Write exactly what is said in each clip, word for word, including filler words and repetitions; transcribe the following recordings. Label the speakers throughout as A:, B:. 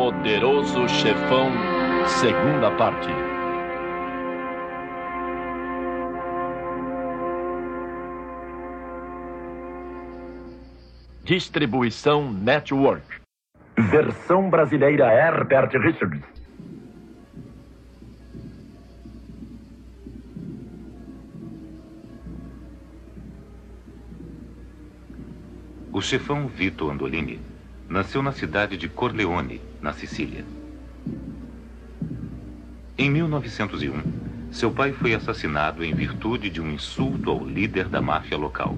A: Poderoso Chefão, segunda parte. Distribuição Network. Versão brasileira Herbert Richards.
B: O chefão Vito Andolini nasceu na cidade de Corleone, na Sicília. Em mil novecentos e um, seu pai foi assassinado em virtude de um insulto ao líder da máfia local.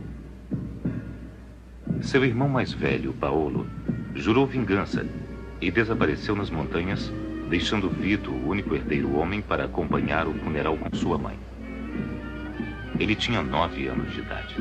B: Seu irmão mais velho, Paolo, jurou vingança e desapareceu nas montanhas, deixando Vito, o único herdeiro homem, para acompanhar o funeral com sua mãe. Ele tinha nove anos de idade.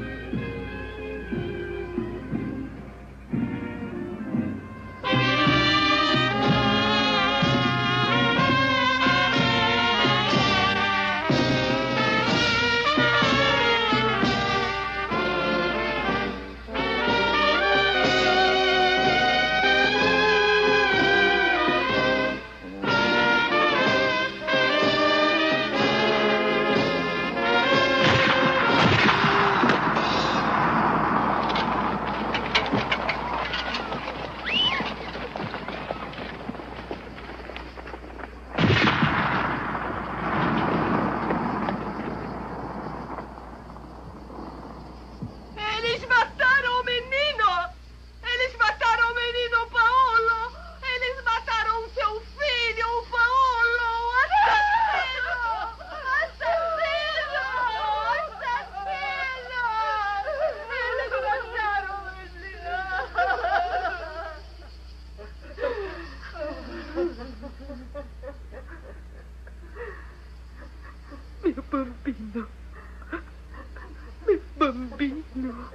C: Meu bambino. Meu bambino.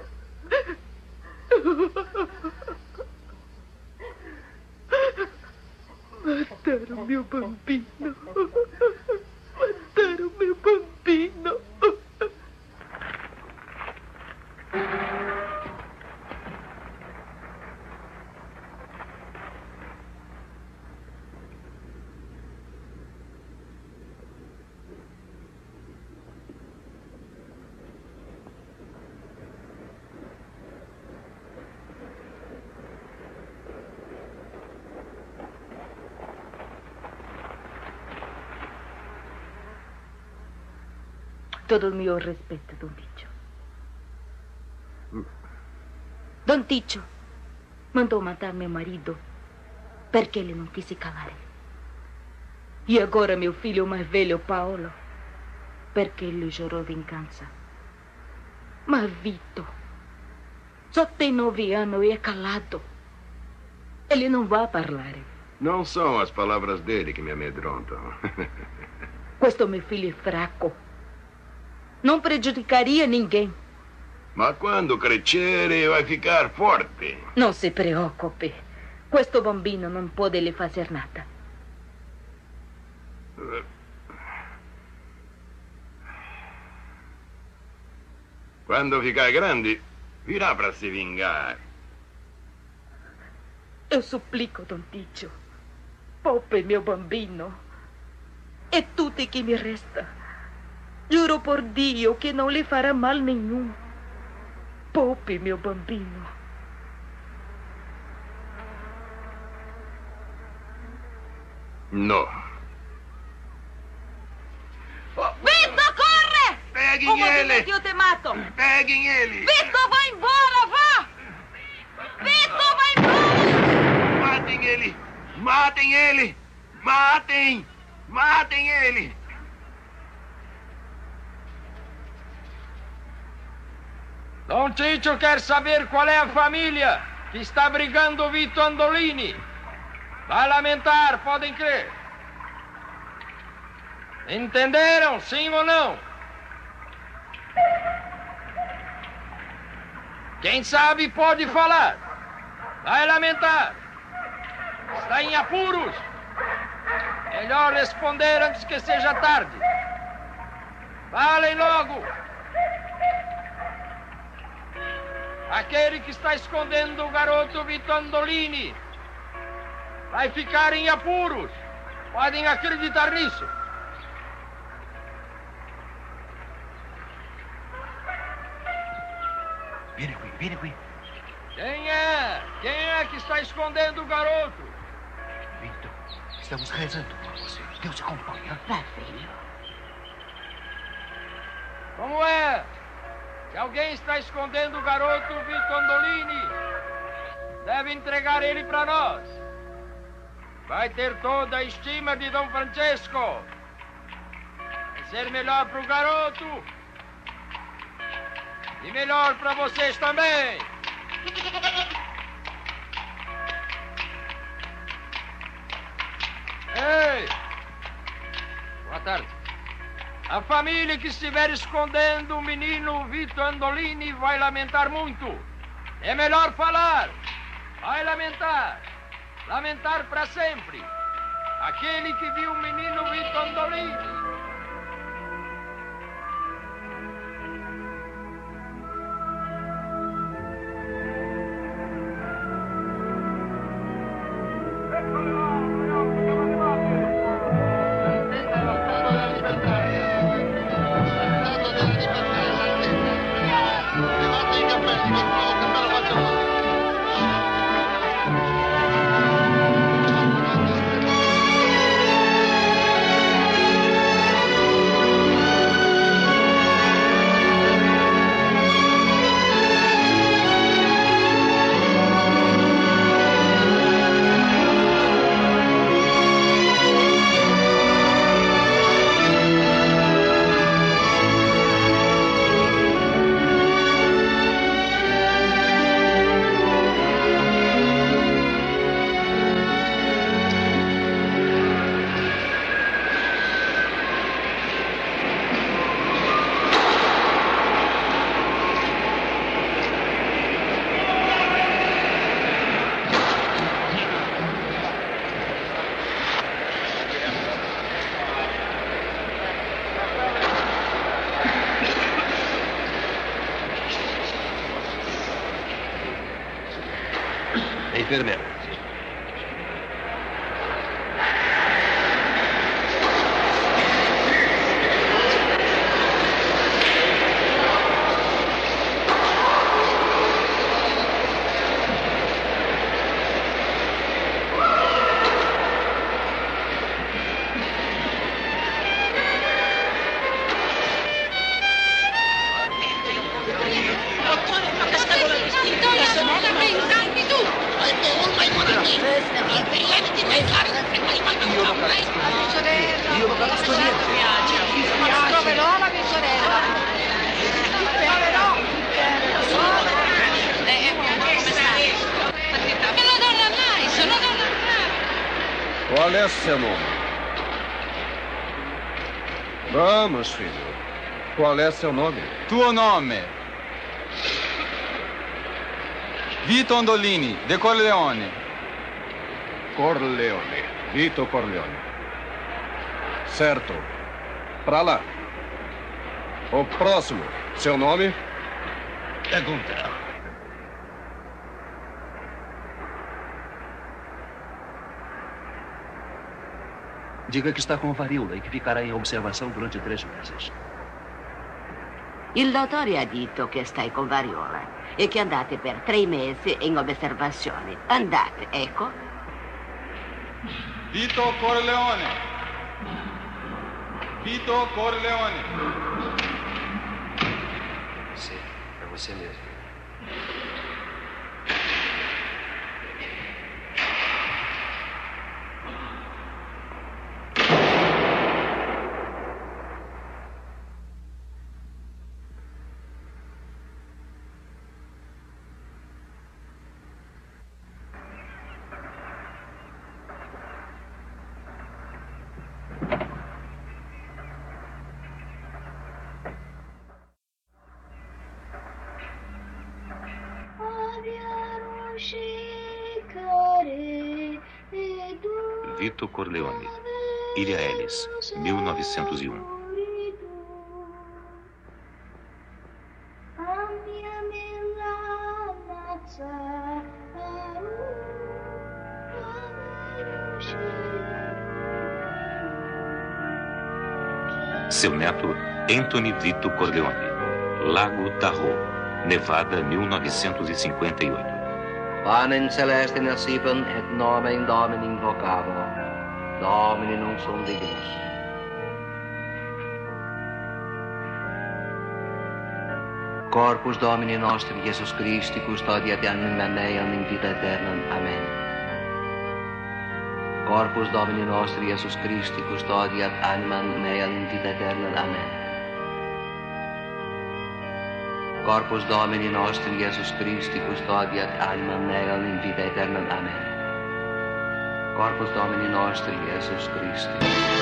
C: Mataram meu bambino. Mataram meu bambino. Todo o meu respeito, Don Ticho. Don Ticho mandou matar meu marido porque ele não quis se calar. E agora meu filho mais velho, Paolo, porque ele jurou vingança. Mas Vito só tem nove anos e é calado. Ele não vai falar.
D: Não são as palavras dele que me amedrontam.
C: Questo meu filho é fraco. Não prejudicaria ninguém.
D: Mas quando crescer, vai ficar forte.
C: Não se preocupe. Questo bambino não pode lhe fazer nada.
D: Quando ficar grande, virá para se vingar.
C: Eu suplico, Don Ticho. Poupe meu bambino. É tudo que me resta. Juro por Dio que não lhe fará mal nenhum. Poupe meu bambino.
D: Não.
C: Vito, corre!
D: Peguem
C: um
D: ele!
C: Eu te mato!
D: Peguem ele!
C: Vito, vai embora, vá! Vito, vai embora!
D: Matem ele! Matem ele! Matem! Matem ele!
E: Don Ticho quer saber qual é a família que está brigando o Vito Andolini. Vai lamentar, podem crer. Entenderam, sim ou não? Quem sabe pode falar. Vai lamentar. Está em apuros. Melhor responder antes que seja tarde. Falem logo. Aquele que está escondendo o garoto Vito Andolini. vai ficar em apuros. Podem acreditar nisso.
F: Vieni qui, vieni qui.
E: Quem é? Quem é que está escondendo o garoto?
F: Vito, estamos rezando por você. Deus acompanha.
C: Vá, filho.
E: Como é? Se alguém está escondendo o garoto Vito Andolini, deve entregar ele para nós. Vai ter toda a estima de Dom Francesco. Vai ser melhor para o garoto e melhor para vocês também. Ei! Boa tarde. A família que estiver escondendo o menino Vito Andolini vai lamentar muito. É melhor falar. Vai lamentar. Lamentar para sempre. Aquele que viu o menino Vito Andolini.
F: Enfermeiro.
G: Qual é seu nome? Vamos, filho. Qual é seu nome?
H: Tuo nome? Vito Andolini, de Corleone.
G: Corleone. Vito Corleone. Certo. Pra lá. O próximo. Seu nome?
F: Pergunta. Diga que está com varíola e que ficará em observação durante três meses.
I: Il dottore ha detto che stai con variola e che andate per tre mesi in osservazione. Andate, ecco.
H: Vito Corleone. Vito Corleone.
F: Sì, è você mesmo.
B: Vito Corleone, Ilha Ellis, mil novecentos e um.
J: Thank you.
B: Seu neto, Anthony Vito Corleone. Lago Tahoe, Nevada, mil novecentos e cinquenta e oito.
J: Panem celestem nascipam et nomen Domini invocavo. Domini non sum dignus. Corpus Domini nostri Iesus Christi, custodiat animam meam in vita aeternam. Amen. Corpus Domini nostri Iesus Christi, custodiat animam meam in vita aeternam. Amen. Corpus Domini nostri Iesus Christi, custodiat animam meam in vita aeternam. Amen. Corpus Domini nostri Iesus Christi.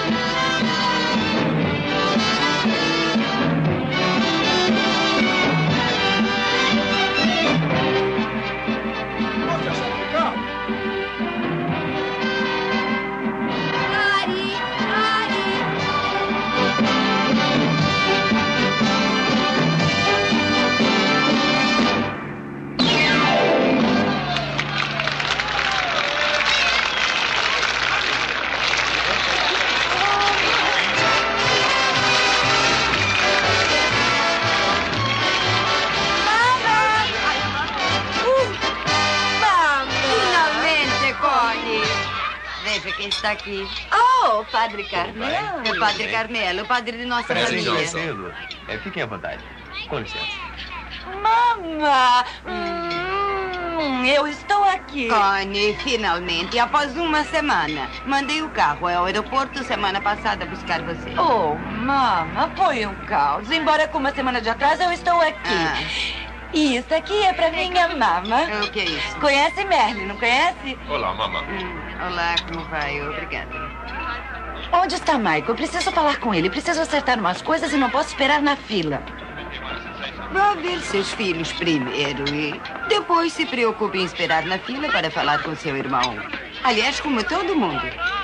I: Quem está aqui?
C: Oh, o Padre Carmelo.
I: É o Padre Carmelo, o padre de nossa família.
K: É, fiquem à vontade. Com licença.
C: Mama! Hum, eu estou aqui.
I: Connie, finalmente, após uma semana. Mandei o carro ao aeroporto semana passada buscar você.
C: Oh, mama, foi um caos. Embora com uma semana de atraso, eu estou aqui.
I: Ah.
C: E isso aqui é pra minha mama.
I: O que é isso?
C: Conhece Merle, não conhece?
H: Olá, mamã.
I: Hum, olá, como vai? Obrigada.
C: Onde está Michael? Preciso falar com ele. Preciso acertar umas coisas e não posso esperar na fila.
I: Vá ver seus filhos primeiro e depois se preocupe em esperar na fila para falar com seu irmão. Aliás, como todo mundo.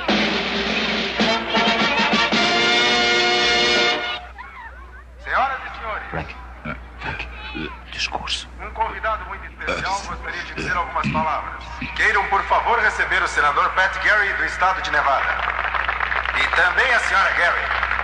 L: Senhoras e senhores.
F: Frank. Frank. Discurso.
L: Um convidado muito especial gostaria de dizer algumas palavras. Queiram, por favor, receber o senador Pat Gary, do estado de Nevada. E também a senhora Gary.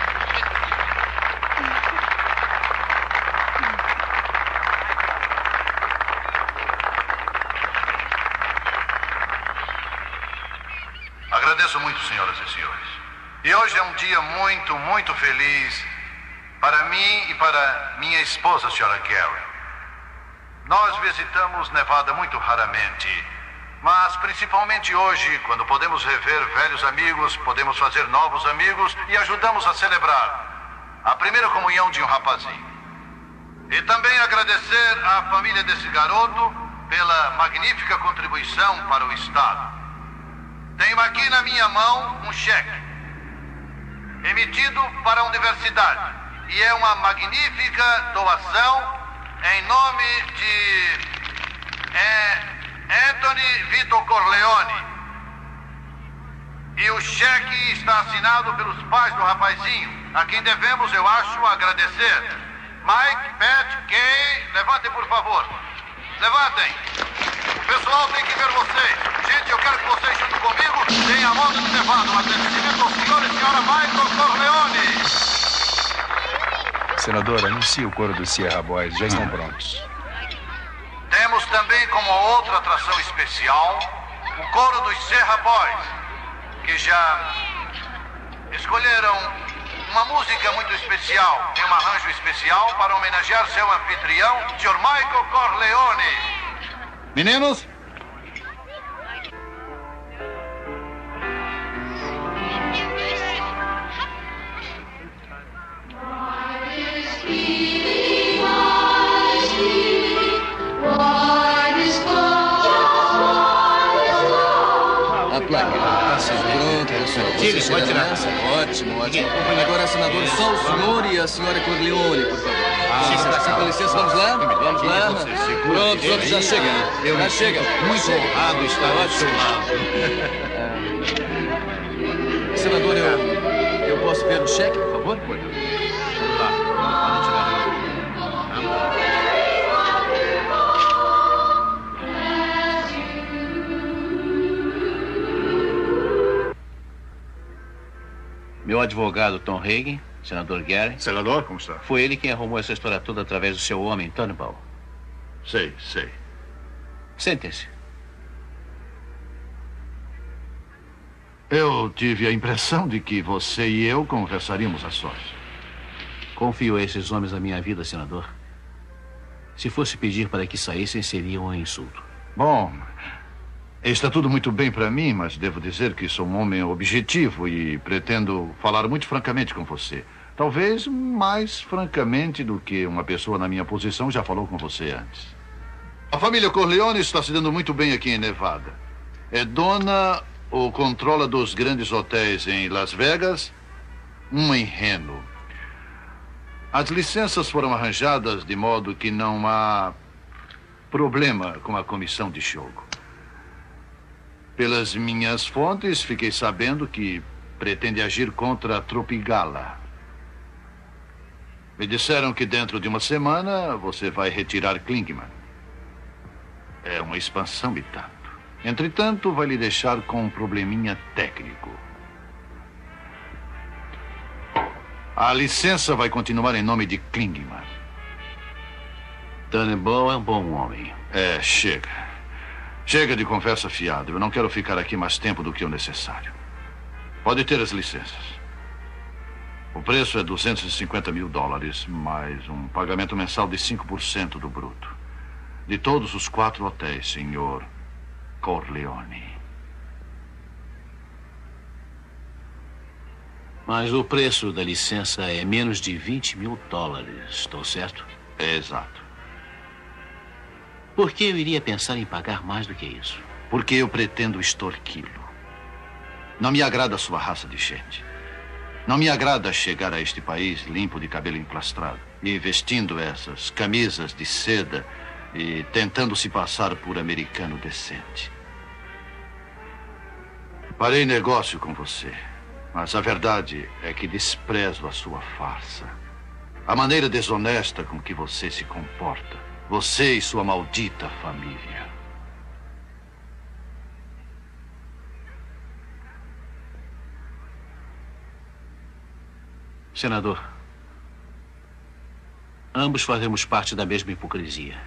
M: Agradeço muito, senhoras e senhores. E hoje é um dia muito, muito feliz para mim e para minha esposa, a senhora Gary. Nós visitamos Nevada muito raramente, mas principalmente hoje, quando podemos rever velhos amigos, podemos fazer novos amigos e ajudamos a celebrar a primeira comunhão de um rapazinho. E também agradecer à família desse garoto pela magnífica contribuição para o Estado. Tenho aqui na minha mão um cheque emitido para a universidade e é uma magnífica doação em nome de é, Anthony Vito Corleone. E o cheque está assinado pelos pais do rapazinho, a quem devemos, eu acho, agradecer. Mike, Pat, Kay, levantem, por favor. Levantem. O pessoal tem que ver vocês. Gente, eu quero que vocês, junto comigo, tenham a moda do Nevada. Um agradecimento ao senhor e senhora Michael Corleone.
N: Senador, anuncie o coro dos Sierra Boys. Já estão prontos.
M: Temos também como outra atração especial o coro dos Sierra Boys, que já escolheram uma música muito especial, em um arranjo especial para homenagear seu anfitrião, senhor Michael Corleone.
N: Meninos?
J: A placa. Pronto, pessoal.
F: Tire, pode tirar.
J: Ótimo, ótimo. Agora, senador, só o senhor e a senhora Corleone, por favor. Ah, com licença, vamos lá? Vamos lá? Pronto, os outros já chegam. Já chegam.
F: Muito honrado estar ao seu lado.
J: Senador, eu, eu posso ver o cheque, por favor?
F: Vamos lá. Pode tirar. Meu advogado, Tom Hagen, senador Gary.
N: Senador, como está?
F: Foi ele quem arrumou essa história toda através do seu homem, Turnbull.
N: Sei, sei.
F: Sentem-se.
N: Eu tive a impressão de que você e eu conversaríamos a sós.
F: Confio a esses homens a minha vida, senador. Se fosse pedir para que saíssem, seria um insulto.
N: Bom, está tudo muito bem para mim, mas devo dizer que sou um homem objetivo e pretendo falar muito francamente com você. Talvez mais francamente do que uma pessoa na minha posição já falou com você antes. A família Corleone está se dando muito bem aqui em Nevada. É dona ou controla dos grandes hotéis em Las Vegas, um em Reno. As licenças foram arranjadas de modo que não há problema com a comissão de jogo. Pelas minhas fontes, fiquei sabendo que pretende agir contra a Tropigala. Me disseram que dentro de uma semana você vai retirar Klingman. É uma expansão e tanto. Entretanto, vai lhe deixar com um probleminha técnico. A licença vai continuar em nome de Klingman.
F: Turnbull é um bom homem.
N: É, chega. Chega de conversa fiada. Eu não quero ficar aqui mais tempo do que o necessário. Pode ter as licenças. O preço é duzentos e cinquenta mil dólares, mais um pagamento mensal de cinco por cento do bruto. De todos os quatro hotéis, senhor Corleone.
F: Mas o preço da licença é menos de vinte mil dólares, estou certo?
N: É exato.
F: Por que eu iria pensar em pagar mais do que isso?
N: Porque eu pretendo extorquí-lo. Não me agrada a sua raça de gente. Não me agrada chegar a este país limpo de cabelo emplastrado e vestindo essas camisas de seda e tentando se passar por americano decente. Farei negócio com você, mas a verdade é que desprezo a sua farsa. A maneira desonesta com que você se comporta. Você e sua maldita família.
F: Senador, ambos fazemos parte da mesma hipocrisia.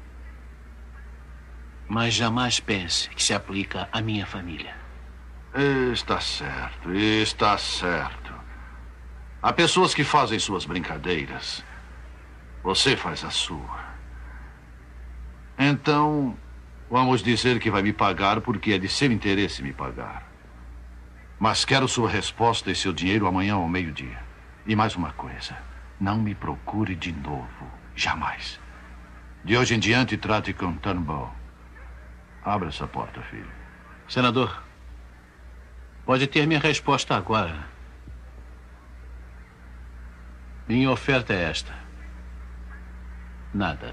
F: Mas jamais pense que se aplica à minha família.
N: Está certo, está certo. Há pessoas que fazem suas brincadeiras. Você faz a sua. Então, vamos dizer que vai me pagar porque é de seu interesse me pagar. Mas quero sua resposta e seu dinheiro amanhã ao meio-dia. E mais uma coisa, não me procure de novo, jamais. De hoje em diante, trate com Turnbull. Abra essa porta, filho.
F: Senador, pode ter minha resposta agora. Minha oferta é esta. Nada.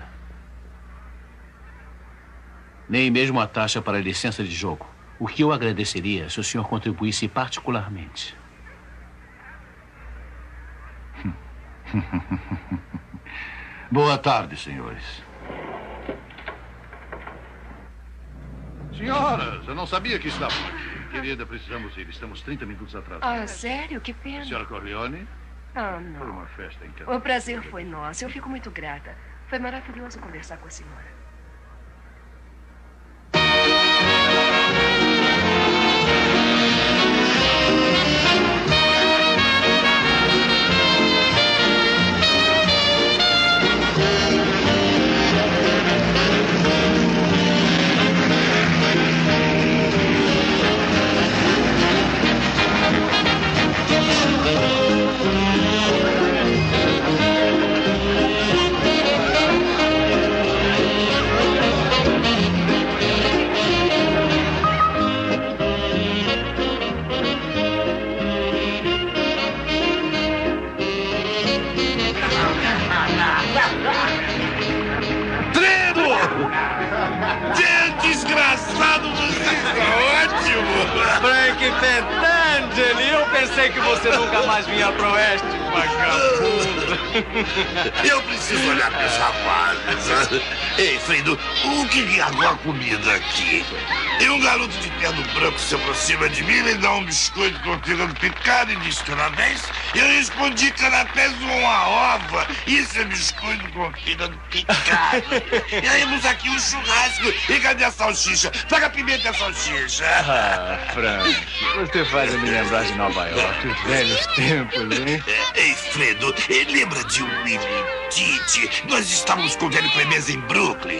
F: Nem mesmo a taxa para a licença de jogo. O que eu agradeceria se o senhor contribuísse particularmente.
N: Boa tarde, senhores. Senhoras, eu não sabia que estavam aqui. Querida, precisamos ir. Estamos trinta minutos atrasados.
O: Ah, sério? Que pena.
N: Senhora Corleone?
O: Ah, não.
N: Foi uma festa encantadora.
O: O prazer foi nosso. Eu fico muito grata. Foi maravilhoso conversar com a senhora.
P: Desgraçado, você está ótimo! Frank Pentangeli, eu pensei que você nunca mais vinha pro oeste. vagabundo. Eu preciso olhar para os rapazes. Ei, Fredo, o que é a comida aqui? E um garoto de terno branco se aproxima de mim e dá um biscoito com fígado picado e diz canapés. Eu respondi canapés ou uma ova. Isso é biscoito com fígado picado. E temos aqui um churrasco. E cadê a salsicha? Paga a pimenta e a salsicha.
F: Ah, Frank, você faz me lembrar de Nova York, os velhos tempos, hein?
P: Ei, Fredo, lembra de um Tite? Nós estávamos com o velho Clemens em Brooklyn.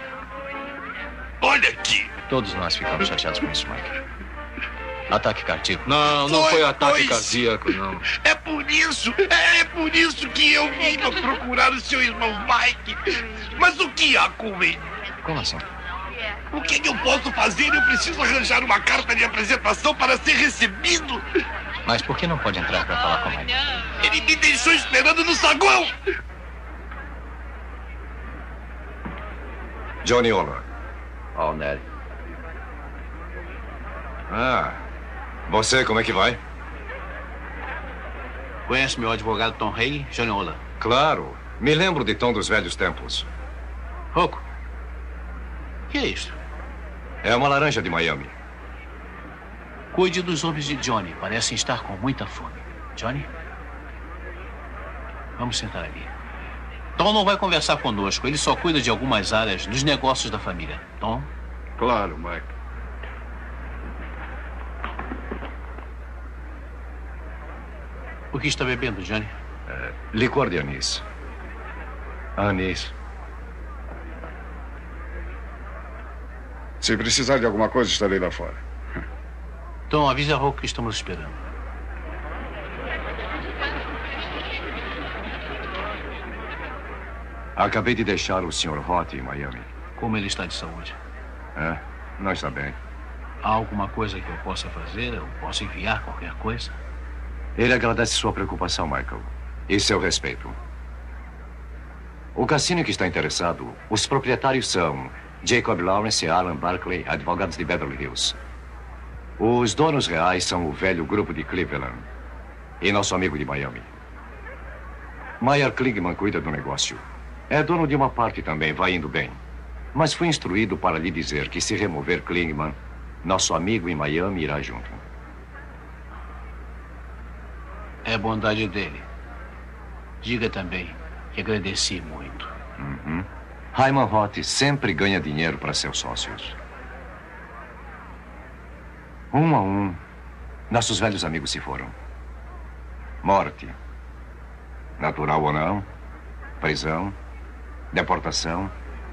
P: Olha aqui.
F: Todos nós ficamos chateados com isso, Mike. Ataque cardíaco.
G: Não, não foi, foi ataque
P: pois.
G: cardíaco, não.
P: É por isso, é, é por isso que eu vim para procurar o seu irmão Mike. Mas o que há com ele?
F: Como assim?
P: O que, que eu posso fazer? Eu preciso arranjar uma carta de apresentação para ser recebido.
F: Mas por que não pode entrar para falar com a Mike?
P: Ele me deixou esperando no saguão.
Q: Johnny Ola.
F: Oh, Nelly.
Q: Ah, você, como é que vai?
F: Conhece meu advogado Tom Haley, Johnny Ola?
Q: Claro, me lembro de Tom dos velhos tempos.
F: Rocco, o que é isso?
Q: É uma laranja de Miami.
F: Cuide dos homens de Johnny, parecem estar com muita fome. Johnny? Vamos sentar ali. Tom não vai conversar conosco, ele só cuida de algumas áreas dos negócios da família. Tom?
G: Claro, Mike.
F: O que está bebendo, Johnny?
Q: É, licor de anis. Anis.
R: Se precisar de alguma coisa, estarei lá fora.
F: Tom, avise a Rocco que estamos esperando.
Q: Acabei de deixar o senhor Roth em Miami.
F: Como ele está de saúde?
Q: É, não está bem.
F: Há alguma coisa que eu possa fazer? Eu posso enviar qualquer coisa?
Q: Ele agradece sua preocupação, Michael. E seu respeito. O cassino que está interessado, os proprietários são Jacob Lawrence e Alan Barkley, advogados de Beverly Hills. Os donos reais são o velho grupo de Cleveland e nosso amigo de Miami. Meyer Klingman cuida do negócio. É dono de uma parte também, vai indo bem. Mas fui instruído para lhe dizer que se remover Klingman, nosso amigo em Miami irá junto.
F: É bondade dele. Diga também que agradeci muito.
Q: Uhum. Hyman Roth sempre ganha dinheiro para seus sócios. Um a um, nossos velhos amigos se foram. Morte. Natural ou não. Prisão. Deportação.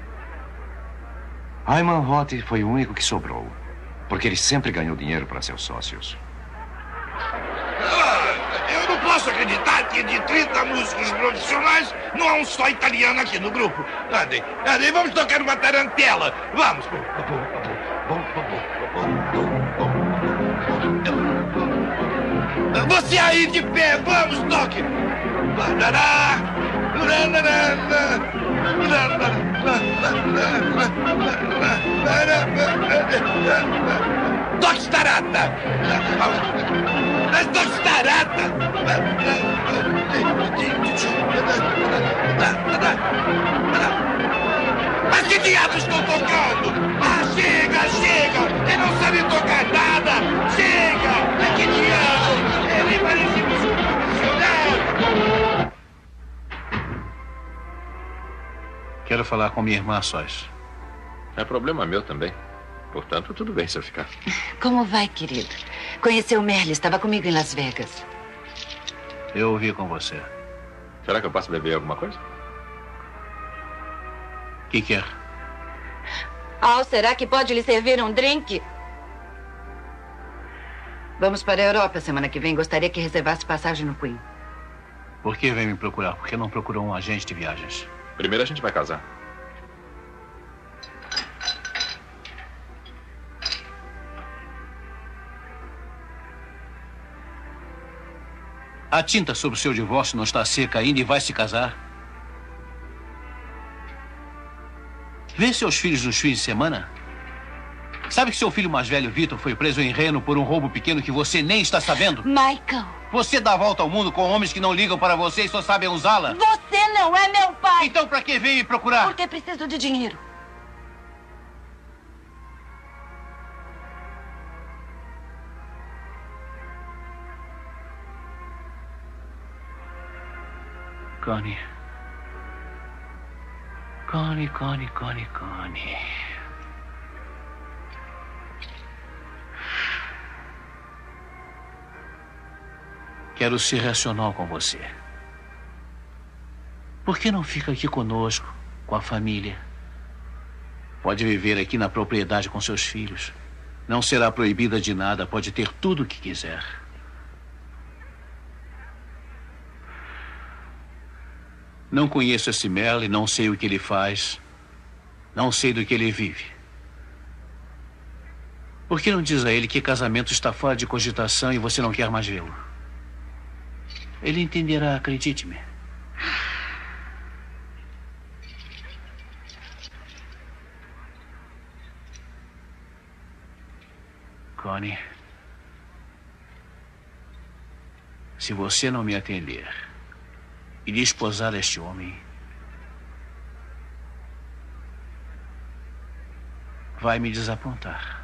Q: Hyman Roth foi o único que sobrou. Porque ele sempre ganhou dinheiro para seus sócios.
P: Eu não posso acreditar que de trinta músicos profissionais não há um só italiano aqui no grupo. Andem, andem, vamos tocar uma tarantela. Vamos. Você aí de pé, vamos, toque. Toque starata. Toque starata. Mas que diabos estão tocando? Ah, chega, chega! Ele não sabe tocar nada! Chega! Mas que diabos? Ele parece um profissional!
F: Quero falar com minha irmã sós.
K: É problema meu também. Portanto, tudo bem se eu ficar.
S: Como vai, querido? Conheceu o Merle, estava comigo em Las Vegas.
F: Eu ouvi com você.
K: Será que eu posso beber alguma coisa?
F: O que quer?
S: Al, será que pode lhe servir um drink? Vamos para a Europa semana que vem. Gostaria que reservasse passagem no Queen.
F: Por que vem me procurar? Por que não procurou um agente de viagens?
K: Primeiro a gente vai casar.
F: A tinta sobre o seu divórcio não está seca ainda e vai se casar? Vê seus filhos nos fins de semana? Sabe que seu filho mais velho, Vitor, foi preso em Reno por um roubo pequeno que você nem está sabendo?
S: Michael.
F: Você dá a volta ao mundo com homens que não ligam para você e só sabem usá-la?
S: Você não é meu pai.
F: Então pra que veio me procurar?
S: Porque preciso de dinheiro.
F: Connie. Connie, Connie, Connie, Connie. Quero ser racional com você. Por que não fica aqui conosco, com a família? Pode viver aqui na propriedade com seus filhos. Não será proibida de nada, pode ter tudo o que quiser. Não conheço esse Merle, não sei o que ele faz. Não sei do que ele vive. Por que não diz a ele que casamento está fora de cogitação e você não quer mais vê-lo? Ele entenderá, acredite-me. Connie, se você não me atender e desposar este homem, vai me desapontar.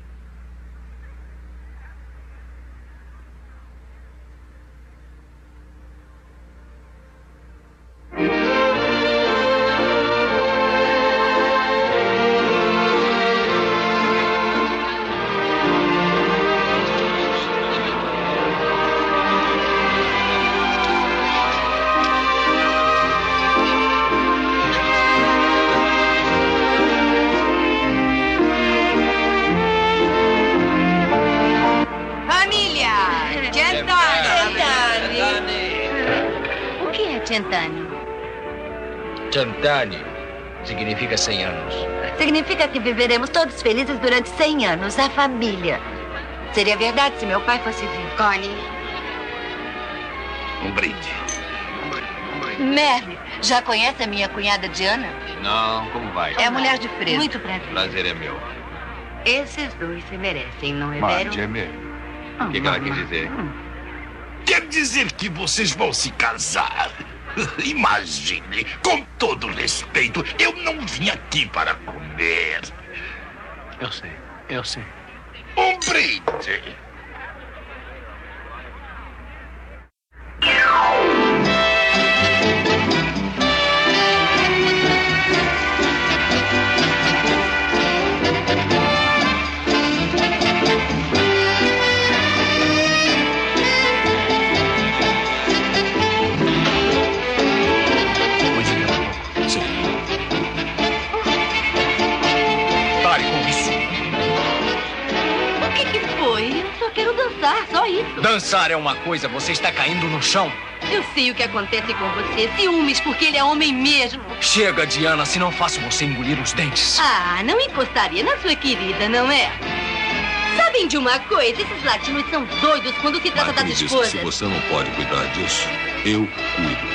T: Cent'anni.
E: Cent'anni significa cem anos.
S: Significa que viveremos todos felizes durante cem anos, a família. Seria verdade se meu pai fosse vivo.
T: Connie.
P: Um brinde.
S: Merle, já conhece a minha cunhada Diana?
K: Não, como vai?
S: É a mulher de Fredo.
T: Muito prazer.
K: Prazer é meu.
T: Esses dois se merecem, não é
P: Mande
T: vero?
P: é meu.
K: O que, que ela quis dizer?
P: Quer dizer que vocês vão se casar. Imagine, com todo respeito, eu não vim aqui para comer.
F: Eu sei, eu sei.
P: Um brinde.
T: Só isso.
E: Dançar é uma coisa, você está caindo no chão.
T: Eu sei o que acontece com você. Ciúmes, porque ele é homem mesmo.
E: Chega, Diana, se não faço você engolir os dentes.
T: Ah, não encostaria na sua querida, não é? Sabem de uma coisa? Esses latinos são doidos quando se trata das esposas.
U: Se você não pode cuidar disso, eu cuido.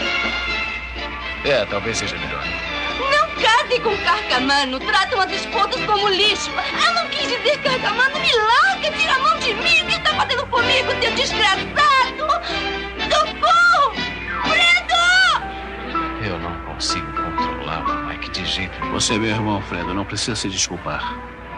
E: É, talvez seja melhor.
T: Não case com Carcamano. Tratam as esposas como lixo. Ah, não quis dizer Carcamano. Me larga, tira a mão de mim. O que está fazendo comigo, seu desgraçado? Socorro! Fredo!
F: Eu não consigo controlá-lo, Mike, de jeito nenhum. Você é meu irmão, Fredo. Não precisa se desculpar.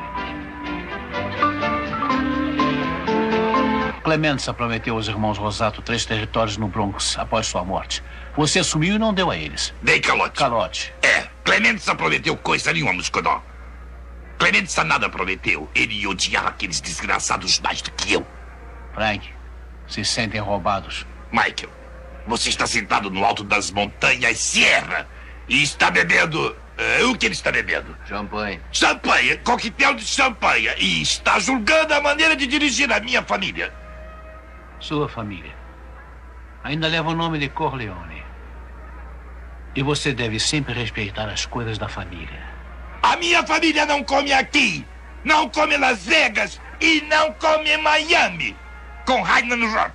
F: Clemenza prometeu aos irmãos Rosato três territórios no Bronx após sua morte. Você assumiu e não deu a eles.
P: Dei calote.
F: Calote.
P: É, Clemenza prometeu coisa nenhuma, Muscodó. Clemenza nada prometeu. Ele odiava aqueles desgraçados mais do que eu.
F: Frank, se sentem roubados.
P: Michael, você está sentado no alto das montanhas Sierra e está bebendo... Uh, o que ele está bebendo?
J: Champanhe.
P: Champanhe, coquetel de champanhe. E está julgando a maneira de dirigir a minha família.
F: Sua família ainda leva o nome de Corleone. E você deve sempre respeitar as coisas da família.
P: A minha família não come aqui, não come em Las Vegas e não come em Miami com Highland Rock.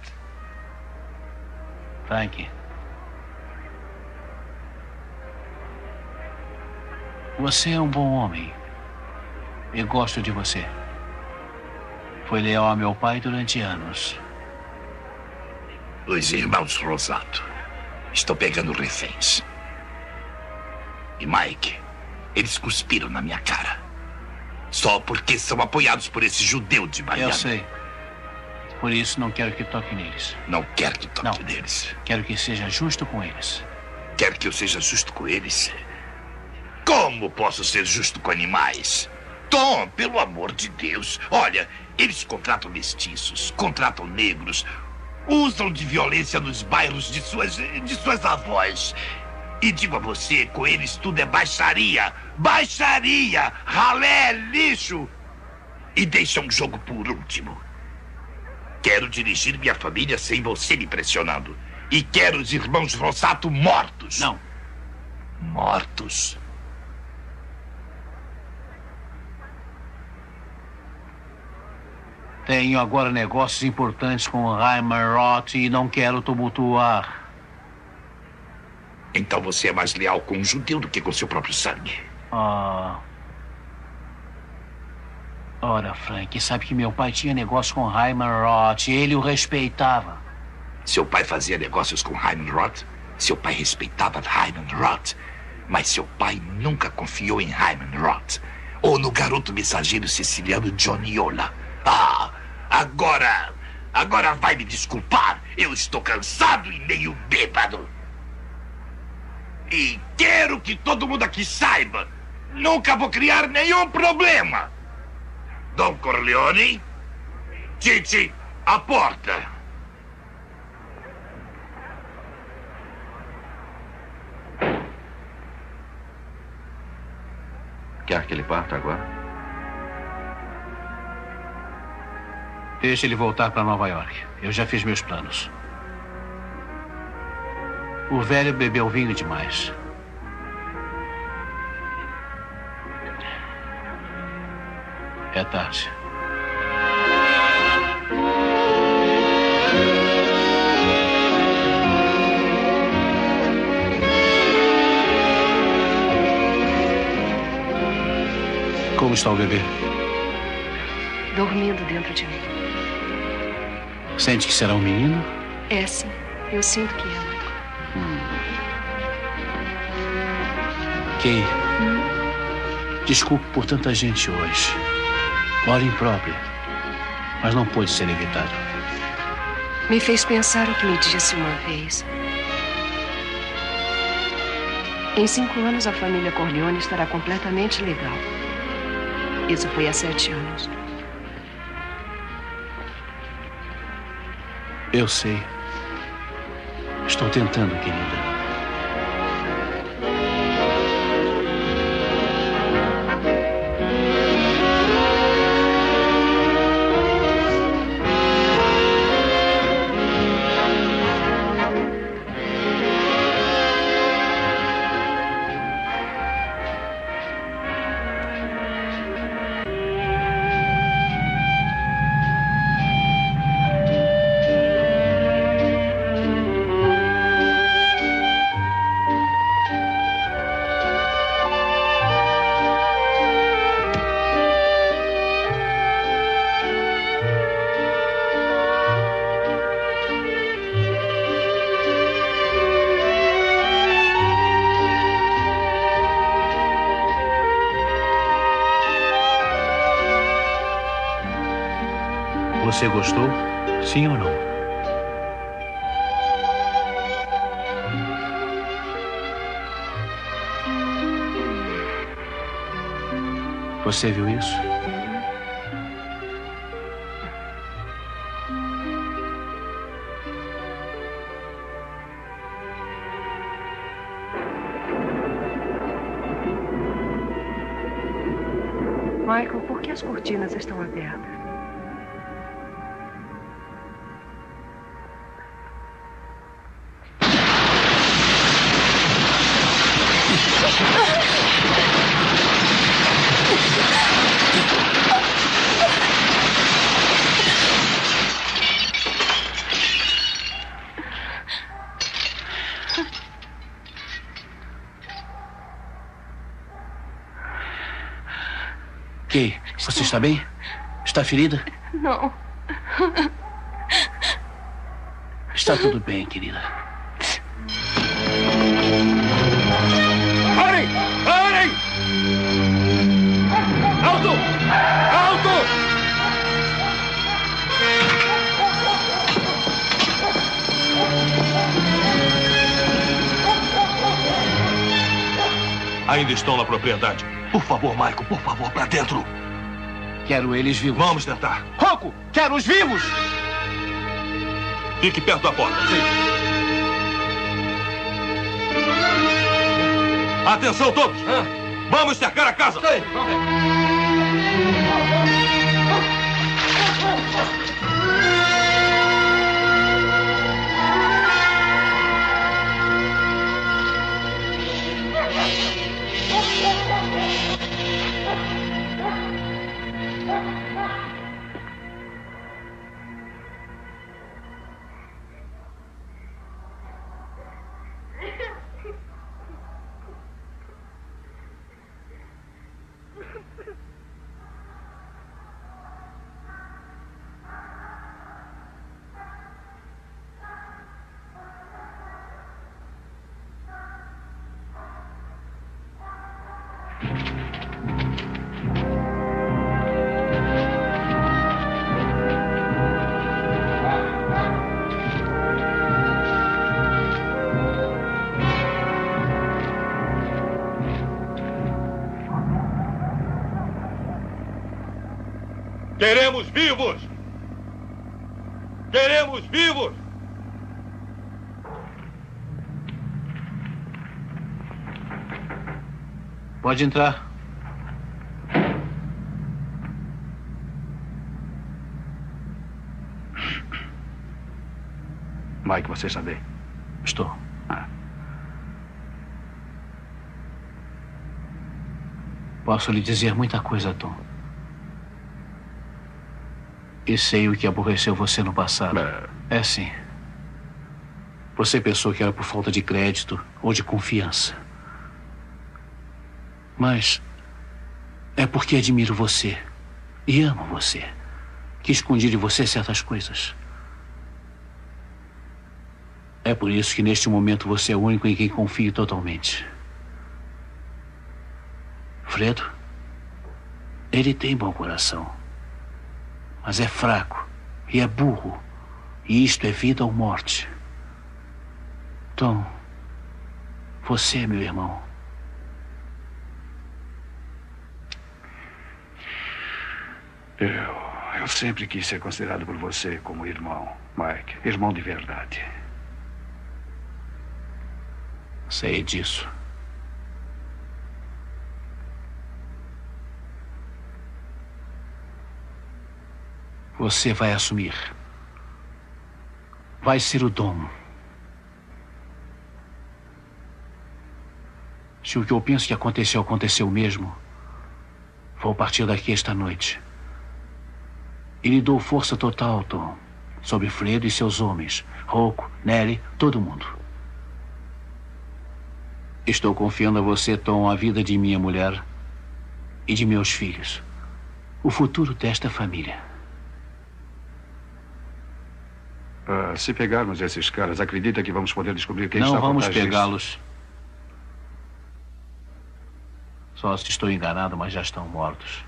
F: Frank, você é um bom homem. E gosto de você. Foi leal a meu pai durante anos.
P: Os irmãos Rosato estão pegando reféns. E Mike, eles cuspiram na minha cara. Só porque são apoiados por esse judeu de Miami.
F: Eu sei. Por isso não quero que toque neles.
P: Não quero que toque
F: não.
P: neles.
F: Quero que seja justo com eles.
P: Quer que eu seja justo com eles? Como posso ser justo com animais? Tom, pelo amor de Deus. Olha, eles contratam mestiços, contratam negros, usam de violência nos bairros de suas, de suas avós. E digo a você, com eles tudo é baixaria. Baixaria, ralé, lixo. E deixam o jogo por último. Quero dirigir minha família sem você me pressionando. E quero os irmãos Rosato mortos.
F: Não.
P: Mortos?
F: Tenho agora negócios importantes com o Hyman Roth e não quero tumultuar.
P: Então você é mais leal com um judeu do que com seu próprio sangue.
F: Ah. Ora, Frank, sabe que meu pai tinha negócio com Hyman Roth e ele o respeitava.
P: Seu pai fazia negócios com Hyman Roth? Seu pai respeitava Hyman Roth? Mas seu pai nunca confiou em Hyman Roth. Ou no garoto mensageiro siciliano Johnny Ola. Ah, agora... Agora vai me desculpar. Eu estou cansado e meio bêbado. E quero que todo mundo aqui saiba. Nunca vou criar nenhum problema. Don Corleone, Titi, a porta.
Q: Quer que ele parta agora?
F: Deixe ele voltar para Nova York. Eu já fiz meus planos. O velho bebeu vinho demais. É tarde. Como está o bebê?
O: Dormindo dentro de mim.
F: Sente que será um menino?
O: É, sim. Eu sinto que é.
F: Hum. Kay, hum? Desculpe por tanta gente hoje. Hora imprópria. Mas não pôde ser evitado.
O: Me fez pensar o que me disse uma vez. Em cinco anos, a família Corleone estará completamente legal. Isso foi há sete anos.
F: Eu sei. Estou tentando, querida. Você gostou? Sim ou não? Você viu isso?
O: Michael, por que as cortinas estão abertas?
F: Kay, Você está bem? Está ferida?
O: Não.
F: Está tudo bem, querida.
E: Parem! Parem! Alto! Alto!
A: Ainda estão na propriedade. Por favor, Michael, por favor, pra dentro.
F: Quero eles vivos.
A: Vamos tentar.
F: Rocco, quero os vivos!
A: Fique perto da porta. Sim. Atenção todos! Ah. Vamos cercar a casa!
E: Sim, vamos
A: Queremos vivos! Queremos vivos!
F: Pode entrar.
N: Mike, você está bem?
F: Estou.
N: Ah.
F: Posso lhe dizer muita coisa, Tom. E sei o que aborreceu você no passado. É, é sim. Você pensou que era por falta de crédito ou de confiança. Mas é porque admiro você e amo você que escondi de você certas coisas. É por isso que neste momento você é o único em quem confio totalmente. Fredo, ele tem bom coração, mas é fraco e é burro, e isto é vida ou morte. Tom, você é meu irmão.
N: Eu, eu sempre quis ser considerado por você como irmão, Mike. Irmão de verdade.
F: Sei disso. Você vai assumir. Vai ser o dono. Se o que eu penso que aconteceu, aconteceu mesmo, vou partir daqui esta noite. E lhe dou força total, Tom, sobre Fredo e seus homens, Rocco, Nellie, todo mundo. Estou confiando a você, Tom, a vida de minha mulher e de meus filhos. O futuro desta família.
N: Uh, se pegarmos esses caras, acredita que vamos poder descobrir quem está por
F: Não
N: trás
F: vamos
N: disso?
F: pegá-los. Só se estou enganado, mas já estão mortos.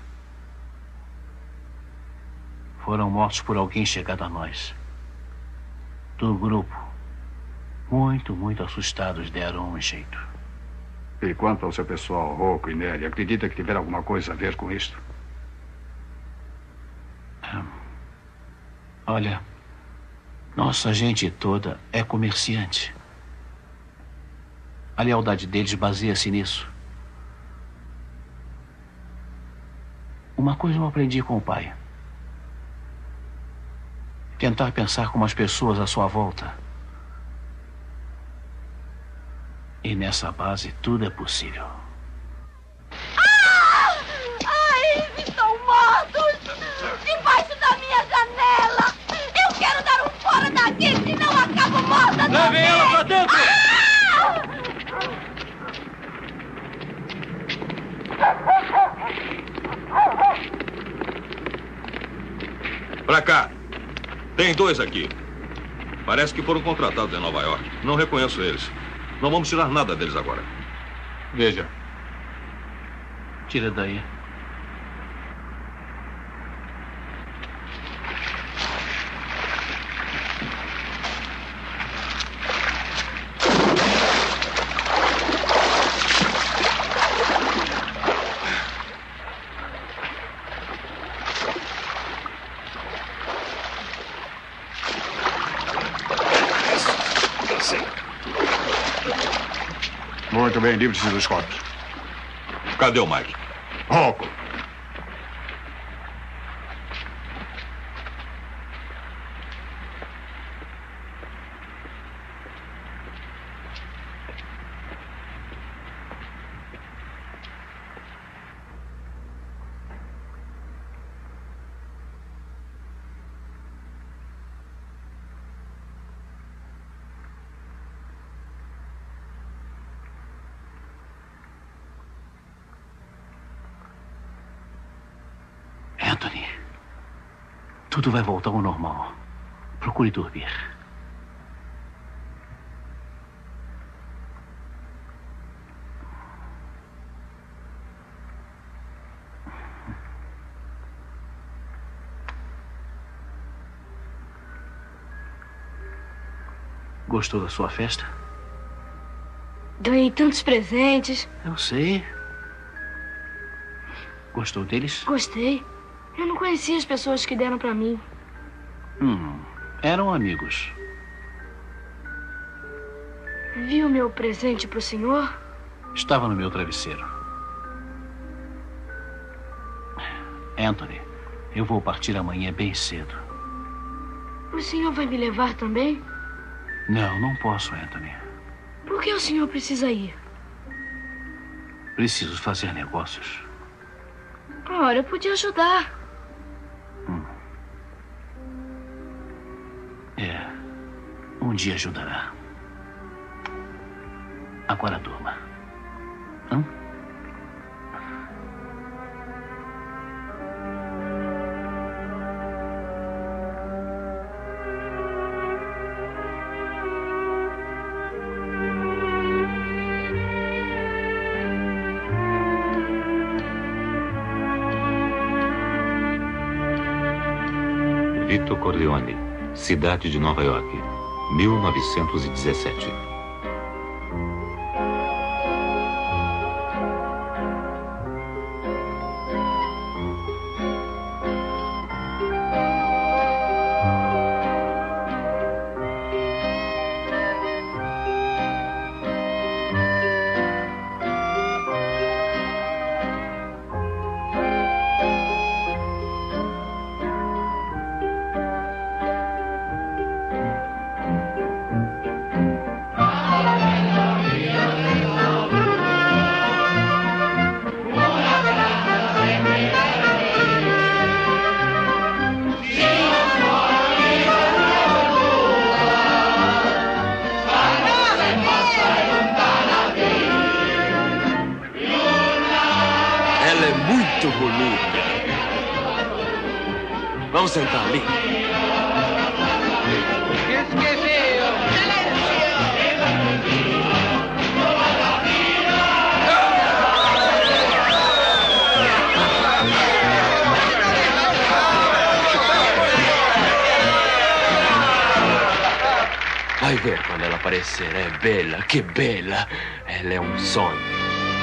F: Foram mortos por alguém chegado a nós. Do grupo. Muito, muito assustados, deram um jeito.
N: E quanto ao seu pessoal, Rocco e Nellie, acredita que tiver alguma coisa a ver com isto?
F: Hum. Olha, nossa gente toda é comerciante. A lealdade deles baseia-se nisso. Uma coisa eu aprendi com o pai. Tentar pensar como as pessoas à sua volta. E nessa base tudo é possível.
T: Ah! Ai, estão mortos! Debaixo da minha janela! Eu quero dar um fora daqui, senão acabo morta também!
E: Levem ela pra dentro!
T: Ah!
A: Pra cá. Tem dois aqui. Parece que foram contratados em Nova York. Não reconheço eles. Não vamos tirar nada deles agora.
F: Veja. Tira daí.
R: Muito bem, livre-se dos corpos.
A: Cadê o Mike?
R: Rocco.
F: Anthony, tudo vai voltar ao normal. Procure dormir. Gostou da sua festa?
T: Ganhei tantos presentes.
F: Eu sei. Gostou deles?
T: Gostei. Eu não conhecia as pessoas que deram pra mim.
F: Hum, eram amigos.
T: Viu meu presente pro senhor?
F: Estava no meu travesseiro. Anthony, eu vou partir amanhã bem cedo.
T: O senhor vai me levar também?
F: Não, não posso, Anthony.
T: Por que o senhor precisa ir?
F: Preciso fazer negócios.
T: Ora, eu podia ajudar.
F: Hum. É, um dia ajudará. Agora durma. Hã?
B: Vito Corleone, cidade de Nova York, mil novecentos e dezessete.
D: Vamos sentar ali. Vai ver quando ela aparecer. É bela, que bela. Ela é um sonho.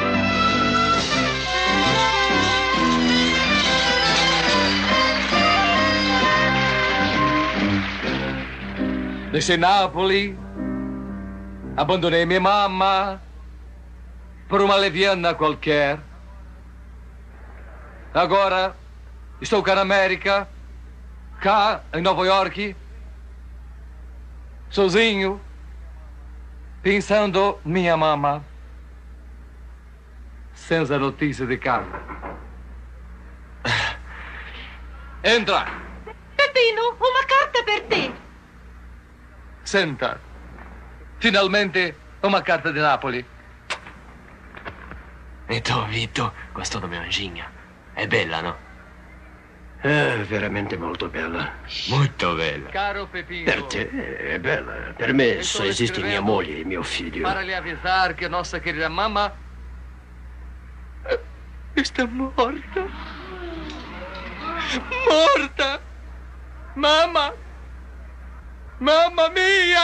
D: Deixei Napoli, abandonei minha mamma por uma leviana qualquer. Agora estou cá na América, cá em Nova York, sozinho, pensando minha mamma, senza notícia de casa. Entra!
T: Peppino, uma carta per te.
D: Senta, finalmente uma carta de Napoli.
J: Então, Vito, gostou da minha anjinha? É bella, no?
H: È veramente molto bella.
D: Molto bella.
E: Caro Pepino.
H: Per te è bella. Per me só esiste mia moglie e mio figlio.
E: Para lhe avisar que nossa querida mama está morta. Morta! Mamma! Mamma mia!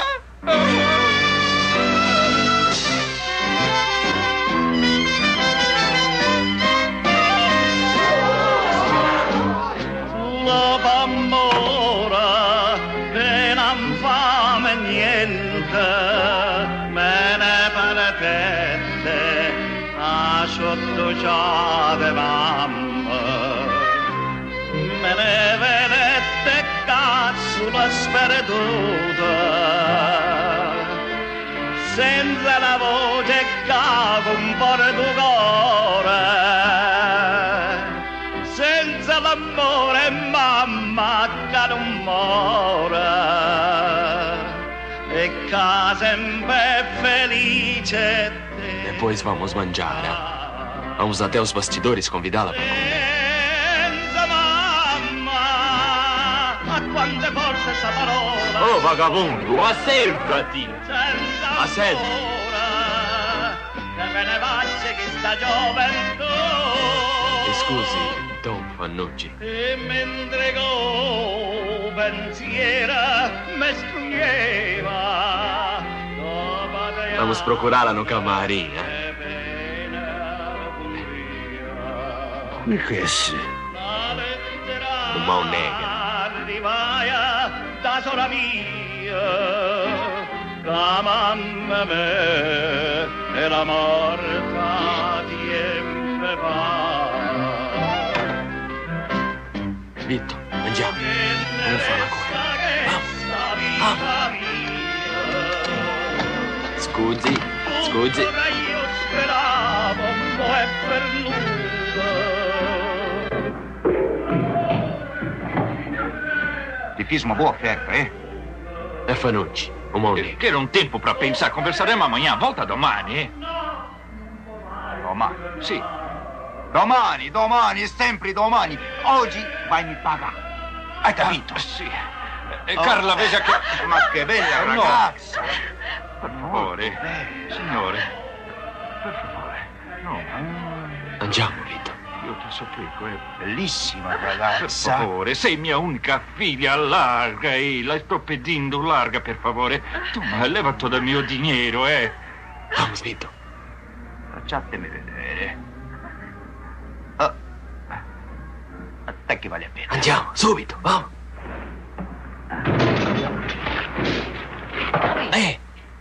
V: La bambora che non fa me niente, me ne paratette a sotto ciave mamma, me ne vedette cazzo la sperduta, senza la voce che un po' di cuore, senza l'amore mamma che non muore, e che sempre felice te.
D: Depois vamos mangiar, eh? Vamos até os bastidores convidá-la para comer.
V: Quante forze sta parola.
D: Oh, vagabundo, acércati. Acércati.
V: Che me ne faccia che sta gioventù.
D: Scusi, Don Fannucci.
V: E mentre go pensiera me strugneva.
D: Vamos procurá-la no camarim, eh?
H: Come che è?
D: O Mão Negra.
V: Arrivaia da sola mia, la mamma me e la morta sempre va.
D: Vito, andiamo. Vamos fare una cosa. Vamos, vamos. Scusi, scusi.
V: Io speravo un po' è per nulla.
W: Ti fiz uma boa oferta, é?
D: É Fannucci, o Mão Negra.
W: Quero um tempo para pensar. Conversaremo amanhã. Volta domani, eh? Domani, sì. Domani, domani, sempre domani. Oggi vai mi paga. Hai capito? Ah, sì. Eh, Carla,
V: oh,
W: veja che...
V: Ma che bella
W: no.
V: ragazza.
W: Per favore, signore. Per favore, no.
D: Andiamo, Vito.
W: Io ti supplico, è
V: bellissima ragazza.
W: Per favore, sei mia unica figlia, larga, e la sto pedendo, larga, per favore. Tu mi hai levato dal mio dinero, eh.
D: Vamos, Vito.
W: Facciatemi vedere. Oh. A te che vale a pena.
D: Andiamo, subito, vamos. Eh!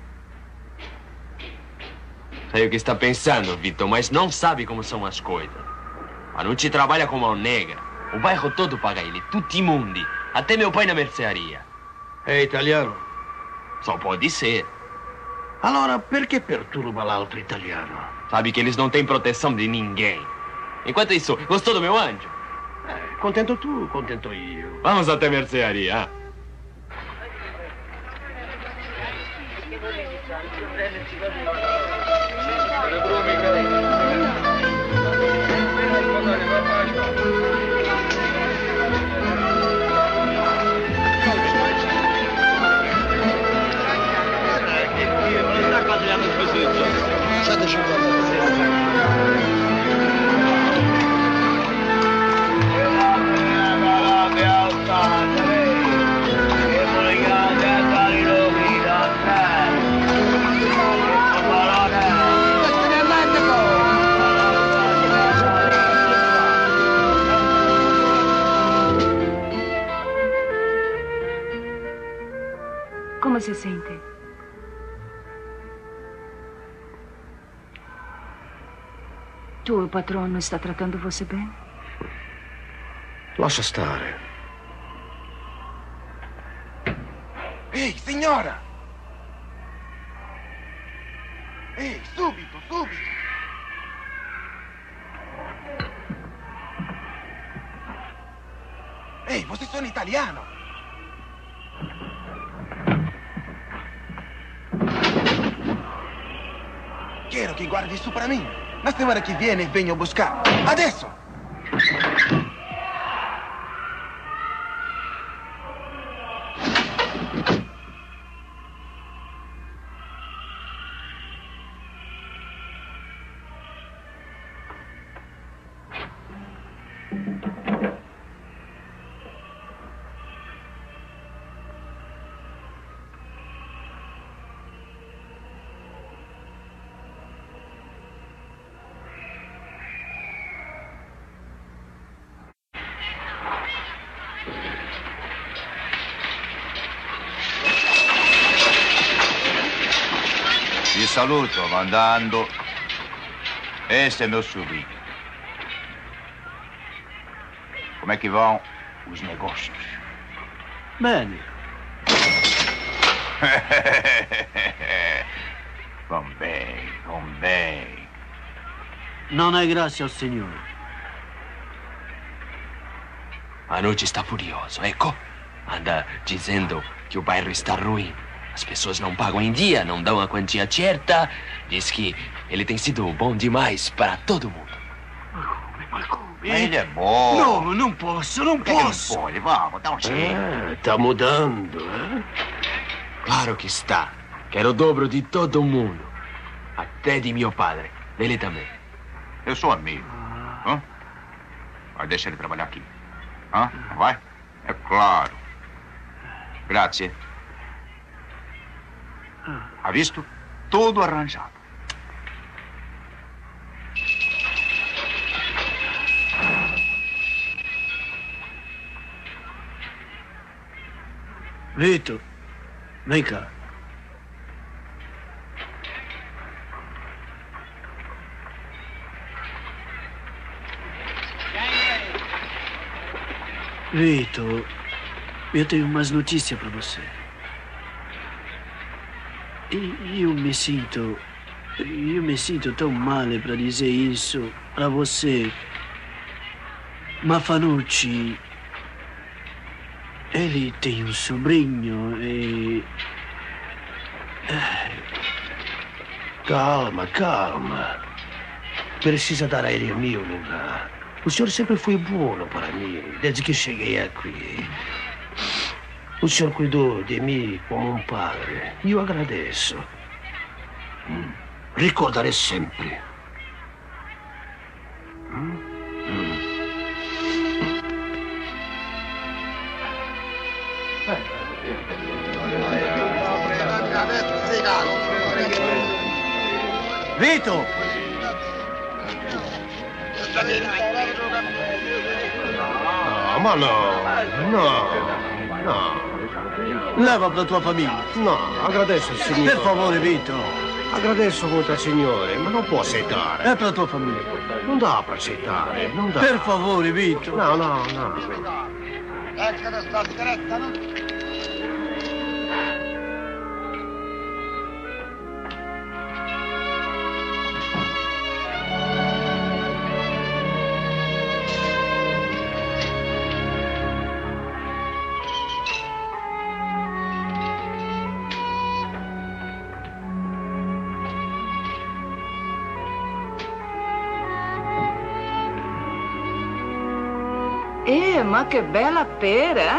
D: Sei o que está pensando, Vito, mas não sabe como são as coisas. Fannucci trabalha com Mão Negra. O bairro todo paga ele, tutti i mundi. Até meu pai na mercearia.
H: È italiano?
D: Só pode ser.
H: Allora perché perturba l'altro italiano?
D: Sabe que eles não têm proteção de ninguém. Enquanto isso, gostou do meu anjo?
H: Eh, contento tu, contento io.
D: Vamos até a mercearia.
C: Como se sente? Tuo patrono sta trattando você bene?
H: Lascia stare.
V: Ehi, signora! Ehi, subito, subito! Ehi, você sono italiano! Quero che guardi su para mim. La settimana che viene vengo a buscar. Adesso!
W: saluto mandando. Esse é meu sobrinho. Como é que vão os negócios?
F: Bene.
W: Vão bem, vão bem.
F: Non è grazie al Signore.
D: A noite está furioso, ecco. Anda dizendo que o bairro está ruim. As pessoas não pagam em dia, não dão a quantia certa. Diz que ele tem sido bom demais para todo mundo.
W: Ele é bom.
F: No, non posso, non posso.
W: Não pode, vamos, dá um jeito.
H: Ah, tá mudando, eh?
D: Claro que está. Quero o dobro de todo mundo. Até de meu padre. Dele também.
W: Eu sou amigo. Hã? Vai deixar ele trabalhar aqui. Hã? Vai? É claro. Grazie. Ha visto? Tudo arranjado.
F: Vito, vem cá. Vito, eu tenho umas notícias para você. E eu me sinto... Eu me sinto tão male para dizer isso para você. Ma Fanucci... Ele tem um sobrinho e...
H: Calma, calma. Precisa dar a ele o meu lugar. O senhor sempre foi bom para mim, desde que cheguei aqui. O senhor cuidou de mim como um padre. E eu agradeço. Hum. Ricordarei sempre. Hum? Hum.
F: Vito!
H: No, ma no, no, no.
F: Leva para tua famiglia.
H: No, agradeço, signore.
F: Per favore, Vito.
H: Agradeço muito al signore, ma non può accettare.
F: È per la tua famiglia.
H: Non dà per accettare, non dà.
F: Per favore, Vito.
H: No, no, no.
I: Ecco da sta sigaretta, no?
C: Eh, ma che bella pera!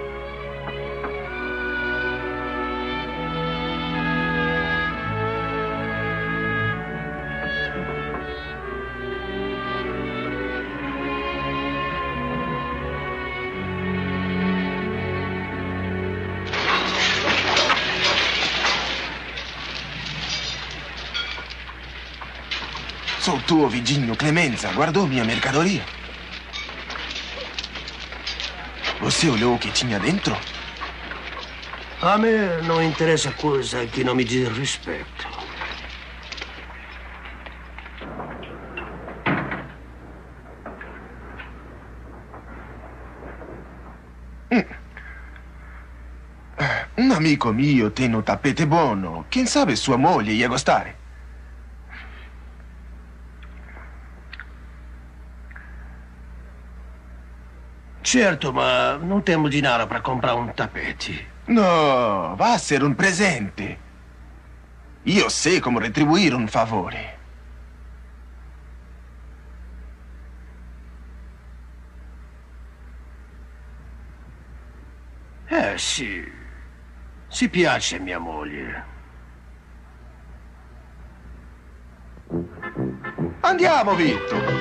L: Sou tuo vizinho Clemenza, guardou minha mercadoria? Você olhou o que tinha dentro?
H: A me non interessa cosa che non mi dia rispetto.
L: Un amico mio tem un tapete buono. Quem sabe sua moglie ia gostare.
H: Certo, ma non temo dinaro per comprare un tappeti.
L: No, va a ser un presente. Io sei come retribuire un favore.
H: Eh sì, si piace mia moglie.
L: Andiamo, Vitto.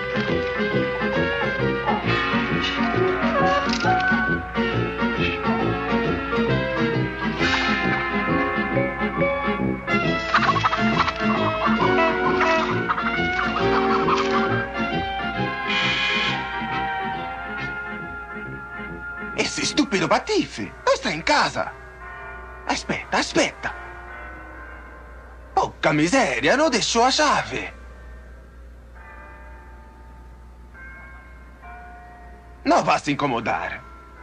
L: Esse stupido Patife non sta in casa. Aspetta, aspetta. Porca miseria, non deixou a chave. Non va a se incomodare.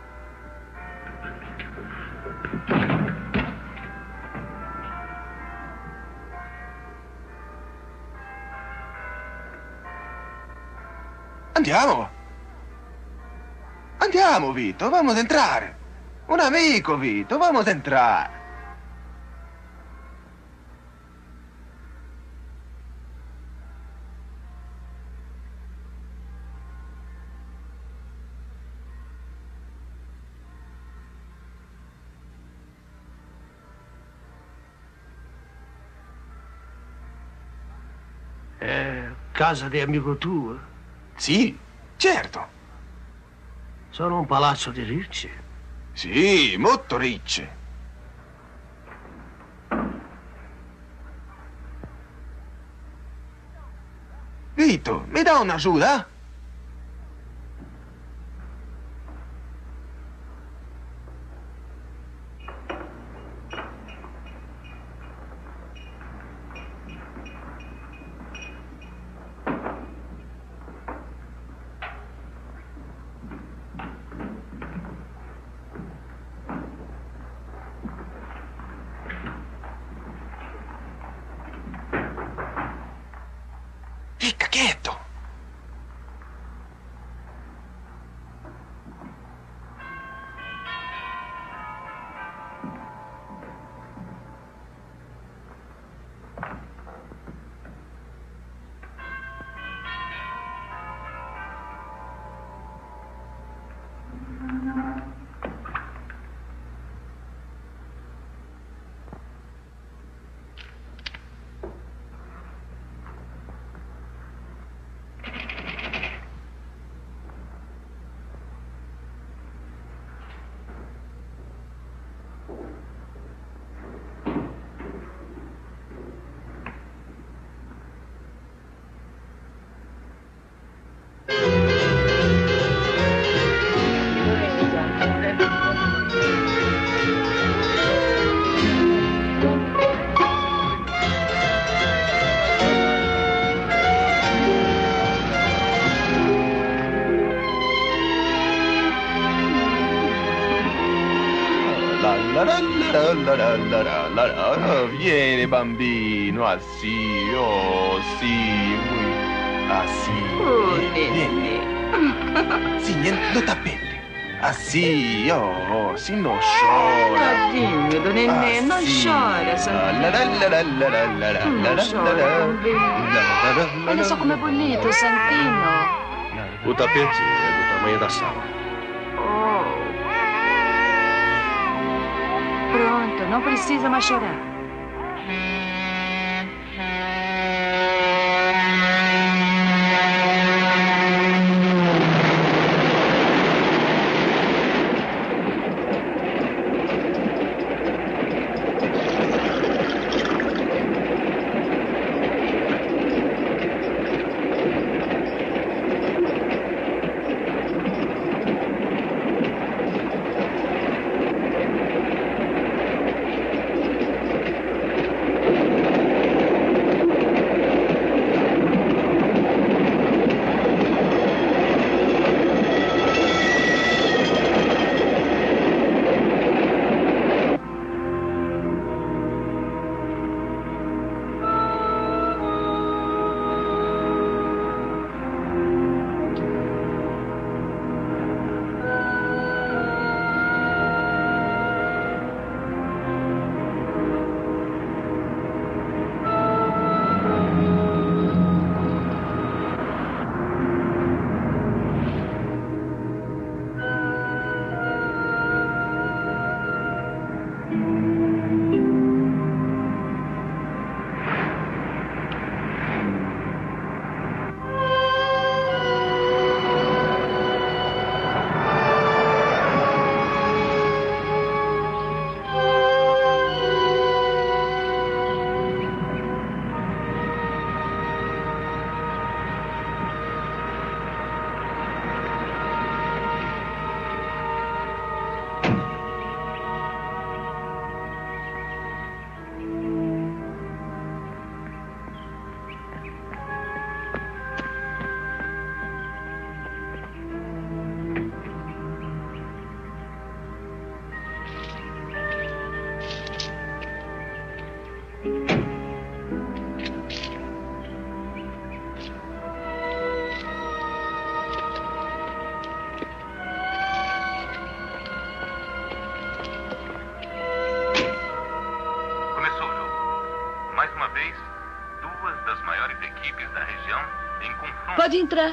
L: Andiamo. Andiamo, Vito, vamos a entrare. Un amico, Vito, vamos a entrare.
H: È casa di amico tuo?
L: Sì, certo.
H: Sono un palazzo di ricci?
L: Sì, molto ricci. Vito, mi dà un'aiuta? Fica quieto. Vieni bambino, ah sì, oh sì, ah sì.
C: Oh, Nenê.
L: Sì, niente, non t'appendi. Ah sì, oh, sì, non chora.
C: Tadinho do Nenê,
L: Ah,
C: não
L: sì.
C: chora,
L: La
C: Santino.
L: la la la la la la la
C: Não
L: la
C: chora,
L: la
C: bambino. Olha só como é bonito, Santino.
G: O tapete é do tamanho da sala.
C: Oh. Pronto, não precisa mais chorar. Pode entrar.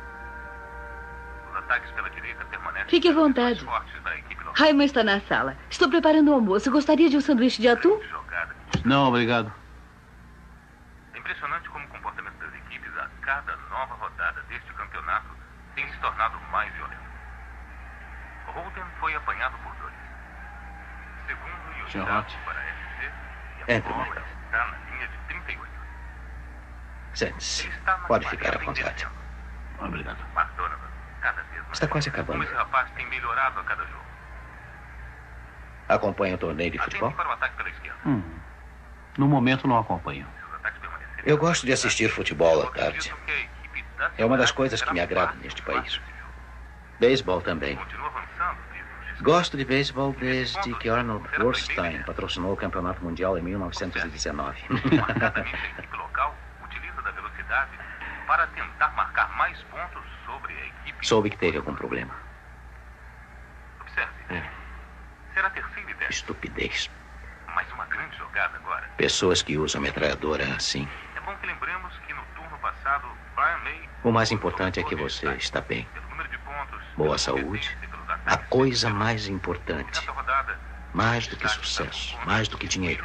B: Os ataques pela direita permanecem.
C: Fique à vontade.
B: fortes da equipe local.
C: Raimon está na sala. Estou preparando o almoço. Gostaria de um sanduíche de atum?
F: Não, obrigado.
B: É impressionante como o comportamento das equipes a cada nova rodada deste campeonato tem se tornado mais violento. Holden foi apanhado por dois. Segundo e oitavo para a F C, e a
K: Entre,
B: bola
K: Michael.
B: está na linha de trinta e oito.
K: Sente-se. Pode ficar à vontade.
F: Obrigado.
B: McDonovan, cada vez mais.
K: Está quase acabando.
B: Como esse rapaz tem melhorado a cada jogo.
K: Acompanha o torneio de futebol?
B: Para o ataque pela esquerda.
F: Hum. No momento, não acompanho.
K: Eu gosto de assistir futebol à tarde. É uma das coisas que me agrada neste país. Beisebol também. Gosto de beisebol desde que Arnold Rothstein patrocinou o Campeonato Mundial em mil novecentos e dezenove.
B: A equipe local utiliza da velocidade para tentar marcar mais pontos sobre a equipe.
K: Soube que teve algum problema.
B: Observe. Será a terceira ideia.
K: Estupidez.
B: Mais uma grande jogada agora.
K: Pessoas que usam metralhadora assim.
B: É bom que lembremos que no turno passado, Brian May,
K: O mais importante é que você está bem. Boa saúde. A coisa mais importante. Mais do que sucesso. Mais do que dinheiro.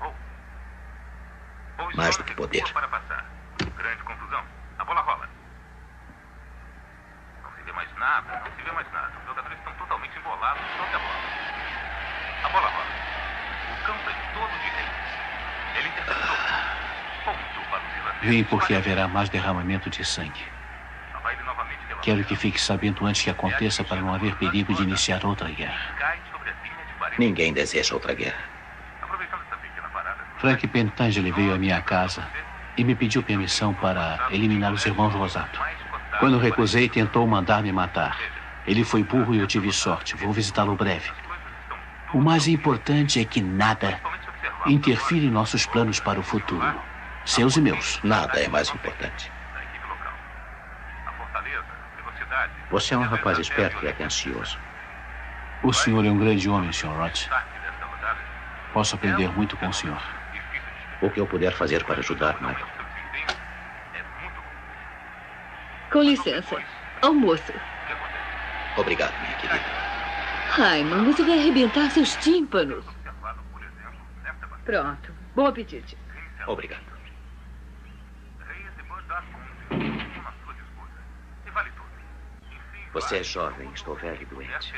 K: Mais do que poder.
B: para passar. Grande confusão. A bola rola. Não se vê mais nada, não se vê mais nada. Os jogadores estão totalmente embolados sobre a bola. A bola rola. O campo é todo de reis. Ele interceptou. Ponto para os irlandeses.
F: Vim porque haverá mais derramamento de sangue. Quero que fique sabendo antes que aconteça para não haver perigo de iniciar outra guerra.
K: Ninguém deseja outra guerra.
F: Frank Pentangeli veio à minha casa e me pediu permissão para eliminar os irmãos Rosato. Quando recusei, tentou mandar me matar. Ele foi burro e eu tive sorte. Vou visitá-lo breve. O mais importante é que nada interfira em nossos planos para o futuro. Seus e meus.
K: Nada é mais importante. Você é um rapaz esperto e atencioso.
F: O senhor é um grande homem, senhor Roth. Posso aprender muito com o senhor.
K: O que eu puder fazer para ajudar, Michael.
C: Com licença. Almoço.
K: Obrigado, minha querida.
C: Raimon, você vai arrebentar seus tímpanos. Pronto. Bom apetite.
K: Obrigado. Você é jovem, estou velho e doente.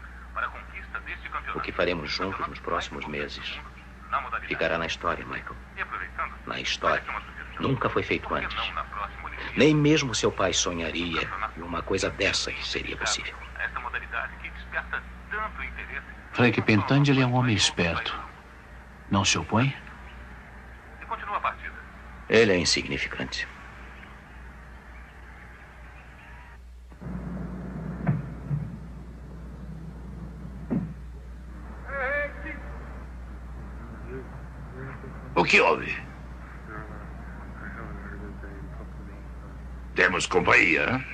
K: O que faremos juntos nos próximos meses ficará na história, Michael. Na história. Nunca foi feito antes. Nem mesmo seu pai sonharia que uma coisa dessa seria possível.
F: Frank Pentangeli é um homem esperto. Não se opõe?
K: Ele é insignificante.
P: O que houve? Temos companhia?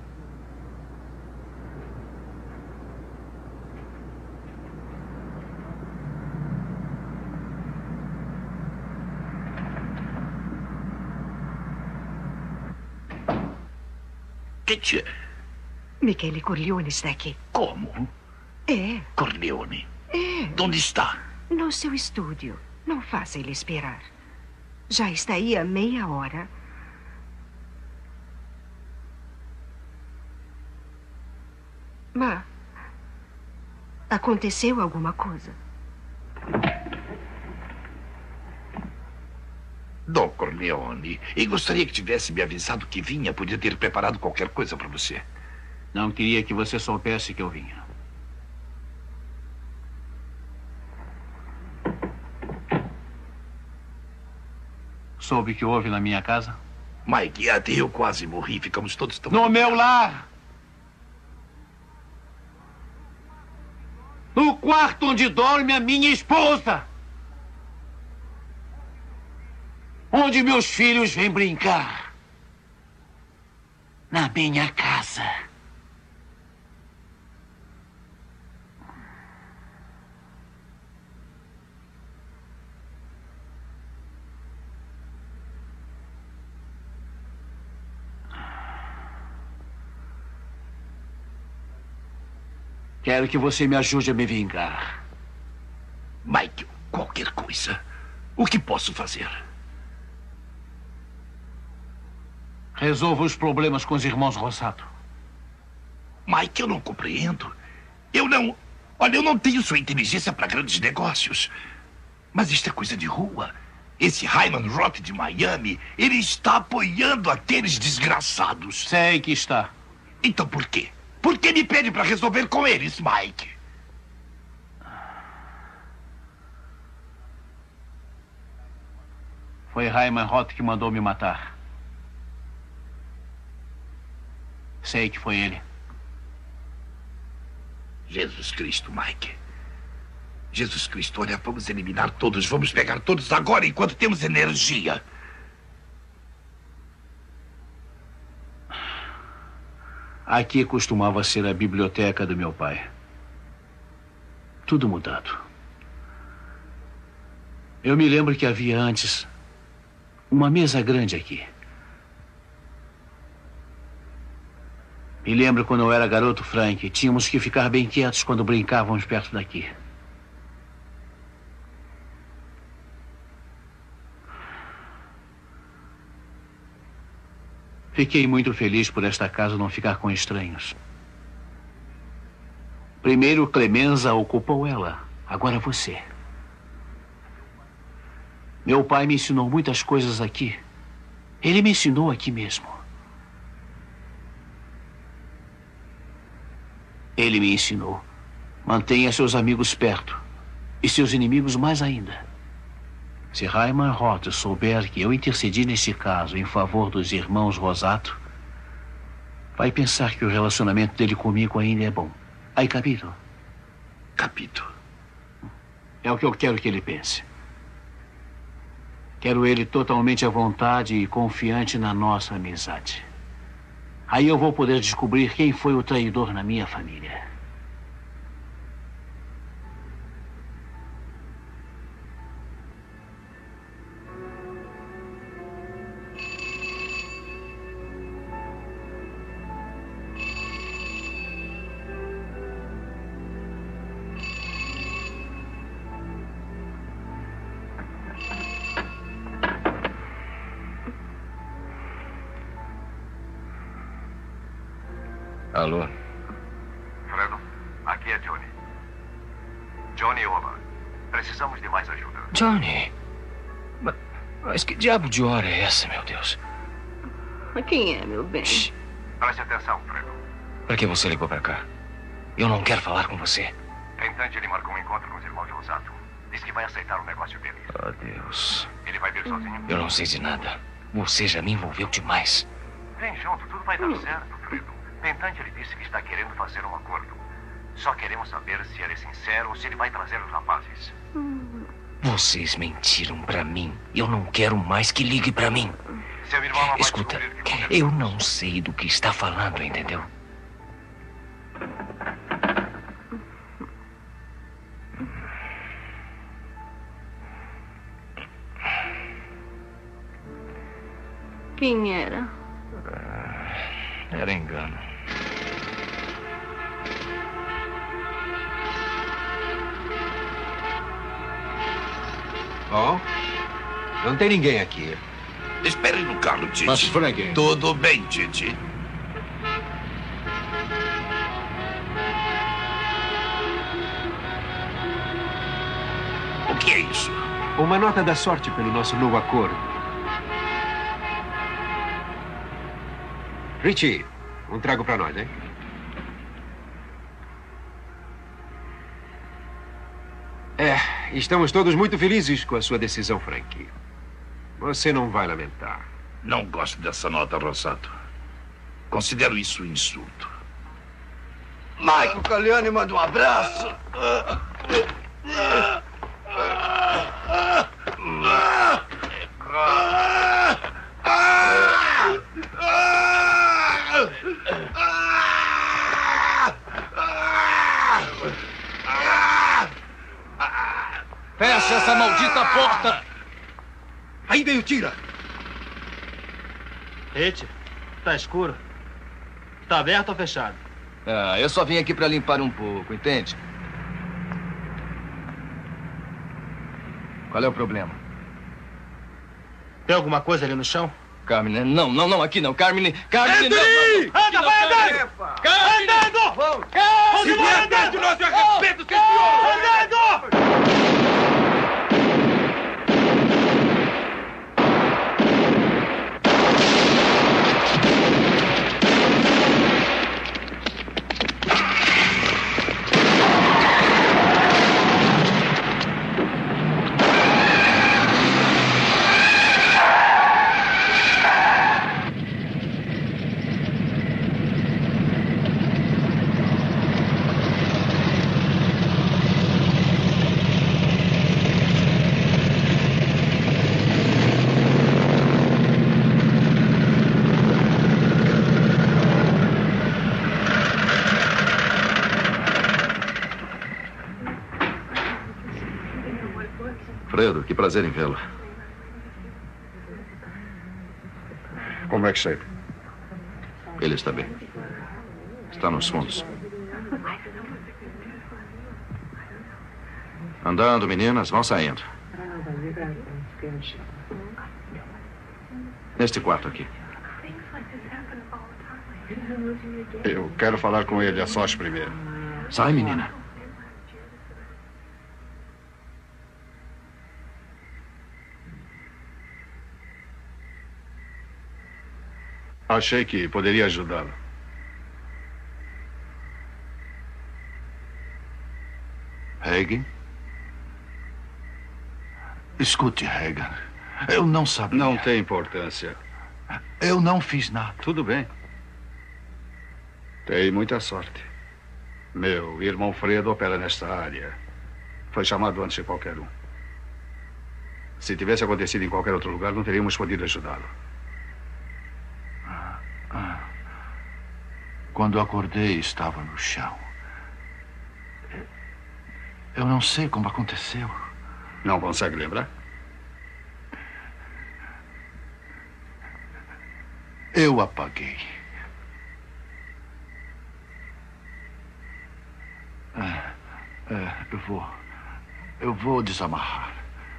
R: Que c'è?
O: Michele Corleone está aqui.
R: Como?
O: É.
R: Corleone.
O: É.
R: Onde está?
O: No seu estúdio. Não faça ele esperar. Já está aí há meia hora. Mas aconteceu alguma coisa?
R: Dom Corleone, e gostaria que tivesse me avisado que vinha. Podia ter preparado qualquer coisa para você.
F: Não queria que você soubesse que eu vinha. Soube que houve na minha casa?
R: Mike, até eu quase morri. Ficamos todos tão...
F: No meu lar! No quarto onde dorme a minha esposa! Onde meus filhos vêm brincar? Na minha casa. Quero que você me ajude a me vingar.
R: Michael, qualquer coisa. O que posso fazer?
F: Resolva os problemas com os irmãos Rosato.
R: Mike, eu não compreendo. Eu não... Olha, eu não tenho sua inteligência para grandes negócios. Mas isto é coisa de rua. Esse Hyman Roth de Miami, ele está apoiando aqueles desgraçados.
F: Sei que está.
R: Então por quê? Por que me pede para resolver com eles, Mike?
F: Foi Hyman Roth que mandou me matar. Sei que foi ele.
R: Jesus Cristo, Mike. Jesus Cristo, olha, vamos eliminar todos. Vamos pegar todos agora, enquanto temos energia.
F: Aqui costumava ser a biblioteca do meu pai. Tudo mudado. Eu me lembro que havia antes uma mesa grande aqui. Me lembro quando eu era garoto, Frank, tínhamos que ficar bem quietos quando brincávamos perto daqui. Fiquei muito feliz por esta casa não ficar com estranhos. Primeiro Clemenza ocupou ela, agora você. Meu pai me ensinou muitas coisas aqui. Ele me ensinou aqui mesmo. Ele me ensinou. Mantenha seus amigos perto e seus inimigos mais ainda. Se Hyman Roth souber que eu intercedi neste caso em favor dos irmãos Rosato, vai pensar que o relacionamento dele comigo ainda é bom. Aí, capito?
R: Capito.
F: É o que eu quero que ele pense. Quero ele totalmente à vontade e confiante na nossa amizade. Aí eu vou poder descobrir quem foi o traidor na minha família.
Q: Alô?
M: Fredo, aqui é Johnny. Johnny Oba. Precisamos de mais ajuda.
D: Johnny. Mas, mas que diabo de hora é essa, meu Deus?
C: Mas quem é, meu bem?
M: Shhh. Preste atenção, Fredo.
D: Para que você ligou para cá? Eu não quero falar com você.
M: Tentante, ele marcou um encontro com os irmãos de Rosato. Diz que vai aceitar o negócio dele.
D: Oh, Deus.
M: Ele vai vir sozinho?
D: Eu não sei de nada. Você já me envolveu demais.
M: Vem junto, tudo vai dar certo, Fredo. Tentante, ele disse que está querendo fazer um acordo. Só queremos saber se ele é sincero ou se ele vai trazer os rapazes.
D: Vocês mentiram pra mim. Eu não quero mais que ligue pra mim.
M: Seu irmão não vai
D: Escuta, eu não sei do que está falando, entendeu?
C: Quem era?
D: Era engano.
G: Bom, não tem ninguém aqui.
R: Espere no carro, Titi.
G: Mas, Frank...
R: Tudo bem, Titi. O que é isso?
G: Uma nota da sorte pelo nosso novo acordo. Richie, um trago para nós, hein? É, estamos todos muito felizes com a sua decisão, Frank. Você não vai lamentar.
R: Não gosto dessa nota, Rosato. Considero isso um insulto.
I: Michael Corleone manda um abraço.
H: Fecha essa maldita porta!
I: Aí veio, tira!
H: Ete, tá escuro. Tá aberto ou fechado?
N: Ah, eu só vim aqui para limpar um pouco, entende? Qual é o problema?
H: Tem alguma coisa ali no chão?
N: Carmine, não, não, não, aqui não. Carmine, Carmine, não,
H: Anthony!
N: não, não.
H: Anda, vai andando! Andando! Vamos! Se vai andando, nós arrebento, senhor! Andando!
A: Fredo, que prazer em vê-lo.
S: Como é que sei?
A: Ele está bem. Está nos fundos. Andando, meninas, vão saindo. Neste quarto aqui.
S: Eu quero falar com ele a sós primeiro.
A: Sai, menina.
S: Achei que poderia ajudá-lo.
R: Hagen? Escute, Hagen. Eu não sabia.
S: Não tem importância.
R: Eu não fiz nada.
S: Tudo bem. Tem muita sorte. Meu irmão Fredo opera nesta área. Foi chamado antes de qualquer um. Se tivesse acontecido em qualquer outro lugar, não teríamos podido ajudá-lo.
R: Ah, quando acordei, estava no chão. Eu não sei como aconteceu.
S: Não consegue lembrar?
R: Eu apaguei. Ah, é, eu vou... Eu vou desamarrar.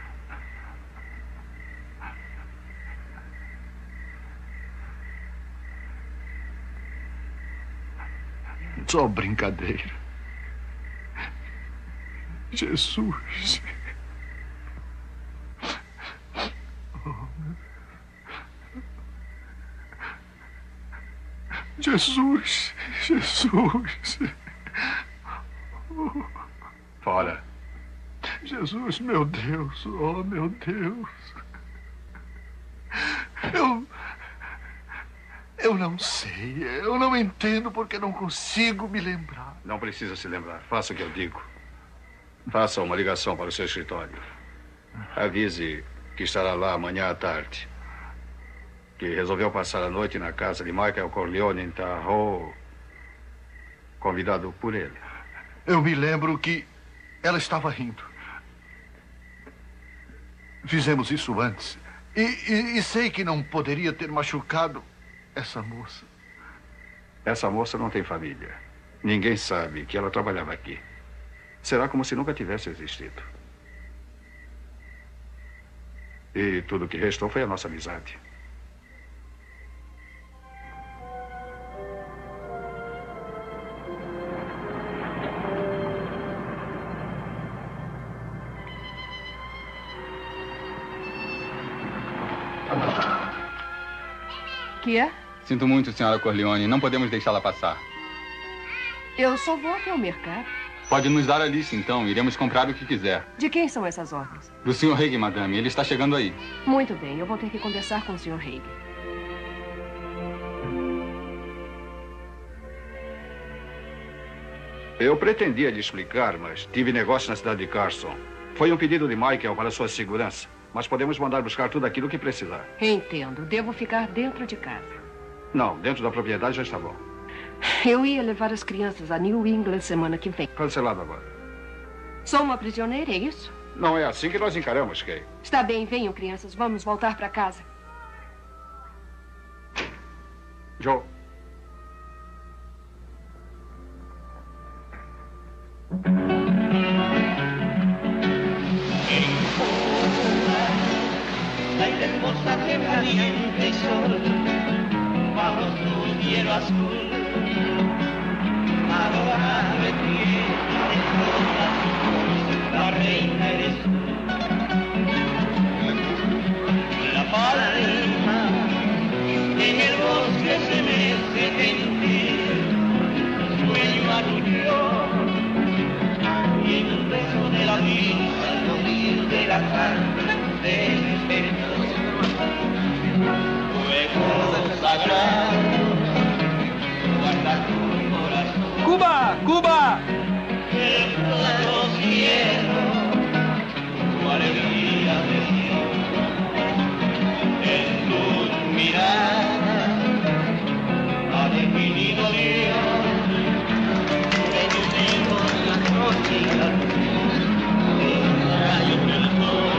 R: Só brincadeira. Jesus. Jesus. Jesus.
S: Fora.
R: Jesus, meu Deus. Oh, meu Deus. Eu... Eu não sei. Eu não entendo porque não consigo me lembrar.
S: Não precisa se lembrar. Faça o que eu digo. Faça uma ligação para o seu escritório. Avise que estará lá amanhã à tarde. Que resolveu passar a noite na casa de Michael Corleone em Tahoe, convidado por ele.
R: Eu me lembro que ela estava rindo. Fizemos isso antes. E, e, e sei que não poderia ter machucado essa moça.
S: Essa moça não tem família. Ninguém sabe que ela trabalhava aqui. Será como se nunca tivesse existido. E tudo o que restou foi a nossa amizade.
O: Que é?
U: Sinto muito, senhora Corleone. Não podemos deixá-la passar.
O: Eu só vou até o mercado.
U: Pode nos dar a lista, então. Iremos comprar o que quiser.
O: De quem são essas ordens?
U: Do senhor Hagen, madame. Ele está chegando aí.
O: Muito bem. Eu vou ter que conversar com o senhor Hagen.
S: Eu pretendia lhe explicar, mas tive negócio na cidade de Carson. Foi um pedido de Michael para sua segurança. Mas podemos mandar buscar tudo aquilo que precisar.
O: Entendo. Devo ficar dentro de casa.
S: Não, dentro da propriedade já está bom.
O: Eu ia levar as crianças a New England semana que vem.
S: Cancelado agora.
O: Sou uma prisioneira, é isso?
S: Não é assim que nós encaramos, Kay.
O: Está bem, venham, crianças. Vamos voltar para casa.
S: Joe.
V: caliente sol, bajo tu cielo azul, adorable tierra de todas, la reina eres tú. La palma en el bosque se mece gentil, sueño arrulló, y en el beso de la brisa, el morir de la carne, despertó. Fuego sagrado, guarda tu corazón.
E: ¡Cuba! ¡Cuba!
V: El fuego cielo, tu alegría me dio. En tu mirada ha definido Dios. En tus ojos la noche y la luz, el rayo del sol.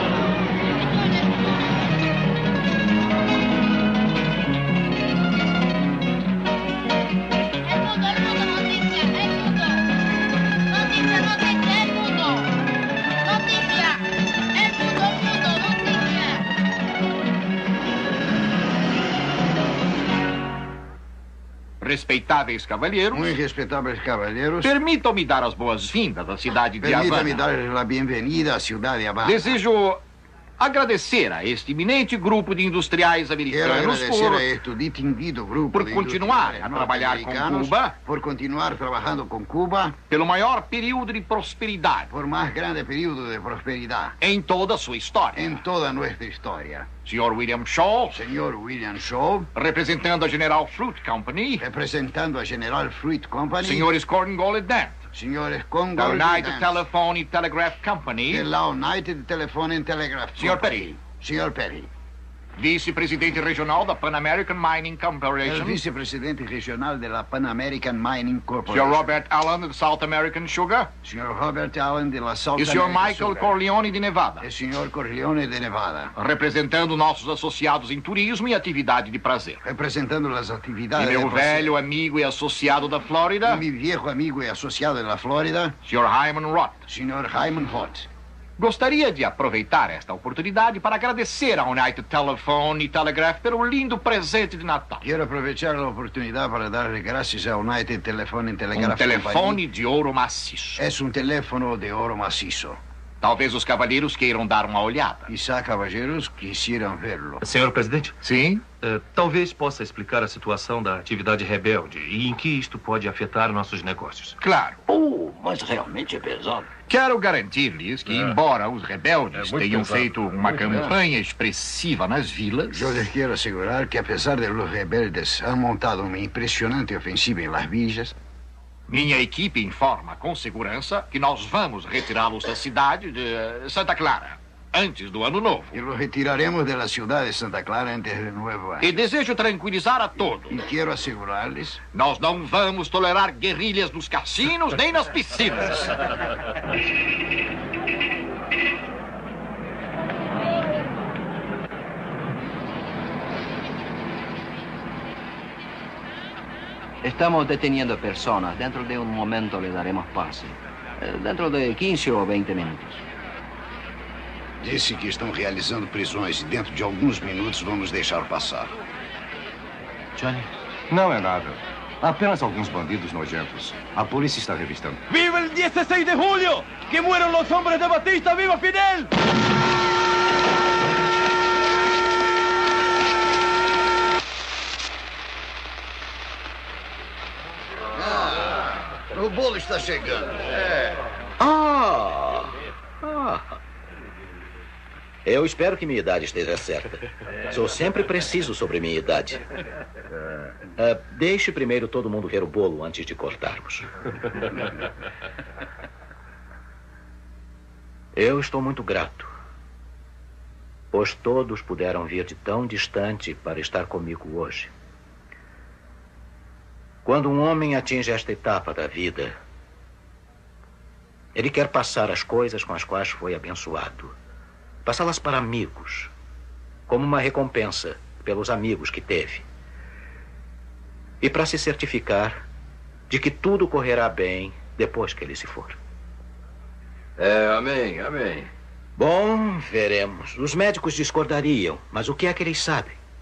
W: Respeitáveis cavalheiros.
J: Muito respeitáveis cavalheiros.
W: Permitam-me dar as boas-vindas à cidade de Havana.
J: Permita-me dar a bem-vinda à cidade de Havana.
W: Desejo agradecer a este iminente grupo de industriais
J: Quero
W: americanos
J: agradecer
W: por,
J: a este distinguido grupo
W: por
J: de
W: continuar a
J: industriais
W: trabalhar com
J: norte-americanos,
W: Cuba,
J: por continuar trabalhando com Cuba,
W: pelo maior período de prosperidade,
J: por mais grande período de prosperidade,
W: em toda a sua história.
J: em toda a nossa história.
W: senhor William Shaw,
J: Senhor William Shaw,
W: representando a General Fruit Company,
J: representando a General Fruit Company,
W: senhores Cornwall e Dent,
J: senhores
W: da
J: Congo
W: United Telephone and Telegraph Company,
J: da United Telephone and Telegraph
W: senhor
J: Company.
W: Perry,
J: senhor Perry,
W: vice-presidente regional da Pan American Mining Corporation,
J: el vice-presidente regional da Pan American Mining Corporation,
W: senhor Robert Allen, da South American Sugar,
J: senhor Robert Allen de la South
W: e senhor
J: American
W: Michael
J: Sugar,
W: Corleone de Nevada,
J: e senhor Corleone de Nevada,
W: representando nossos associados em turismo e atividade de prazer.
J: representando as
W: E
J: atividades
W: meu
J: de prazer.
W: velho amigo e associado da Flórida,
J: E meu viejo amigo e associado da Flórida,
W: senhor Hyman Roth.
J: senhor Hyman Roth.
W: Gostaria de aproveitar esta oportunidade para agradecer à United Telephone e Telegraph pelo lindo presente de Natal.
J: Quero aproveitar a oportunidade para dar graças ao United Telephone and
W: Um
J: Telegraph
W: telefone
J: Company.
W: de ouro maciço.
J: É um telefone de ouro maciço.
W: Talvez os cavalheiros queiram dar uma olhada.
J: Quizá cavalheiros quisieram vê-lo.
A: Senhor presidente?
W: Sim?
A: Eh, talvez possa explicar a situação da atividade rebelde e em que isto pode afetar nossos negócios.
W: Claro.
H: Oh, mas realmente é pesado.
W: Quero garantir-lhes que,
A: É.
W: embora os rebeldes
A: É muito
W: tenham
A: pesado.
W: feito uma
A: Muito
W: campanha expressiva nas vilas,
J: Eu lhes quero assegurar que, apesar de los rebeldes han montado uma impressionante ofensiva em Las Villas,
W: minha equipe informa com segurança que nós vamos retirá-los da cidade de Santa Clara antes do Ano Novo.
J: e los retiraremos da cidade de Santa Clara antes do novo ano.
W: E desejo tranquilizar a todos.
J: E quero assegurar-lhes
W: Nós não vamos tolerar guerrilhas nos cassinos nem nas piscinas.
T: Estamos deteniendo personas. Dentro de un momento le daremos pase. Eh, Dentro de quince ou veinte minutos.
J: disse que estão realizando prisões e dentro de alguns minutos vamos deixar passar.
Q: Johnny? Não é nada. Apenas alguns bandidos nojentos. A polícia está revistando.
E: ¡Viva el dieciséis de julio! ¡Que mueran los hombres de Batista! ¡Viva Fidel!
I: O bolo está chegando. É.
K: Ah! Ah! Eu espero que minha idade esteja certa. Sou sempre preciso sobre minha idade. Ah, deixe primeiro todo mundo ver o bolo antes de cortarmos. Eu estou muito grato, pois todos puderam vir de tão distante para estar comigo hoje. Quando um homem atinge esta etapa da vida, ele quer passar as coisas com as quais foi abençoado. Passá-las para amigos, como uma recompensa pelos amigos que teve. E para se certificar de que tudo correrá bem depois que ele se for.
X: É, amém, amém.
K: Bom, veremos. Os médicos discordariam, mas o que é que eles sabem?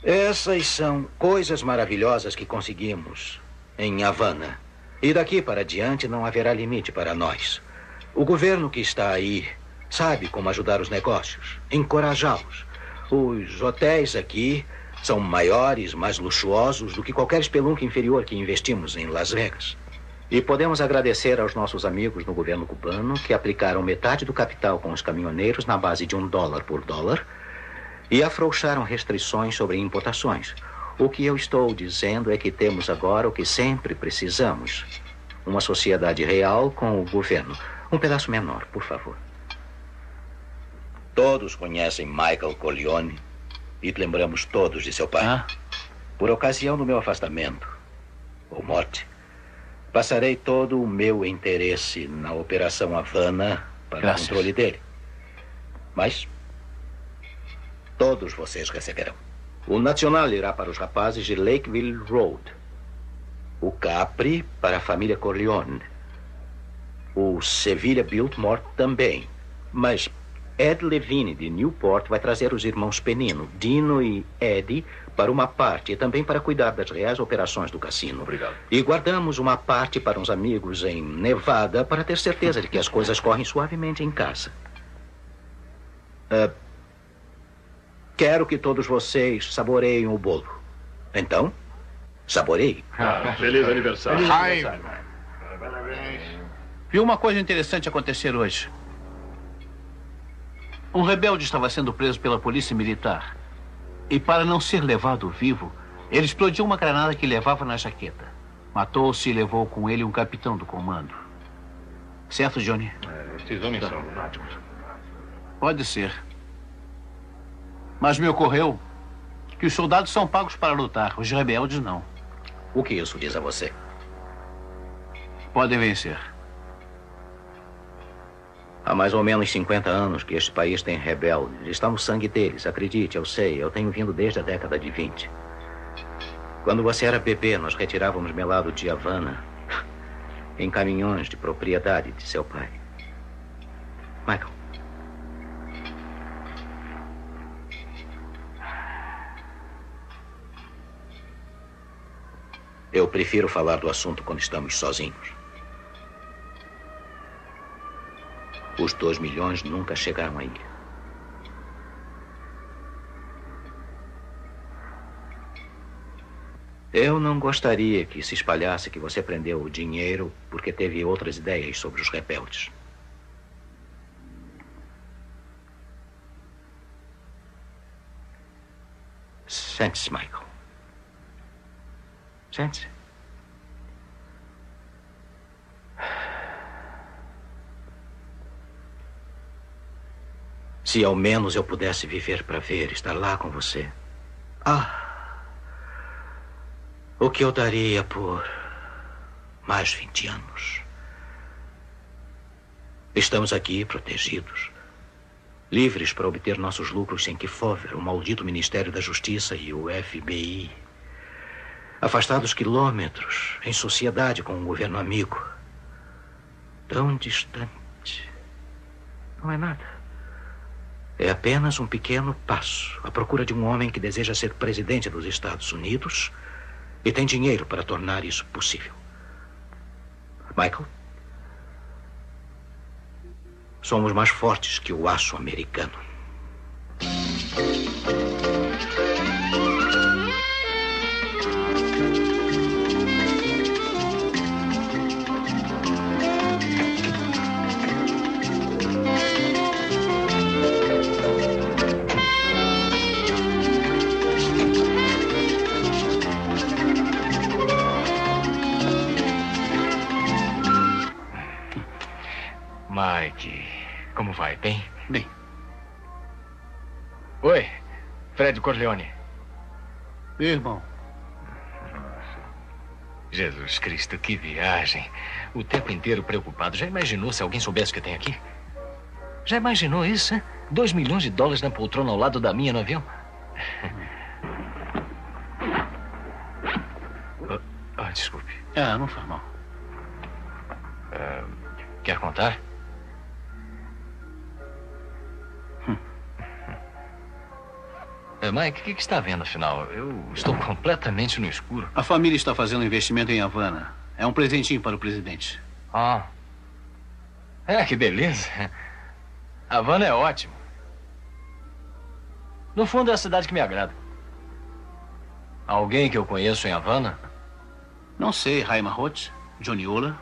K: Essas são coisas maravilhosas que conseguimos em Havana. E daqui para diante não haverá limite para nós. O governo que está aí sabe como ajudar os negócios, encorajá-los. Os hotéis aqui são maiores, mais luxuosos do que qualquer espelunca inferior que investimos em Las Vegas. E podemos agradecer aos nossos amigos no governo cubano que aplicaram metade do capital com os caminhoneiros na base de um dólar por dólar e afrouxaram restrições sobre importações. O que eu estou dizendo é que temos agora o que sempre precisamos. Uma sociedade real com o governo. Um pedaço menor, por favor. Todos conhecem Michael Corleone e lembramos todos de seu pai. Ah. Por ocasião do meu afastamento, ou morte, passarei todo o meu interesse na Operação Havana para Graças. o controle dele. Mas todos vocês receberão. O Nacional irá para os rapazes de Lakeville Road. O Capri para a família Corleone. O Sevilla Biltmore também. Mas Ed Levine, de Newport, vai trazer os irmãos Penino, Dino e Eddie, para uma parte e também para cuidar das reais operações do cassino.
A: Obrigado.
K: E guardamos uma parte para uns amigos em Nevada para ter certeza de que as coisas correm suavemente em casa. Uh, quero que todos vocês saboreiem o bolo. Então, saboreiem.
S: Ah, feliz aniversário.
H: Feliz aniversário.
S: Parabéns.
H: Vi uma coisa interessante acontecer hoje. Um rebelde estava sendo preso pela polícia militar. E para não ser levado vivo, ele explodiu uma granada que levava na jaqueta. Matou-se e levou com ele um capitão do comando. Certo, Johnny?
S: É, esses homens são ótimos.
H: Pode ser. Mas me ocorreu que os soldados são pagos para lutar, os rebeldes não.
K: O que isso diz a você?
H: Podem vencer.
K: Há mais ou menos cinquenta anos que este país tem rebeldes. Está no sangue deles, acredite, eu sei. Eu tenho vindo desde a década de vinte. Quando você era bebê, nós retirávamos melado de Havana em caminhões de propriedade de seu pai. Michael. Eu prefiro falar do assunto quando estamos sozinhos. Os dois milhões nunca chegaram à ilha. Eu não gostaria que se espalhasse que você prendeu o dinheiro porque teve outras ideias sobre os rebeldes. Sente-se, Michael. Sente-se. Se ao menos eu pudesse viver para ver, estar lá com você. Ah! O que eu daria por mais vinte anos. Estamos aqui protegidos, livres para obter nossos lucros sem que Fover, o maldito Ministério da Justiça e o F B I, afastados quilômetros, em sociedade com um governo amigo, tão distante. Não é nada. É apenas um pequeno passo à procura de um homem que deseja ser presidente dos Estados Unidos e tem dinheiro para tornar isso possível. Michael, somos mais fortes que o aço americano.
B: Mike, como vai? Bem?
H: Bem.
B: Oi, Fred Corleone.
H: Irmão.
B: Jesus Cristo, que viagem. O tempo inteiro preocupado. Já imaginou se alguém soubesse o que tem aqui? Já imaginou isso, hein? Dois milhões de dólares na poltrona ao lado da minha no avião? oh, oh, desculpe.
H: Ah, não faz mal.
B: Uh, quer contar? Uh, Mike, o que, que está vendo, afinal? Eu estou completamente no escuro.
H: A família está fazendo um investimento em Havana. É um presentinho para o presidente.
B: Ah. É, que beleza. Havana é ótimo. No fundo, é a cidade que me agrada. Alguém que eu conheço em Havana?
H: Não sei, Jaime Roth, Johnny Ola.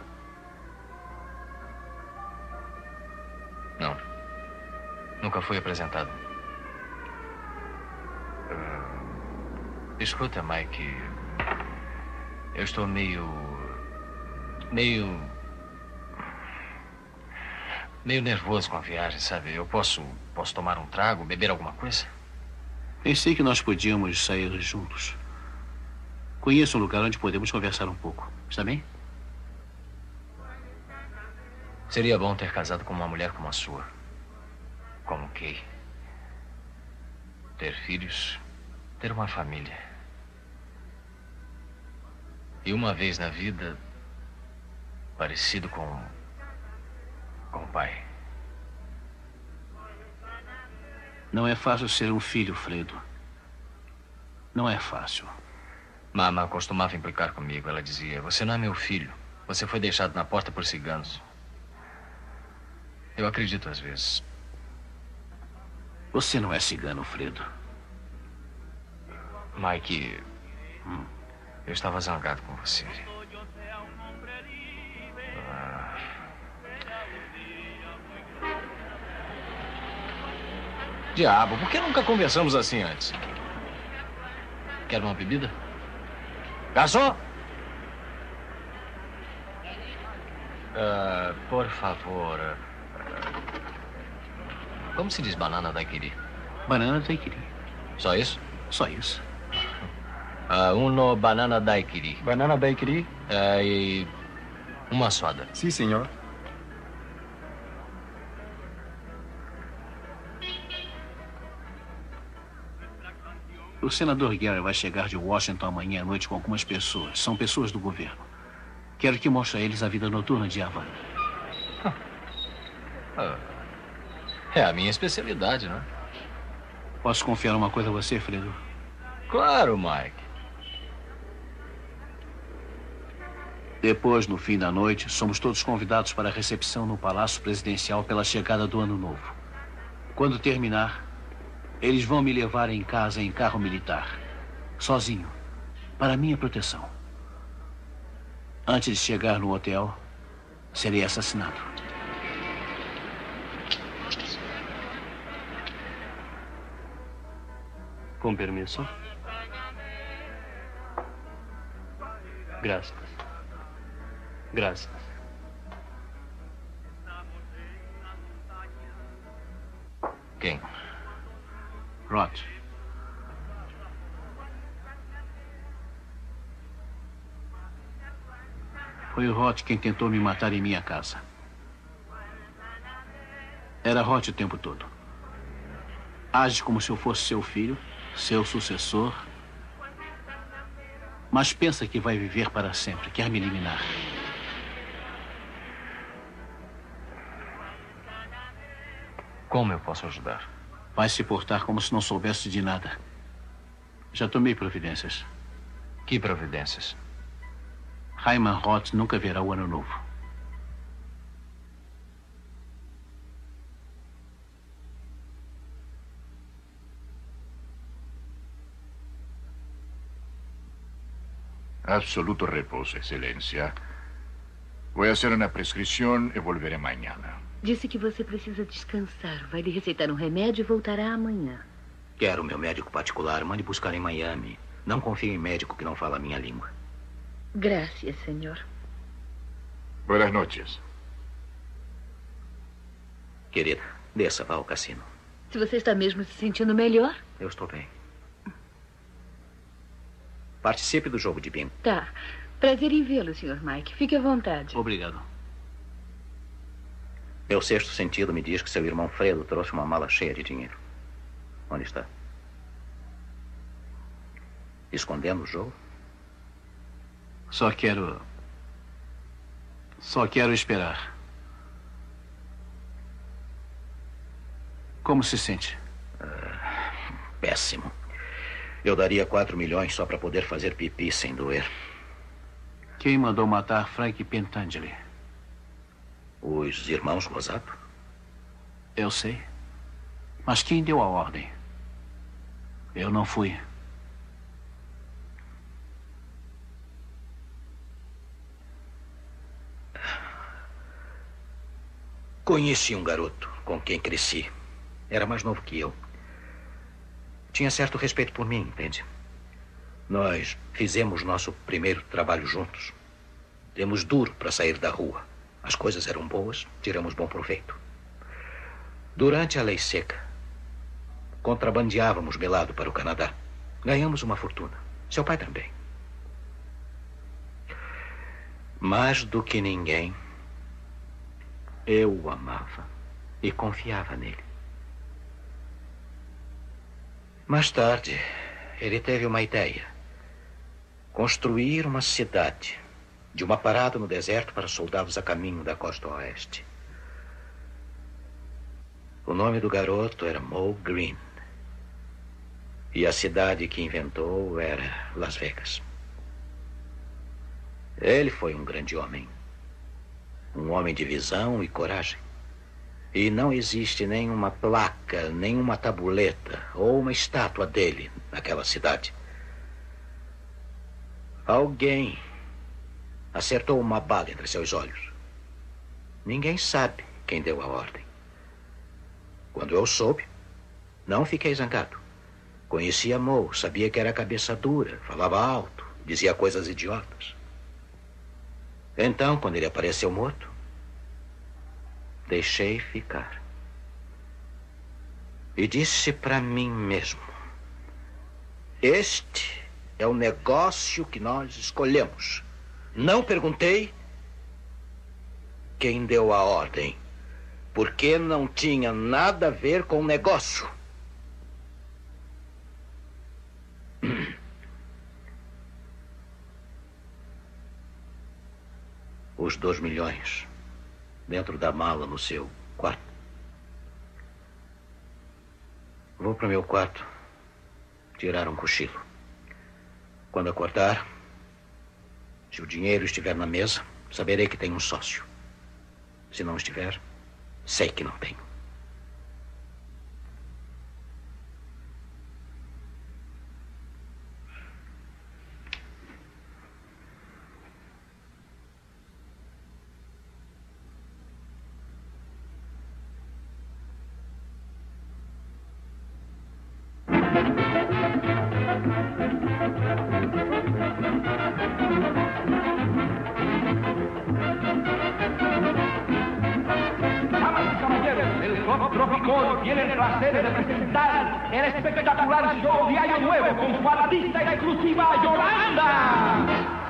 B: Não. Nunca fui apresentado. Escuta, Mike, eu estou meio... meio... meio nervoso com a viagem, sabe? Eu posso... posso tomar um trago, beber alguma coisa?
H: Pensei que nós podíamos sair juntos. Conheço um lugar onde podemos conversar um pouco. Está bem?
B: Seria bom ter casado com uma mulher como a sua. Como Kay. Ter filhos, ter uma família. E uma vez na vida, parecido com... com o pai.
H: Não é fácil ser um filho, Fredo. Não é fácil.
B: Mama costumava implicar comigo. Ela dizia, você não é meu filho. Você foi deixado na porta por ciganos. Eu acredito às vezes.
H: Você não é cigano, Fredo.
B: Mike, hum. eu estava zangado com você. Ah. Diabo, por que nunca conversamos assim antes? Quer uma bebida? Garçom! Uh, por favor. Uh, como se diz banana daiquiri?
H: Banana daiquiri.
B: Só isso?
H: Só isso.
B: Uh, uno banana daiquiri.
U: Banana daiquiri?
B: Uh, e uma soda.
U: Sim, senhor.
H: O senador Gary vai chegar de Washington amanhã à noite com algumas pessoas. São pessoas do governo. Quero que mostre a eles a vida noturna de Havana.
B: É a minha especialidade, né?
H: Posso confiar uma coisa a você, Fredo?
B: Claro, Mike.
H: Depois, no fim da noite, somos todos convidados para a recepção no Palácio Presidencial pela chegada do Ano Novo. Quando terminar, eles vão me levar em casa em carro militar, sozinho, para minha proteção. Antes de chegar no hotel, serei assassinado.
F: Com permisso. Graças. Graças.
B: Quem?
H: Roth. Foi o Roth quem tentou me matar em minha casa. Era Roth o tempo todo. Age como se eu fosse seu filho, seu sucessor, mas pensa que vai viver para sempre, quer me eliminar.
B: Como eu posso ajudar?
H: Vai se portar como se não soubesse de nada. Já tomei providências.
B: Que providências?
H: Hyman Roth nunca verá o Ano Novo.
L: Absoluto repouso, Excelência. Vou fazer uma prescrição e volverei amanhã.
C: Disse que você precisa descansar. Vai lhe receitar um remédio e voltará amanhã.
K: Quero meu médico particular. Mande buscar em Miami. Não confio em médico que não fala a minha língua.
C: Graças, senhor.
L: Boas noites.
K: Querida, desça, vá ao cassino.
C: Se você está mesmo se sentindo melhor...
K: Eu estou bem. Participe do jogo de bingo.
C: Tá. Prazer em vê-lo, senhor Mike. Fique à vontade.
H: Obrigado.
K: Meu sexto sentido me diz que seu irmão Fredo trouxe uma mala cheia de dinheiro. Onde está? Escondendo o jogo?
H: Só quero... Só quero esperar. Como se sente?
K: Uh, péssimo. Eu daria quatro milhões só para poder fazer pipi sem doer.
D: Quem mandou matar Frank Pentangeli?
K: Os irmãos Rosato?
D: Eu sei. Mas quem deu a ordem? Eu não fui.
K: Conheci um garoto com quem cresci. Era mais novo que eu. Tinha certo respeito por mim, entende? Nós fizemos nosso primeiro trabalho juntos. Demos duro para sair da rua. As coisas eram boas, tiramos bom proveito. Durante a lei seca, contrabandeávamos melado para o Canadá. Ganhamos uma fortuna. Seu pai também. Mais do que ninguém, eu o amava e confiava nele. Mais tarde, ele teve uma ideia. Construir uma cidade de uma parada no deserto para soldados a caminho da costa oeste. O nome do garoto era Moe Green. E a cidade que inventou era Las Vegas. Ele foi um grande homem. Um homem de visão e coragem. E não existe nenhuma placa, nenhuma tabuleta ou uma estátua dele naquela cidade. Alguém acertou uma bala entre seus olhos. Ninguém sabe quem deu a ordem. Quando eu soube, não fiquei zangado. Conhecia Moe, sabia que era cabeça dura, falava alto, dizia coisas idiotas. Então, quando ele apareceu morto, deixei ficar. E disse para mim mesmo: este é o negócio que nós escolhemos. Não perguntei quem deu a ordem, porque não tinha nada a ver com o negócio. Os dois milhões dentro da mala no seu quarto. Vou para o meu quarto tirar um cochilo. Quando acordar, se o dinheiro estiver na mesa, saberei que tenho um sócio. Se não estiver, sei que não tenho.
V: Tiene el placer de presentar el espectacular show de Año Nuevo con su artista exclusiva Yolanda.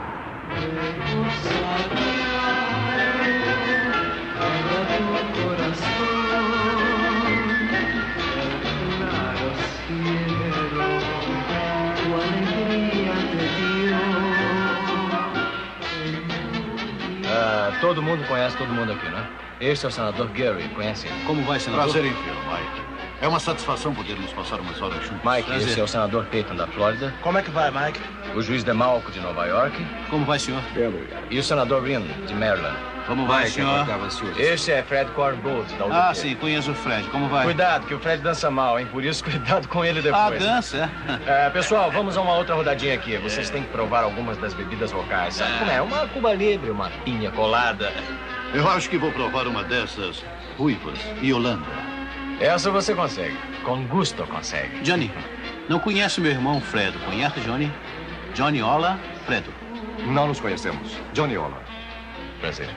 B: Ah, todo mundo conhece todo mundo aqui, né? Este é o senador Gary, conhece ele?
D: Como vai, senador?
L: Prazer em vê-lo, Mike. É uma satisfação podermos passar umas horas juntos.
B: Mike,
D: Prazer.
B: esse é o senador Peyton da Flórida.
H: Como é que vai, Mike?
B: O juiz DeMalco de Nova York.
D: Como vai, senhor?
B: Bem, obrigado. E o senador Green, de Maryland.
D: Como vai, senhor?
B: Este é Fred Corngold, da U D P.
D: Ah, sim, conheço o Fred. Como vai?
B: Cuidado, que o Fred dança mal, hein? Por isso, cuidado com ele depois.
D: Ah, dança,
B: é? É, pessoal, vamos a uma outra rodadinha aqui. Vocês têm que provar algumas das bebidas locais. Sabe como é? Uma Cuba Libre, uma pinha colada.
L: Eu acho que vou provar uma dessas ruivas e Holanda.
B: Essa você consegue. Com gosto consegue.
D: Johnny, não conhece meu irmão Fredo. Conhece, Johnny? Johnny Ola, Fredo.
Q: Não nos conhecemos. Johnny Ola.
B: Prazer.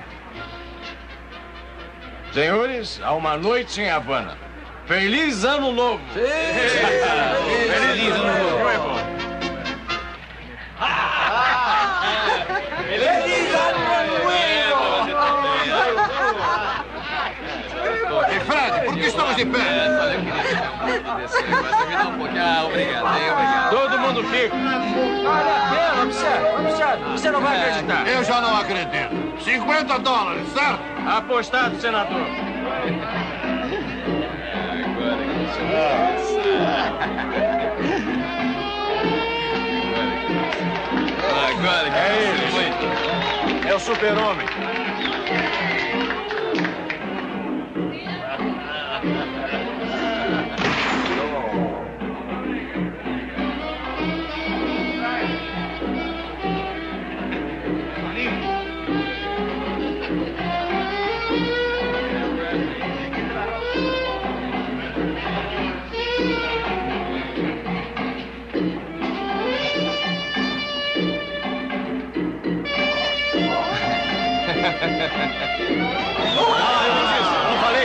B: Senhores, há uma noite em Havana. Feliz Ano Novo! Sim. Feliz Ano Novo!
V: Feliz Ano Novo!
L: Ei, Fred, por que estamos de pé?
B: Todo mundo fica. Olha a pena, observe, observe. Você não vai acreditar.
L: Eu já não acredito. cinquenta dólares, certo?
B: Apostado, senador. Agora que
E: Agora, que
G: É
E: ele
G: ele. É o super-homem.
E: Ah, eu disse, não falei?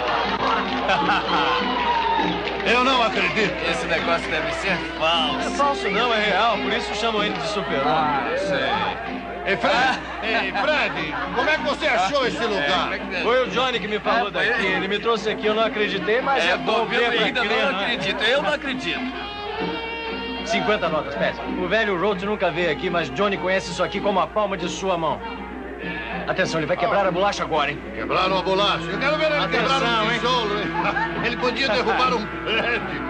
R: Eu não acredito.
E: Esse negócio deve ser falso. É falso não, é real, por isso chamam ele de super-homem. Ah, eu sei.
R: Ei, Fred, ei, Fred, como é que você achou esse lugar?
E: É, foi o Johnny que me falou é, daqui. Ele me trouxe aqui, eu não acreditei, mas é, é bom ver pra ainda crer, não acredito. Eu não acredito. cinquenta notas, peça. O velho Rhodes nunca veio aqui, mas Johnny conhece isso aqui como a palma de sua mão. Atenção, ele vai quebrar a bolacha agora, hein?
R: Quebraram a bolacha? Eu quero ver ele Atenção, quebrar um tijolo, hein? Ele podia derrubar um prédio.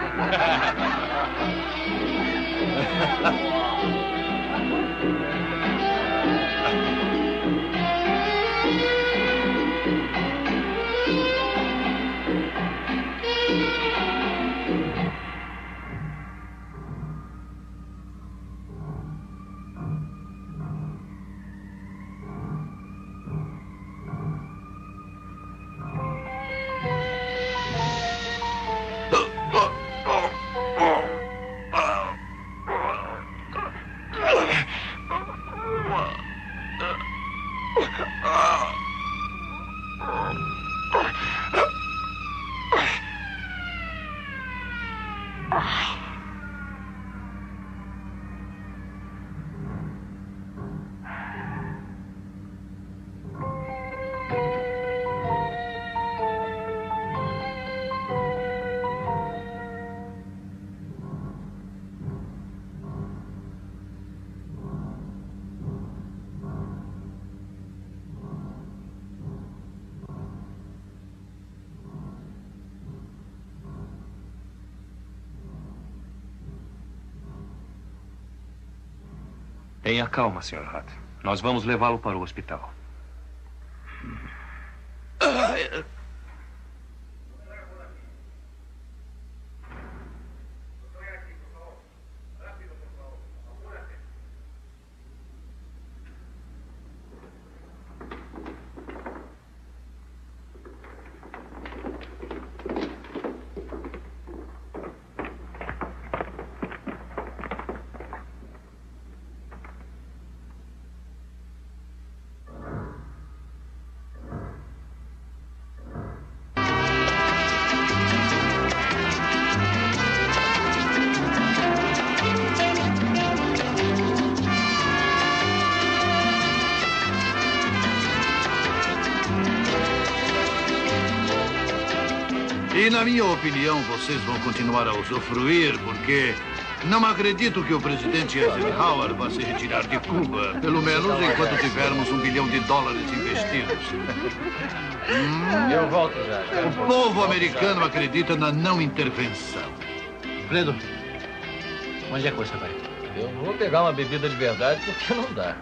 M: Tenha calma, senhor Hutt. Nós vamos levá-lo para o hospital.
R: E, na minha opinião, vocês vão continuar a usufruir, porque não acredito que o presidente Eisenhower vá se retirar de Cuba, pelo menos enquanto tivermos um bilhão de dólares investidos. Hum,
E: Eu volto já.
R: o povo americano acredita na não intervenção.
E: Fredo, onde é que você vai? Eu vou pegar uma bebida de verdade porque não dá.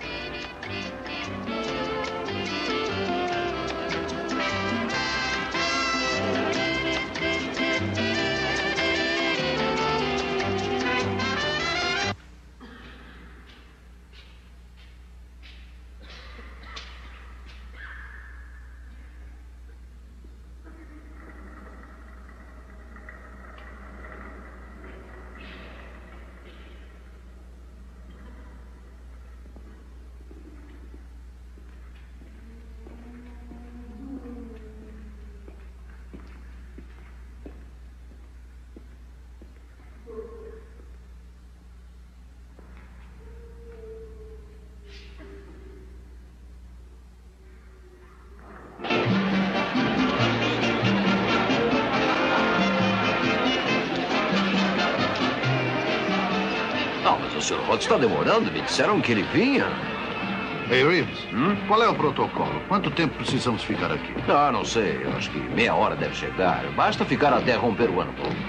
Q: O senhor Rhodes está demorando. Me disseram que ele vinha.
R: Ei, Reeves, hum? qual é o protocolo? Quanto tempo precisamos ficar aqui?
Q: Ah, não sei. Eu acho que meia hora deve chegar. Basta ficar até romper o ano novo.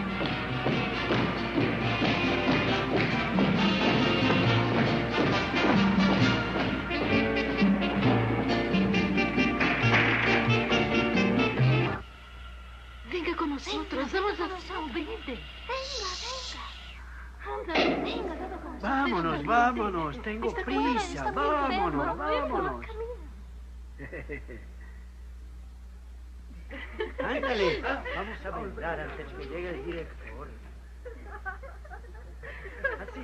C: nosotros. Vamos a hacer un brindis. Venga, venga.
D: Vámonos, vámonos. Tengo prisa. Vámonos, vámonos. Ándale, vamos a brindar antes que llegue el director. Así.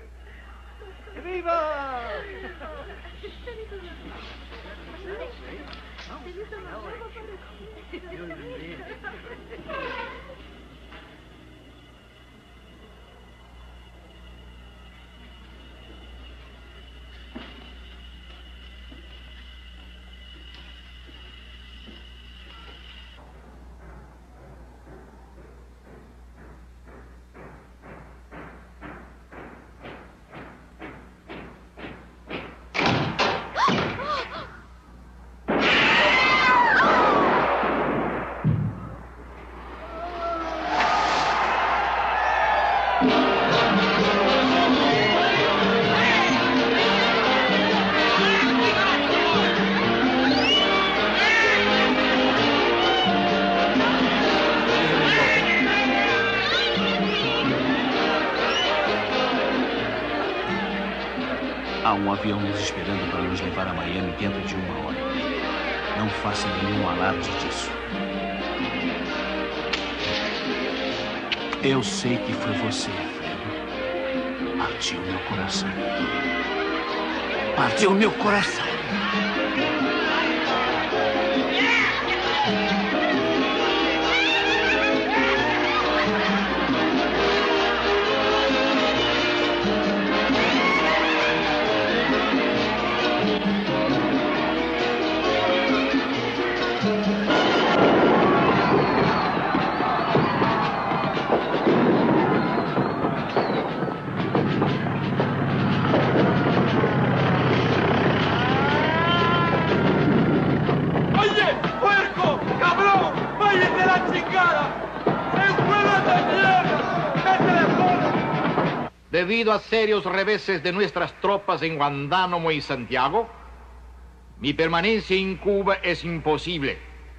D: ¡Viva! Há um avião nos esperando para nos levar a Miami dentro de uma hora. Não faça nenhum alarde disso. Eu sei que foi você, Fredo. Partiu meu coração. Partiu meu coração.
N: Debido a serios reveses de nuestras tropas en Guantánamo y Santiago, mi permanencia en Cuba es imposible.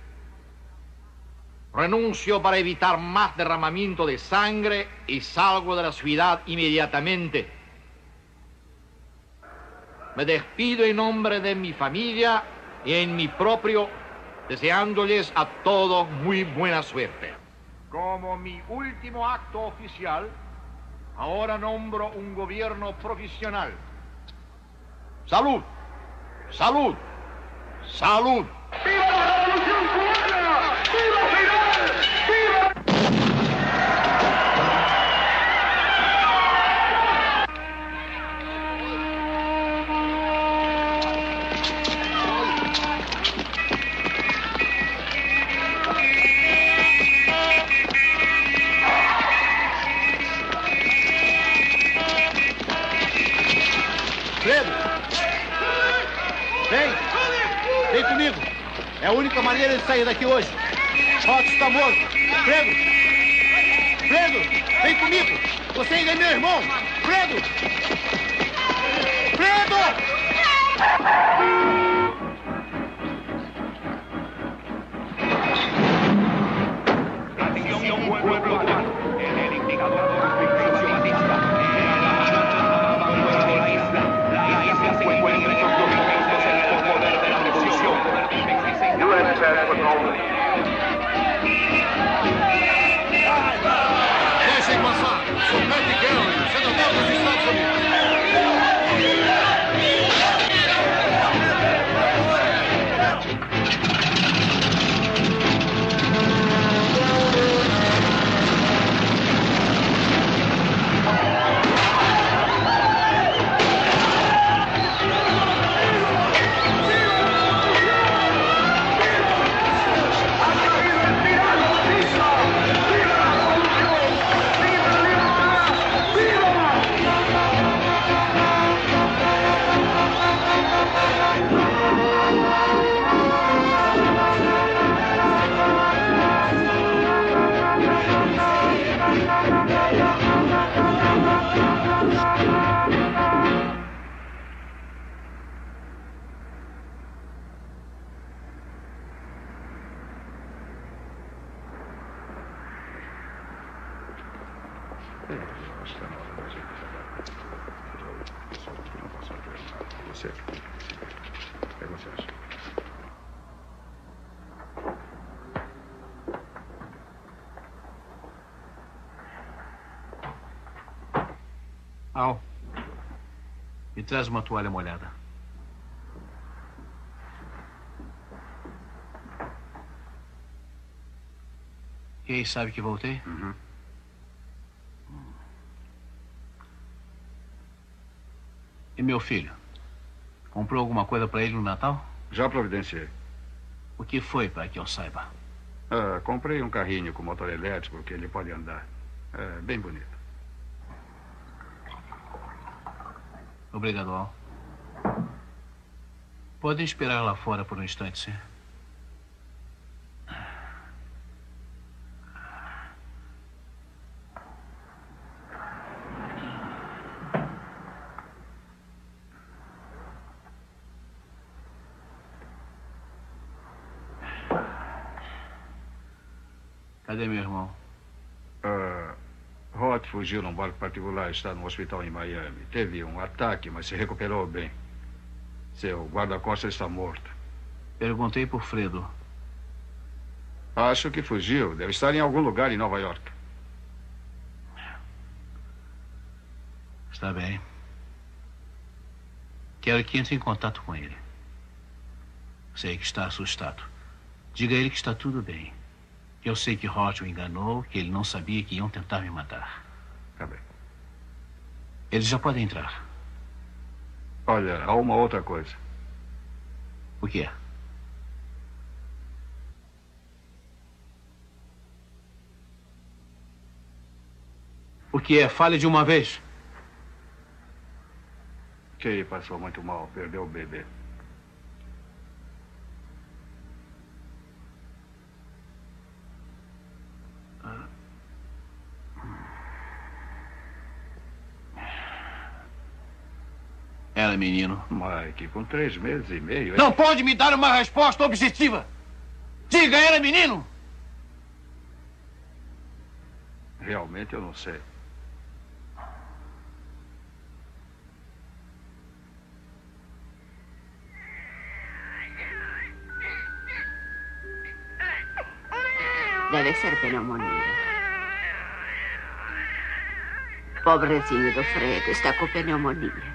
N: Renuncio para evitar más derramamiento de sangre y salgo de la ciudad inmediatamente. Me despido en nombre de mi familia y en mi propio, deseándoles a todos muy buena suerte. Como mi último acto oficial, ahora nombro un gobierno provisional. ¡Salud! ¡Salud! ¡Salud! ¡Viva la Revolución Cubana! ¡Viva Fidel! ¡Viva! Fredo! Vem! Vem comigo! É a única maneira de sair daqui hoje. Otto está morto! Fredo! Fredo! Vem comigo! Você ainda é meu irmão! Fredo! Fredo! Deixem passar! Sou Patty Garrett, senador dos Estados Unidos!
S: Você. O que você acha?
D: Al, me traz uma toalha molhada. E aí, sabe que voltei?
S: Uhum.
D: E meu filho? Comprou alguma coisa para ele no Natal?
S: Já providenciei.
D: O que foi, para que eu saiba?
S: Ah, comprei um carrinho com motor elétrico que ele pode andar. É bem bonito.
D: Obrigado, Al. Podem esperar lá fora por um instante, sim? Cadê meu irmão?
S: Uh, Roth fugiu num barco particular, está no hospital em Miami. Teve um ataque, mas se recuperou bem. Seu guarda-costas está morto.
D: Perguntei por Fredo.
S: Acho que fugiu. Deve estar em algum lugar em Nova York.
D: Está bem. Quero que entre em contato com ele. Sei que está assustado. Diga a ele que está tudo bem. Eu sei que Roth o enganou, que ele não sabia que iam tentar me matar.
S: Tá bem.
D: Eles já podem entrar.
S: Olha, há uma outra coisa.
D: O que é? O que é? Fale de uma vez.
S: Kay passou muito mal, perdeu o bebê.
D: Ela é menino.
S: Mike, com três meses e meio...
D: Não pode me dar uma resposta objetiva! Diga, ela é menino!
S: Realmente eu não sei.
O: Deve ser pneumonia. Pobrezinho do Fredo, está com pneumonia.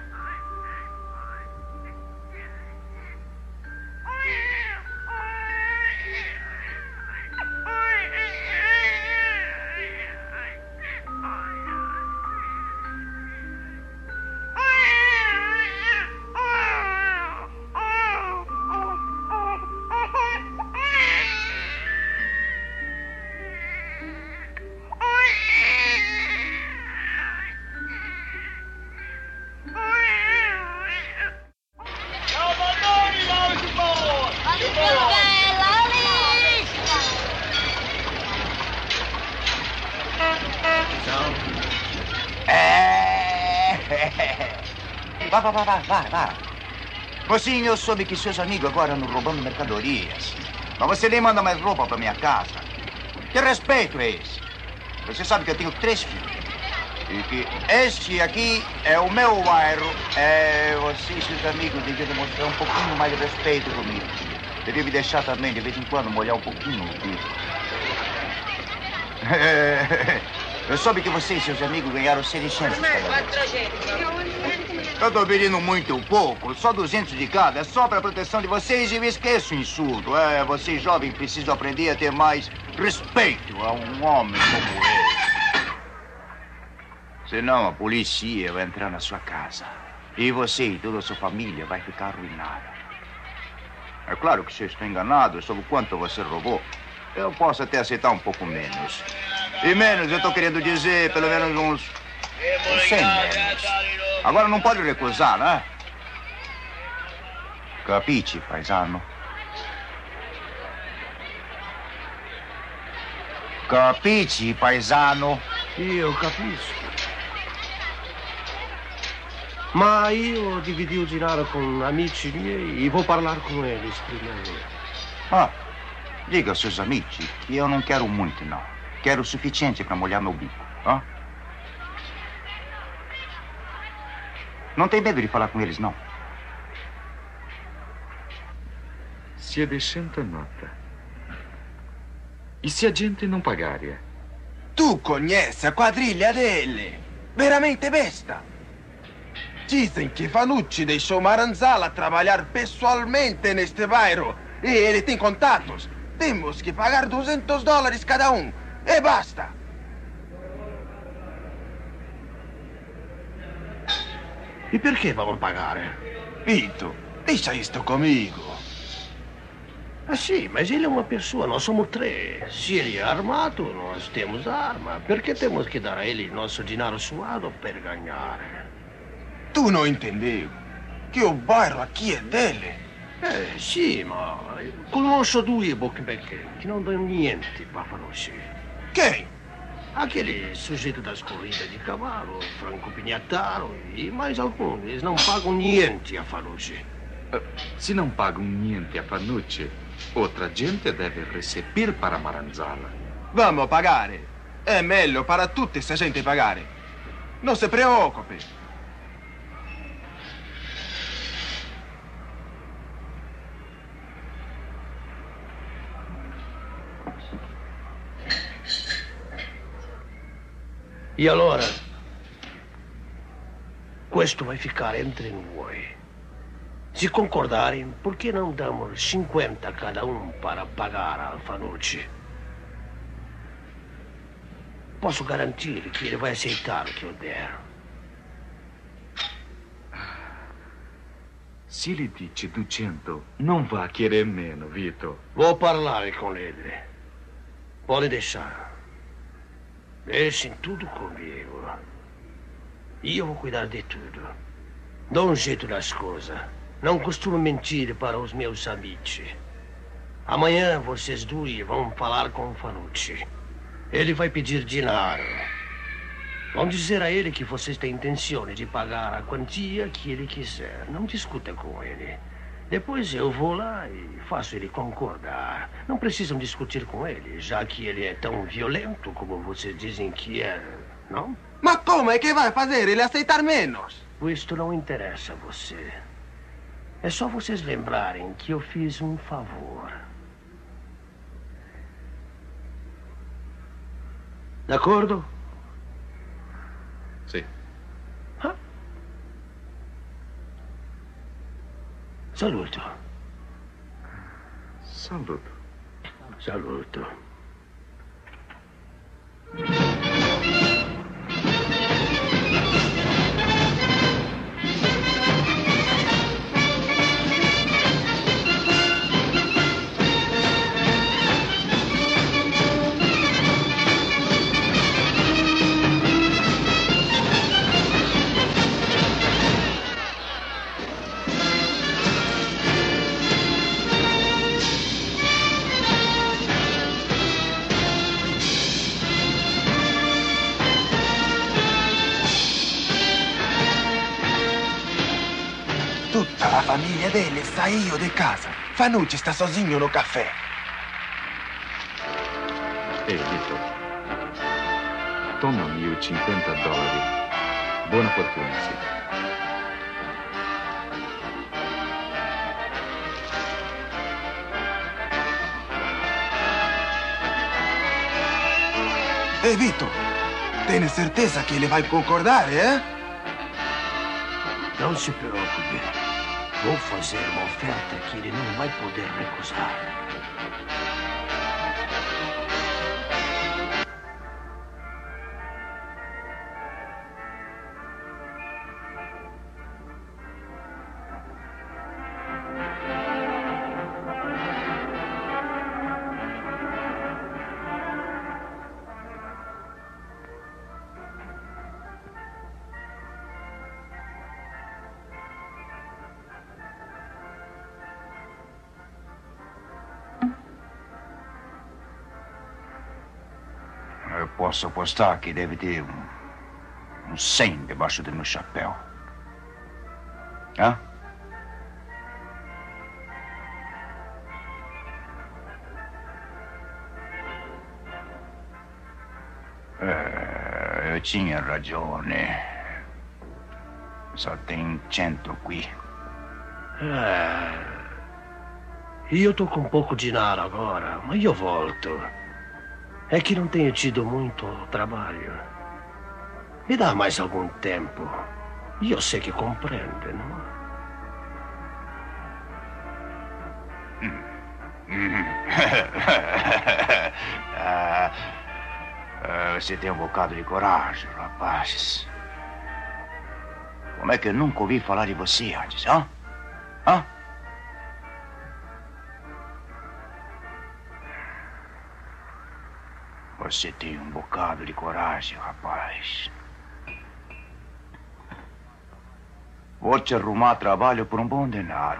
P: Vá, vá, vá, vá, vá, vá. Mocinho, eu soube que seus amigos agora andam roubando mercadorias. Mas você nem manda mais roupa para minha casa. Que respeito é esse? Você sabe que eu tenho três filhos. E que este aqui é o meu bairro. É, você e seus amigos deviam demonstrar um pouquinho mais de respeito comigo. Deviam me deixar também, de vez em quando, molhar um pouquinho o piso. Eu soube que você e seus amigos ganharam seiscentos dólares. Eu tô pedindo muito pouco, só duzentos de cada. É só para proteção de vocês e eu esqueço o insulto. É, vocês jovens precisam aprender a ter mais respeito a um homem como ele. Senão a polícia vai entrar na sua casa. E você e toda a sua família vai ficar arruinada. É claro que se eu estou enganado sobre quanto você roubou, eu posso até aceitar um pouco menos. E menos, eu tô querendo dizer, pelo menos uns... uns cem menos. Agora não pode recusar, né? Capiche, paisano? Capiche, paisano?
H: Io capisco. Ma io dividi o denaro con amici miei e vou falar com eles primeiro.
P: Ah, diga aos seus amigos que eu não quero muito, não. Quero o suficiente para molhar meu bico. Ah? Não tem medo de falar com eles, não?
I: Se è decenta nota. E se a gente non pagare?
J: Tu conhece a quadrilha dele? Veramente besta. Dizem que Fanucci deixou Maranzala trabalhar pessoalmente neste bairro. E ele tem contatos. Temos que pagar duzentos dólares cada um. E basta.
H: E perché vamos pagare?
J: Vito, deixa isto comigo.
H: Ah, sì, mas ele é uma pessoa, nós somos três. Se ele é armado, nós temos arma. Por que temos que dar a ele nosso dinheiro suado para ganhar?
J: Tu não entendeu que o bairro aqui é dele?
H: Eh, sì, ma conosco due bookmaker che non danno niente para Fanucci.
J: Quem?
H: Aquele sujeito das corridas de cavalo, Franco Pignataro e mais alguns. Eles não pagam niente a Fanucci.
I: Uh, se não pagam niente a Fanucci, outra gente deve receber para Maranzala.
J: Vamos pagare. È meglio para tutti se a gente pagare. Non si preoccupi.
H: E allora, questo vai ficar entre noi. Se concordarem, por que não damos cinquenta cada um para pagar a Fanucci? Posso garantir que ele vai aceitar o que eu der.
I: Se ele dice duecento, não vai querer meno, Vito.
H: Vou parlare com ele. Pode deixar. Deixem tudo comigo. E eu vou cuidar de tudo. Dou um jeito das coisas. Não costumo mentir para os meus amici. Amanhã vocês dois vão falar com o Fanucci. Ele vai pedir dinheiro. Vão dizer a ele que vocês têm intenção de pagar a quantia que ele quiser. Não discuta com ele. Depois eu vou lá e faço ele concordar. Não precisam discutir com ele, já que ele é tão violento como vocês dizem que é, não?
J: Mas como é que vai fazer ele aceitar menos?
H: Isto não interessa a você. É só vocês lembrarem que eu fiz um favor. De acordo?
I: Sim.
H: Huh? Saluto.
I: Saluto.
H: Saluto.
J: Tutta la famiglia dele saiu de casa. Fanucci sta sozinho no caffè.
I: Ehi, Vito. Toma-me os cinquenta dólares. Buona fortuna, sì.
J: Ei, Vito, tem certeza que ele vai concordar, é?
H: Não se preocupe. Vou fazer uma oferta que ele não vai poder recusar.
P: Eu posso apostar que deve ter um, um cem debaixo do meu chapéu. Hã? É, eu tinha ragione. Só tem cento qui.
H: É. E eu tô com um pouco de dinheiro agora, mas eu volto. É que não tenho tido muito trabalho. Me dá mais algum tempo. E eu sei que compreende, não?
P: ah, ah, você tem um bocado de coragem, rapaz. Como é que eu nunca ouvi falar de você antes, hã? Hã? Você tem um bocado de coragem, rapaz. Vou te arrumar trabalho por um bom denaro.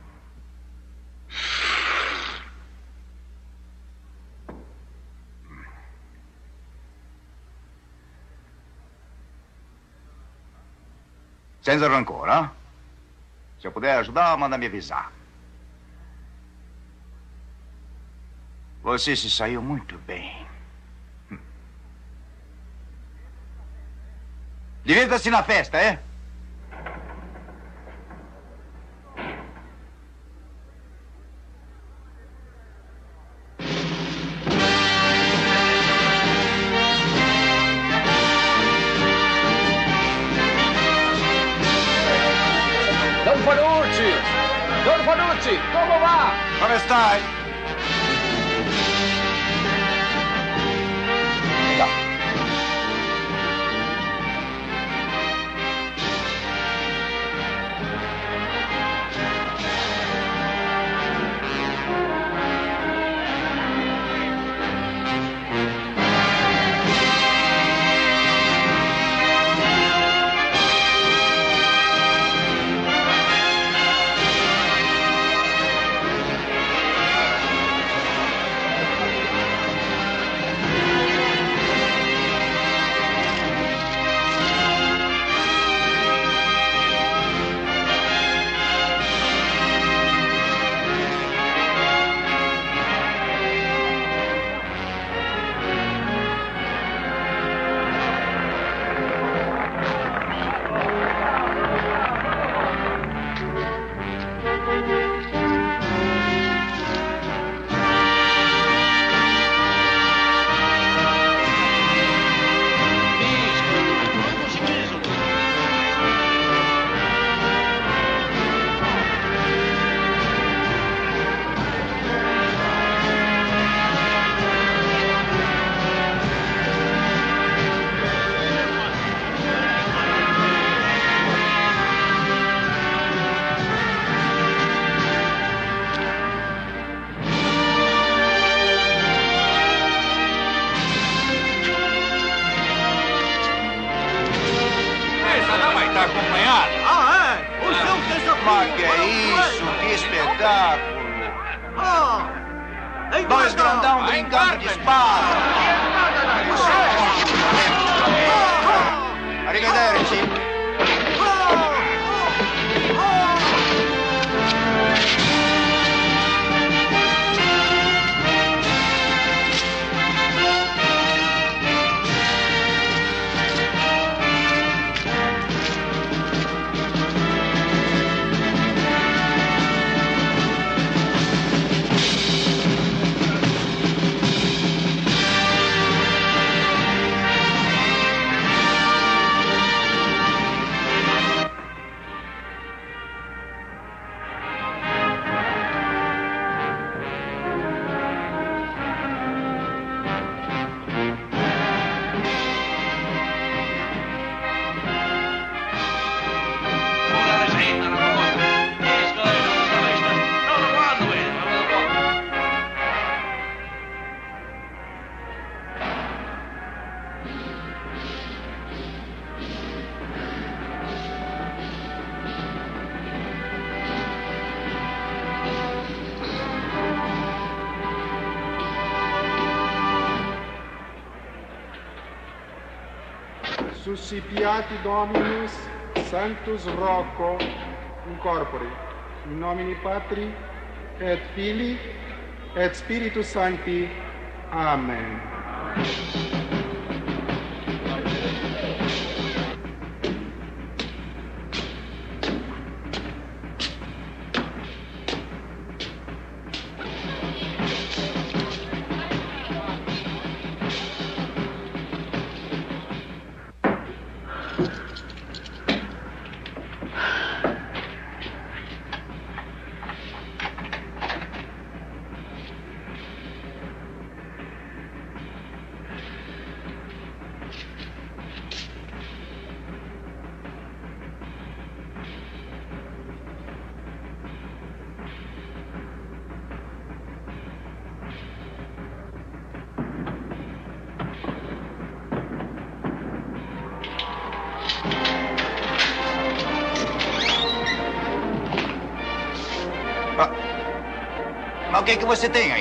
P: Senza rancor, hein? Se eu puder ajudar, manda me avisar. Você se saiu muito bem. Divirta-se na festa, é?
N: Don Fanucci! Don Fanucci, como va?
P: Come stai? Dois grandão brincando de espada. Arrivederci.
A: Suscipiati Dominus Sanctus Rocco in corpore, in nomine Patri et Filii et Spiritus Sancti. Amen.
P: o que é que você tem aí?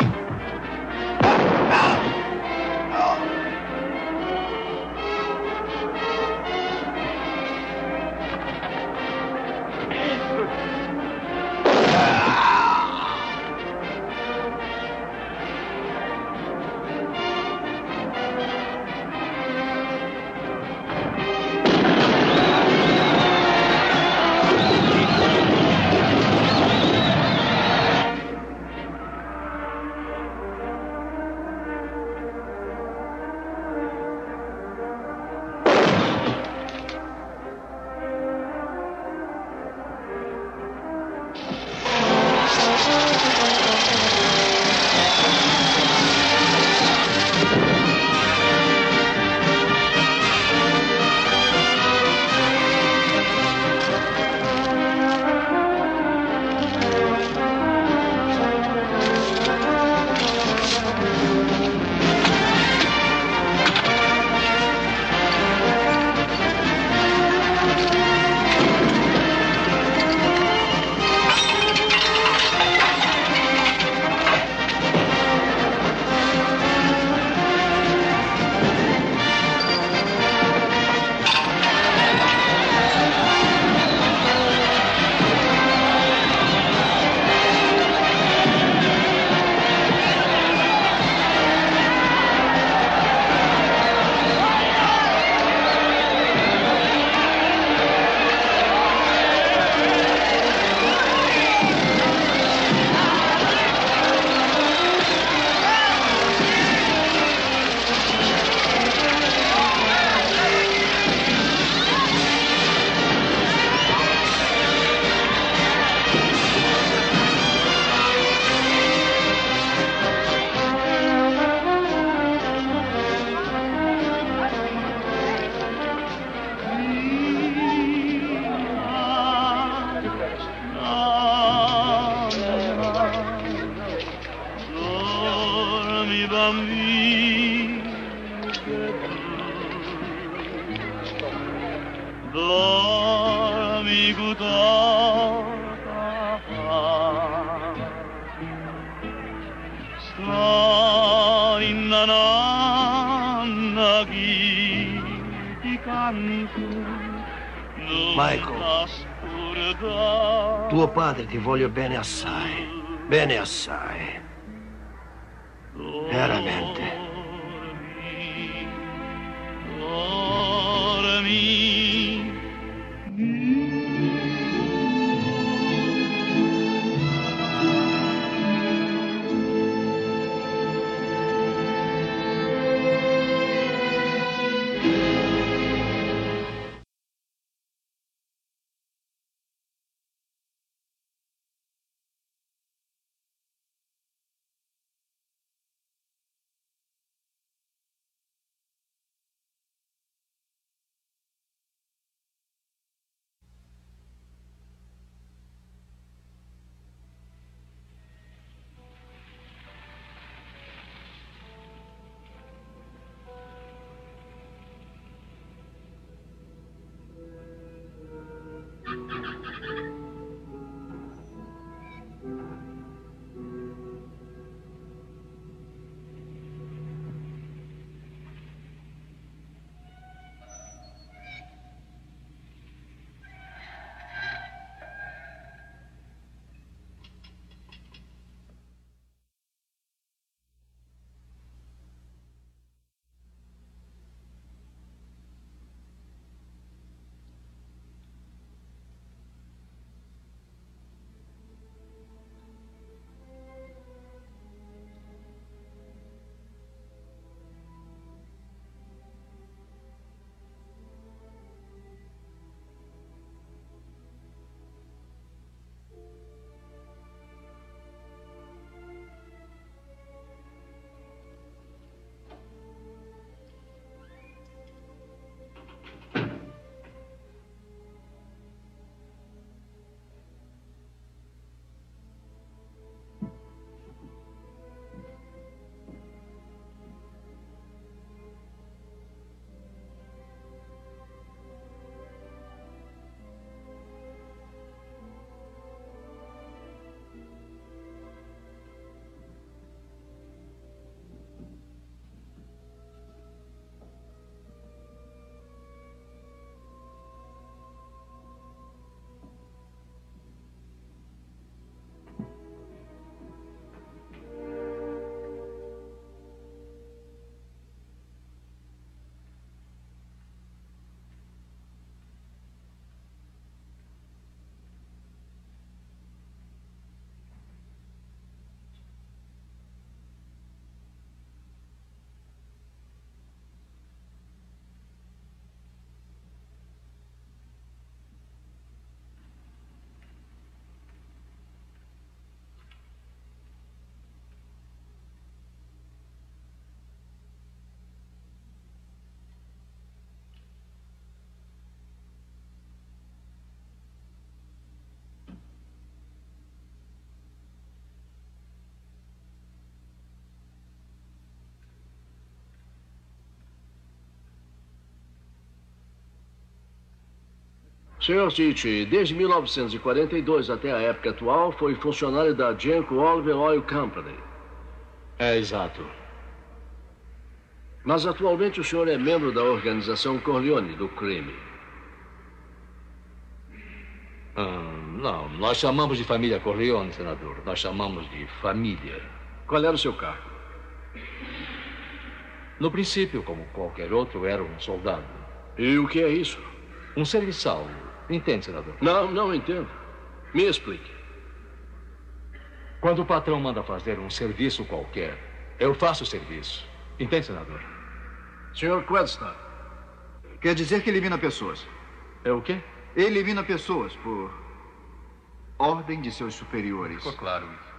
H: Michael, tuo padre ti voglio bene assai, bene assai. Veramente. Senhor Tite, desde mil novecentos e quarenta e dois até a época atual, foi funcionário da Genco Oliver Oil Company.
E: É exato.
H: Mas atualmente o senhor é membro da organização Corleone do crime.
E: Hum, não, nós chamamos de família Corleone, senador. Nós chamamos de família.
H: Qual era o seu cargo?
E: No princípio, como qualquer outro, era um soldado.
H: E o que é isso?
E: Um serviçal. Entende, senador?
H: Não, não entendo. Me explique.
E: Quando o patrão manda fazer um serviço qualquer, eu faço o serviço. Entende, senador?
H: senhor Quedstad.
T: Quer dizer que elimina pessoas.
H: É o quê?
T: Elimina pessoas por ordem de seus superiores.
S: Ficou claro isso.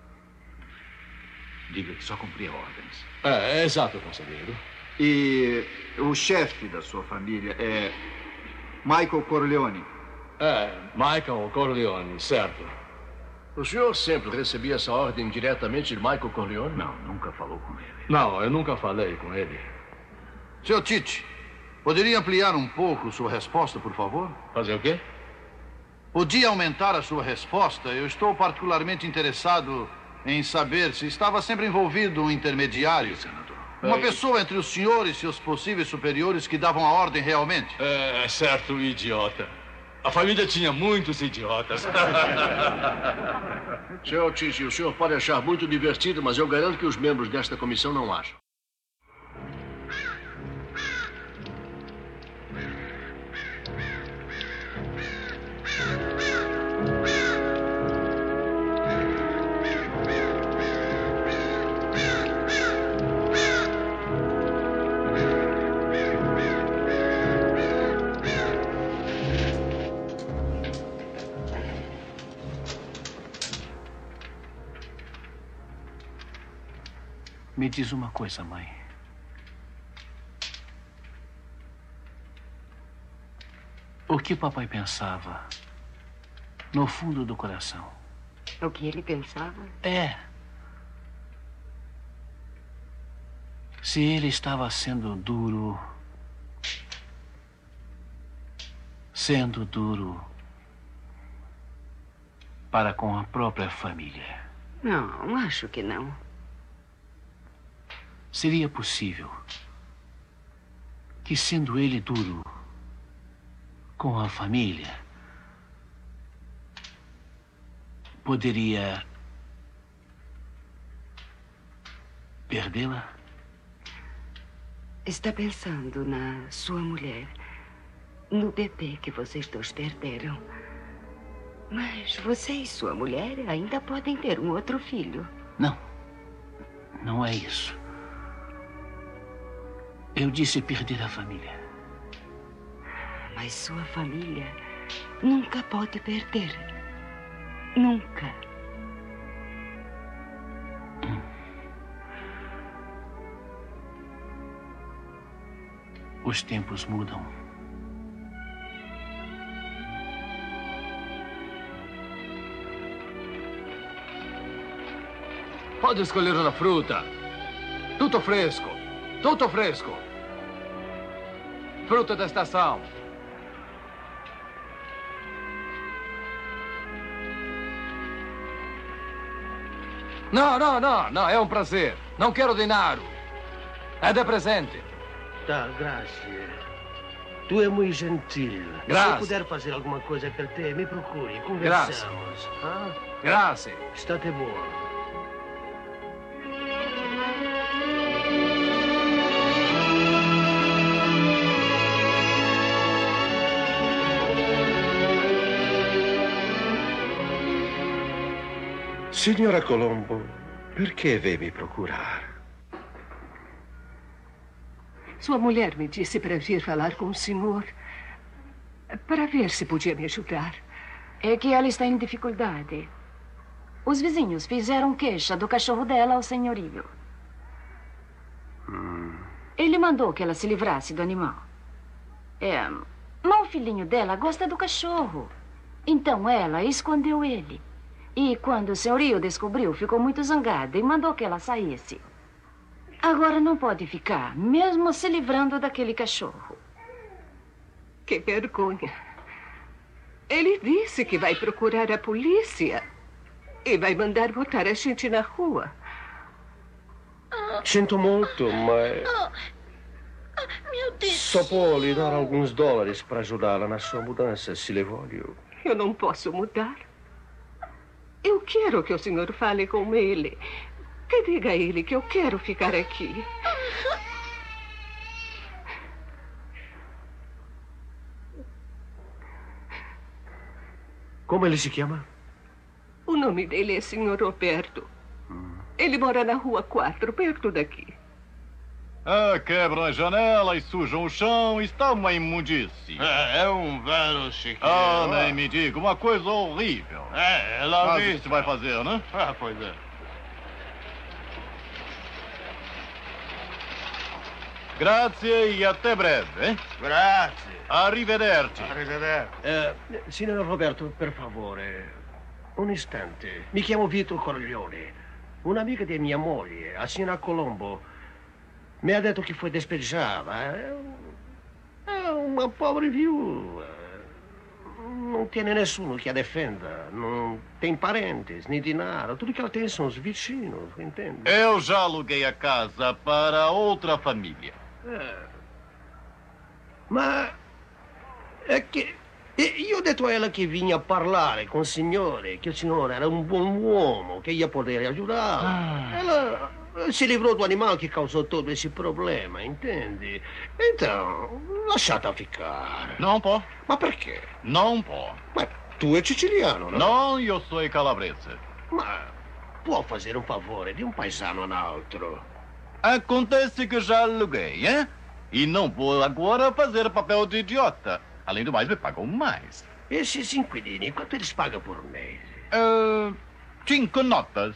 S: Diga que só cumpria ordens.
E: É, é exato, conselheiro.
T: E o chefe da sua família é Michael Corleone.
E: É, Michael Corleone, certo.
H: O senhor sempre recebia essa ordem diretamente de Michael Corleone?
S: Não, nunca falou com ele.
E: Não, eu nunca falei com ele.
N: Senhor Tite, poderia ampliar um pouco sua resposta, por favor?
E: Fazer o quê?
N: Podia aumentar a sua resposta? Eu estou particularmente interessado em saber se estava sempre envolvido um intermediário.
S: Senador.
N: Uma
E: É,
N: pessoa entre o senhor e seus possíveis superiores que davam a ordem realmente.
E: É, certo, idiota. A família tinha muitos idiotas.
H: senhor Tite, o senhor pode achar muito divertido, mas eu garanto que os membros desta comissão não acham.
D: Me diz uma coisa, mãe. O que papai pensava no fundo do coração?
O: O que ele pensava?
D: É. Se ele estava sendo duro, sendo duro para com a própria família.
O: Não, acho que não.
D: Seria possível que, sendo ele duro com a família, poderia perdê-la?
O: Está pensando na sua mulher, no bebê que vocês dois perderam. Mas você e sua mulher ainda podem ter um outro filho.
D: Não, não é isso. Eu disse perder a família.
O: Mas sua família nunca pode perder. Nunca.
D: Os tempos mudam.
E: Pode escolher uma fruta. Tudo fresco. Tudo fresco. Fruta da estação. Não, não, não, não. É um prazer. Não quero dinheiro. É de presente.
H: Tá, grazie. Tu é muito gentil.
E: Grazie.
H: Se puder fazer alguma coisa per te, me procure. Conversamos. Ah?
E: Grazie.
H: State buono.
J: Signora Colombo, perché veio me procurar?
U: Sua mulher me disse para vir falar com o senhor para ver se podia me ajudar.
C: É que ela está em dificuldade. Os vizinhos fizeram queixa do cachorro dela ao senhorio.
J: Hum.
C: Ele mandou que ela se livrasse do animal. É, mas o filhinho dela gosta do cachorro. Então ela escondeu ele. E quando o senhorio descobriu, ficou muito zangada e mandou que ela saísse. Agora não pode ficar, mesmo se livrando daquele cachorro.
U: Que vergonha. Ele disse que vai procurar a polícia e vai mandar botar a gente na rua.
H: Sinto molto, mas
C: Meu Deus.
H: só può lhe dar alguns dólares para ajudá-la na sua mudança, se lhe voglio.
U: Eu não posso mudar. Eu quero que o senhor fale com ele. Que diga a ele que eu quero ficar aqui.
H: Como ele se chama?
U: O nome dele é senhor Roberto. Ele mora na rua quatro, perto daqui.
L: Ah, quebram a janela e sujam o chão. Está uma imundície.
F: É, é um velho chiqueiro.
L: Ah, nem me diga. Uma coisa horrível.
F: É, ela
L: Mas
F: vista.
L: isso vai fazer, né?
F: Ah, pois é.
L: Grazie e até breve, hein?
F: Grazie.
L: Arrivederci.
F: Arrivederci.
H: Eh, signor Roberto, per favore, un istante. Mi chiamo Vito Corleone. Un'amica di mia moglie, a signora Colombo, mi ha detto che foi despejada. È, è una povera viúva. Non tiene nessuno che a defenda. Non tem parentes, nem dinheiro. Tudo que ela tem são os vizinhos, entende?
L: Eu já aluguei a casa para outra família.
H: É. Ma è che io ho detto a ela che vinha parlare con il signore, che il signore era un buon uomo, che ia poter aiutare.
L: Ah.
H: Ela si livrò do animale che causò tutto esse problema, intendi? Então, lasciata ficar.
L: Não può.
H: Ma perché?
L: Não può.
H: Ma tu è siciliano, no?
L: Não, io sou calabrese.
H: Ma può fazer um favore di un paesano a un altro?
L: Acontece que já aluguei, hein? E não vou agora fazer papel de idiota. Além do mais, me pagam mais.
H: Esses inquilini, quanto eles pagam por mês?
L: Uh, cinco notas.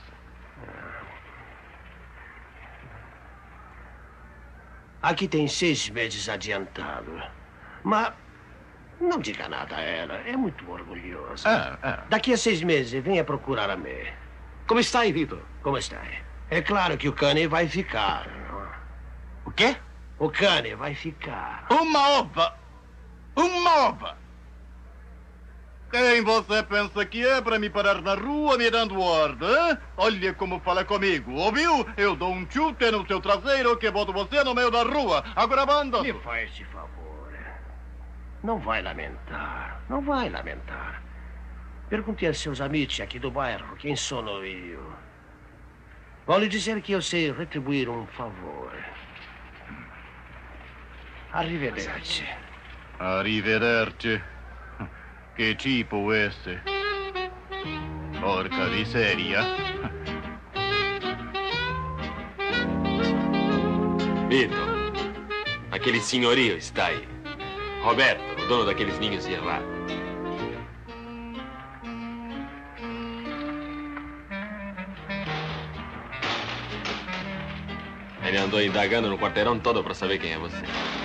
H: Aqui tem seis meses adiantado. Mas não diga nada a ela. É muito orgulhosa.
L: Ah, ah.
H: Daqui a seis meses, venha procurar a mim.
L: Como está, Vitor?
H: Como está? É claro que o Cane vai ficar.
L: O quê?
H: O Cane vai ficar.
L: Uma ova! Uma ova! Quem você pensa que é para me parar na rua me dando ordem? Hein? Olha como fala comigo, ouviu? Eu dou um chute no seu traseiro que boto você no meio da rua. Agora manda.
H: Me faz esse favor. Não vai lamentar. Não vai lamentar. Pergunte aos seus amigos aqui do bairro quem sono eu. Vou lhe dizer que eu sei retribuir um favor. Arrivederci.
L: Arrivederci. Che tipo esse? Porca miseria.
K: Vitor, aquele senhorio está aí. Roberto, o dono daqueles ninhos de rato. Ele andou indagando no quarteirão todo para saber quem é você.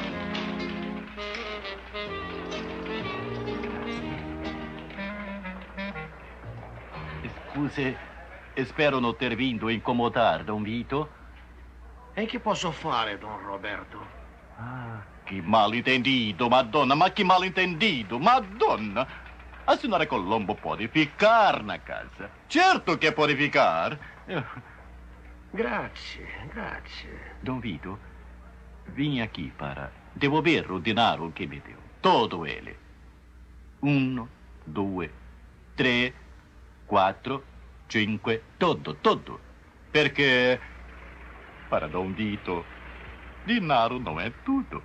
L: Scusi, spero non ter vindo a incomodar, Don Vito.
H: E che posso fare, Don Roberto?
L: Ah, che malintendido, Madonna, ma che malintendido, Madonna. A signora Colombo pode ficar na casa. Certo che pode ficar.
H: Grazie, grazie.
L: Don Vito, vim aqui para devolver o dinheiro que me deu. Todo ele. Um, dois, três, quatro, cinque, todo, todo. Perché para Don Vito, dinheiro não é tudo.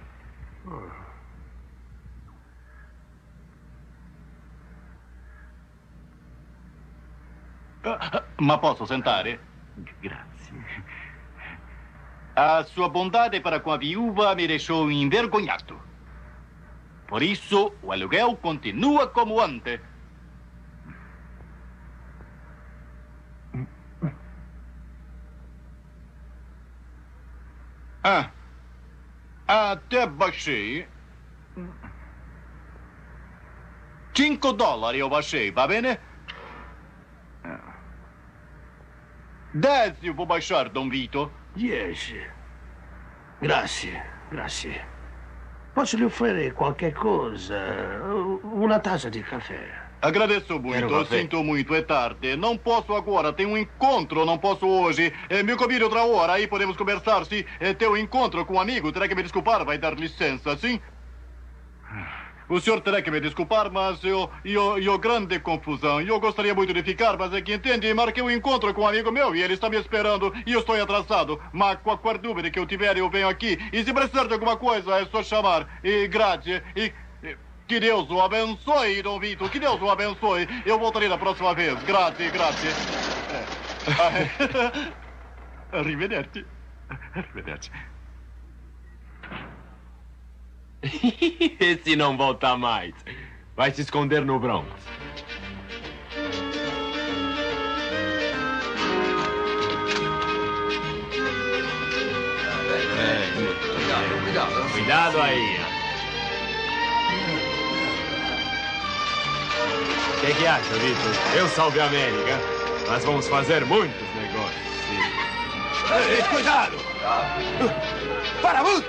L: Ah, ma posso sentare? Grazie. A sua bondade para com a viúva me deixou envergonhado. Por isso, o aluguel continua como antes. Ah, até baixei. Cinco dollari eu baixei, va bene? Dez eu vou baixar, Don Vito.
H: Dieci. Grazie, grazie. Posso lhe oferecer qualquer coisa? Uma taça de café.
L: Agradeço muito, eu sinto muito, é tarde. Não posso agora, tenho um encontro, não posso hoje. É, me convide outra hora, aí podemos conversar. Se é teu encontro com um amigo, terá que me desculpar, vai dar licença, sim? O senhor terá que me desculpar, mas eu, eu, eu grande confusão. Eu gostaria muito de ficar, mas é que entende, marquei um encontro com um amigo meu e ele está me esperando e eu estou atrasado. Mas qualquer dúvida que eu tiver, eu venho aqui. E se precisar de alguma coisa, é só chamar. E grazie. E... Que Deus o abençoe, Dom Vito. Que Deus o abençoe. Eu voltarei da próxima vez. Grazie, grazie. É. Arrivederci. Arrivederci.
K: Esse não volta mais. Vai se esconder no Bronx.
P: Cuidado, cuidado.
K: Cuidado aí. O que, que acha, Vitor? Eu salve a América. Nós vamos fazer muitos negócios.
R: Ei, cuidado! Para muito!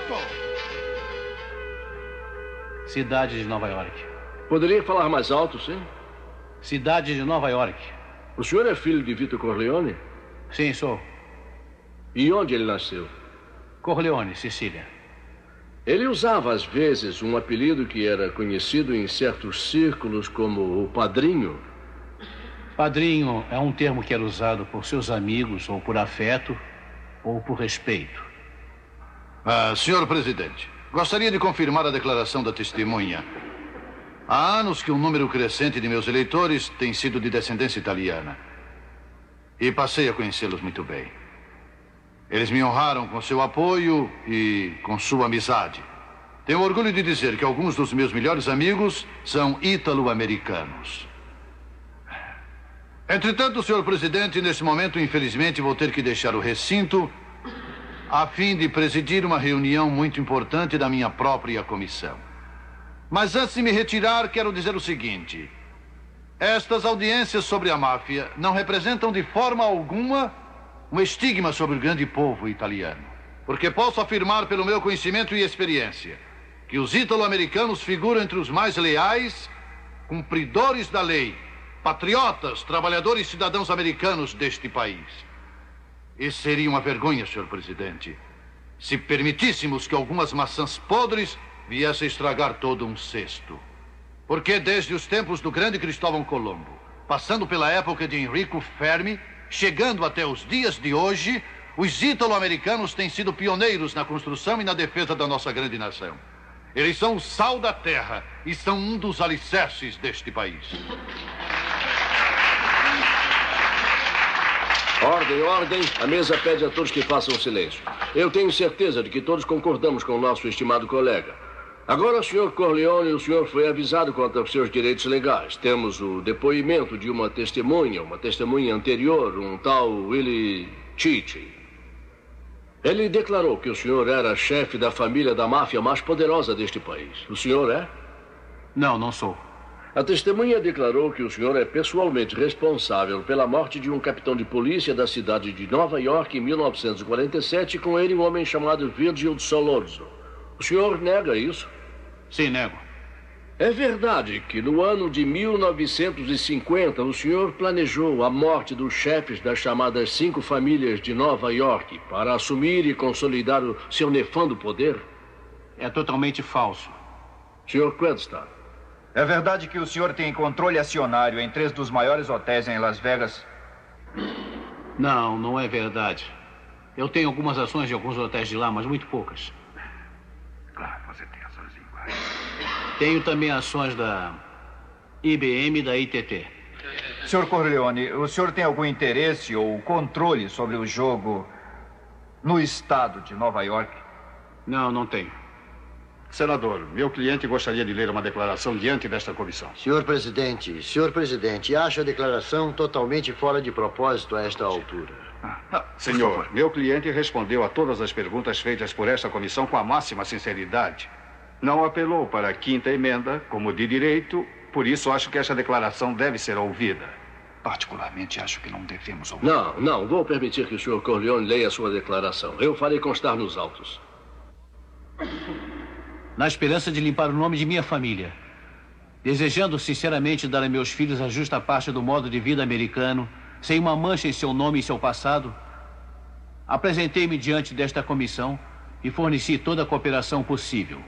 D: Cidade de Nova York.
H: Poderia falar mais alto, sim?
D: Cidade de Nova York.
H: O senhor é filho de Vito Corleone?
D: Sim, sou.
H: E onde ele nasceu?
D: Corleone, Sicília.
H: Ele usava, às vezes, um apelido que era conhecido em certos círculos como o Padrinho.
D: Padrinho é um termo que era usado por seus amigos, ou por afeto, ou por respeito.
S: Ah, senhor presidente, gostaria de confirmar a declaração da testemunha. Há anos que um número crescente de meus eleitores tem sido de descendência italiana. E passei a conhecê-los muito bem. Eles me honraram com seu apoio e com sua amizade. Tenho orgulho de dizer que alguns dos meus melhores amigos são ítalo-americanos. Entretanto, senhor presidente, nesse momento, infelizmente, vou ter que deixar o recinto a fim de presidir uma reunião muito importante da minha própria comissão. Mas antes de me retirar, quero dizer o seguinte. Estas audiências sobre a máfia não representam de forma alguma um estigma sobre o grande povo italiano. Porque posso afirmar pelo meu conhecimento e experiência que os ítalo-americanos figuram entre os mais leais, cumpridores da lei, patriotas, trabalhadores e cidadãos americanos deste país. E seria uma vergonha, senhor presidente, se permitíssemos que algumas maçãs podres viessem estragar todo um cesto. Porque desde os tempos do grande Cristóvão Colombo, passando pela época de Enrico Fermi, chegando até os dias de hoje, os ítalo-americanos têm sido pioneiros na construção e na defesa da nossa grande nação. Eles são o sal da terra e são um dos alicerces deste país.
H: Ordem, ordem. A mesa pede a todos que façam silêncio. Eu tenho certeza de que todos concordamos com o nosso estimado colega. Agora, senhor Corleone, o senhor foi avisado quanto aos seus direitos legais. Temos o depoimento de uma testemunha, uma testemunha anterior, um tal Willie Cicci. Ele declarou que o senhor era chefe da família da máfia mais poderosa deste país. O senhor é?
D: Não, não sou.
H: A testemunha declarou que o senhor é pessoalmente responsável pela morte de um capitão de polícia da cidade de Nova York em mil novecentos e quarenta e sete, com ele um homem chamado Virgil Solozzo. O senhor nega isso?
D: Sim, nego.
H: É verdade que no ano de mil novecentos e cinquenta o senhor planejou a morte dos chefes das chamadas cinco famílias de Nova York para assumir e consolidar o seu nefando poder?
D: É totalmente falso.
H: senhor Cranston.
T: É verdade que o senhor tem controle acionário em três dos maiores hotéis em Las Vegas?
D: Não, não é verdade. Eu tenho algumas ações de alguns hotéis de lá, mas muito poucas.
R: Claro, você tem ações iguais.
D: Tenho também ações da I B M e da I T T.
T: senhor Corleone, o senhor tem algum interesse ou controle sobre o jogo no estado de Nova York?
D: Não, não tenho.
S: Senador, meu cliente gostaria de ler uma declaração diante desta comissão.
B: Senhor presidente, senhor presidente, acho a declaração totalmente fora de propósito a esta altura.
S: Ah, senhor, meu cliente respondeu a todas as perguntas feitas por esta comissão com a máxima sinceridade. Não apelou para a quinta emenda, como de direito, por isso acho que esta declaração deve ser ouvida.
R: Particularmente, acho que não devemos ouvir.
H: Não, não, vou permitir que o senhor Corleone leia a sua declaração. Eu farei constar nos autos.
D: na esperança de limpar o nome de minha família, desejando sinceramente dar a meus filhos a justa parte do modo de vida americano, sem uma mancha em seu nome e seu passado, apresentei-me diante desta comissão e forneci toda a cooperação possível.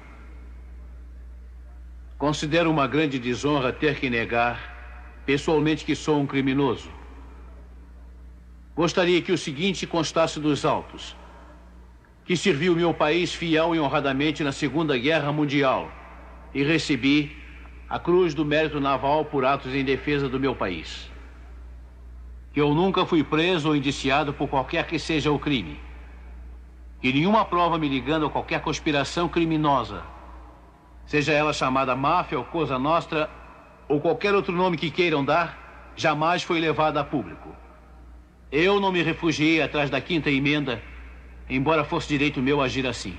D: Considero uma grande desonra ter que negar, pessoalmente, que sou um criminoso. Gostaria que o seguinte constasse dos autos: que servi o meu país fiel e honradamente na Segunda Guerra Mundial e recebi a Cruz do Mérito Naval por atos em defesa do meu país. Que eu nunca fui preso ou indiciado por qualquer que seja o crime. Que nenhuma prova me ligando a qualquer conspiração criminosa, seja ela chamada máfia ou Cosa Nostra, ou qualquer outro nome que queiram dar, jamais foi levada a público. Eu não me refugiei atrás da quinta emenda, embora fosse direito meu agir assim.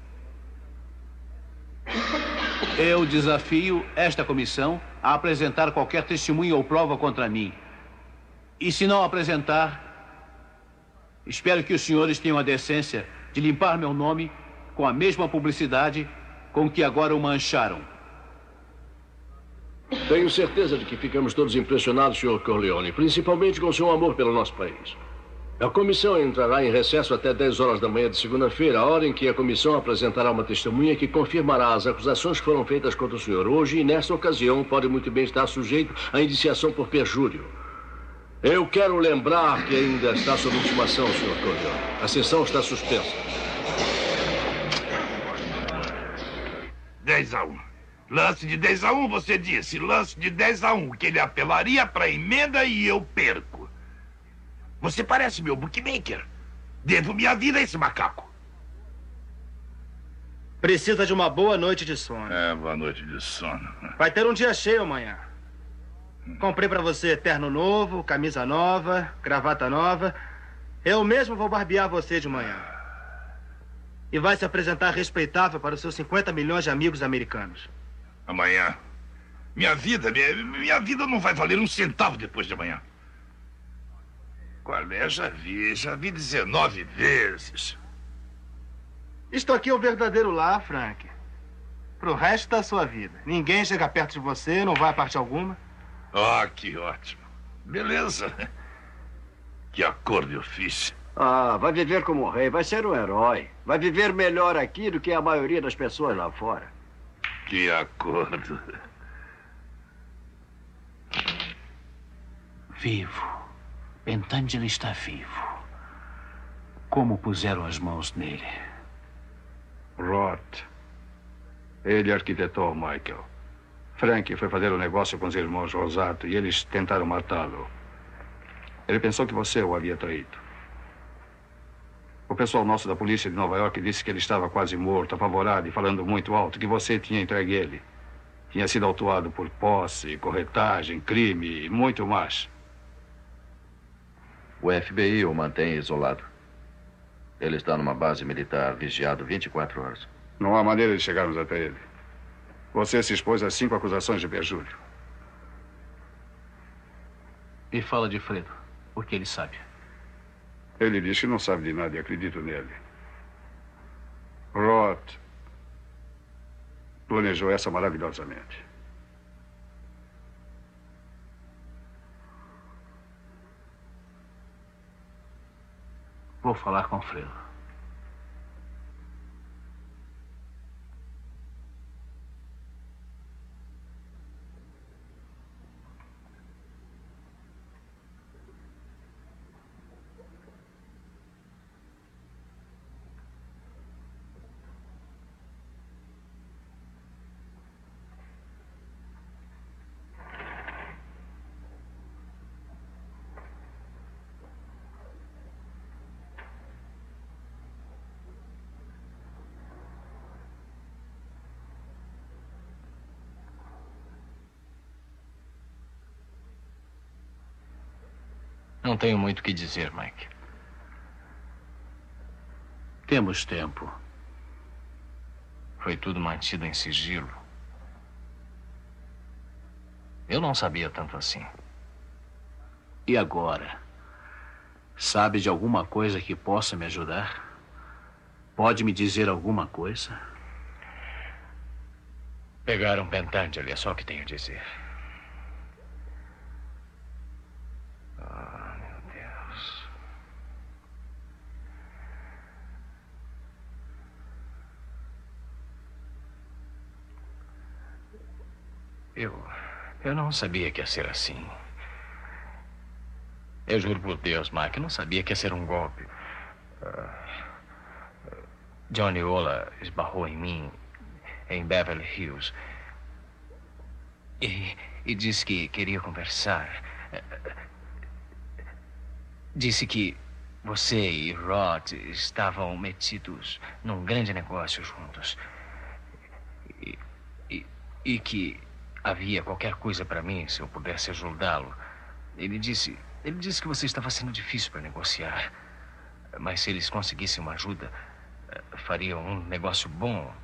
D: Eu desafio esta comissão a apresentar qualquer testemunho ou prova contra mim. E se não apresentar, espero que os senhores tenham a decência de limpar meu nome com a mesma publicidade com que agora o mancharam.
G: Tenho certeza de que ficamos todos impressionados, senhor Corleone, principalmente com seu amor pelo nosso país. A comissão entrará em recesso até dez horas da manhã de segunda-feira, a hora em que a comissão apresentará uma testemunha que confirmará as acusações que foram feitas contra o senhor hoje e, nessa ocasião, pode muito bem estar sujeito à indiciação por perjúrio. Eu quero lembrar que ainda está sob intimação, senhor Corleone. A sessão está suspensa.
R: dez a um. Lance de dez a um, você disse. Lance de dez a um, que ele apelaria para a emenda e eu perco. Você parece meu bookmaker. Devo minha vida a esse macaco.
V: Precisa de uma boa noite de sono.
R: É, boa noite de sono.
V: Vai ter um dia cheio amanhã. Comprei pra você terno novo, camisa nova, gravata nova. Eu mesmo vou barbear você de manhã. E vai se apresentar respeitável para os seus cinquenta milhões de amigos americanos.
R: Amanhã? Minha vida, minha, minha vida não vai valer um centavo depois de amanhã. Qual é? Já vi, já vi dezenove vezes.
V: Isto aqui é o verdadeiro lar, Frank. Pro resto da sua vida. Ninguém chega perto de você, não vai a parte alguma.
R: Ah, que ótimo. Beleza. Que acordo eu fiz.
B: Ah, vai viver como rei, vai ser um herói. Vai viver melhor aqui do que a maioria das pessoas lá fora.
R: Que acordo.
D: Vivo. Pentangelo está vivo. Como puseram as mãos nele?
S: Roth. Ele arquitetou Michael. Frank foi fazer um negócio com os irmãos Rosato e eles tentaram matá-lo. Ele pensou que você o havia traído. O pessoal nosso da polícia de Nova York disse que ele estava quase morto, apavorado e falando muito alto, que você tinha entregue ele. Tinha sido autuado por posse, corretagem, crime e muito mais.
W: O F B I o mantém isolado. Ele está numa base militar vigiado vinte e quatro horas.
S: Não há maneira de chegarmos até ele. Você se expôs a cinco acusações de perjúrio.
D: E fala de Fredo. O que ele sabe?
S: Ele diz que não sabe de nada e acredito nele. Roth planejou essa maravilhosamente.
D: Vou falar com Fredo.
E: Não tenho muito o que dizer, Mike.
D: Temos tempo.
E: Foi tudo mantido em sigilo. Eu não sabia tanto assim.
D: E agora? Sabe de alguma coisa que possa me ajudar? Pode me dizer alguma coisa?
E: Pegaram Pentangeli, é só o que tenho a dizer. Ah, meu Deus. Eu... Eu não sabia que ia ser assim. Eu juro por Deus, Mike, eu não sabia que ia ser um golpe. Uh, Johnny Ola esbarrou em mim em Beverly Hills e, e disse que queria conversar. Disse que você e Rod estavam metidos num grande negócio juntos e, e, e que havia qualquer coisa para mim se eu pudesse ajudá-lo. Ele disse, ele disse que você estava sendo difícil para negociar, mas se eles conseguissem uma ajuda, fariam um negócio bom.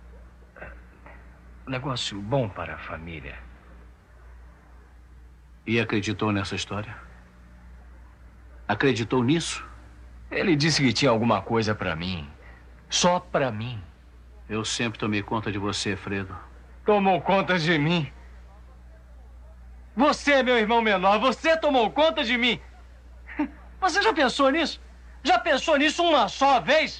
E: Um negócio bom para a família.
D: E acreditou nessa história? Acreditou nisso?
E: Ele disse que tinha alguma coisa para mim. Só para mim.
D: Eu sempre tomei conta de você, Fredo.
E: Tomou conta de mim? Você, meu irmão menor, você tomou conta de mim. Você já pensou nisso? Já pensou nisso uma só vez?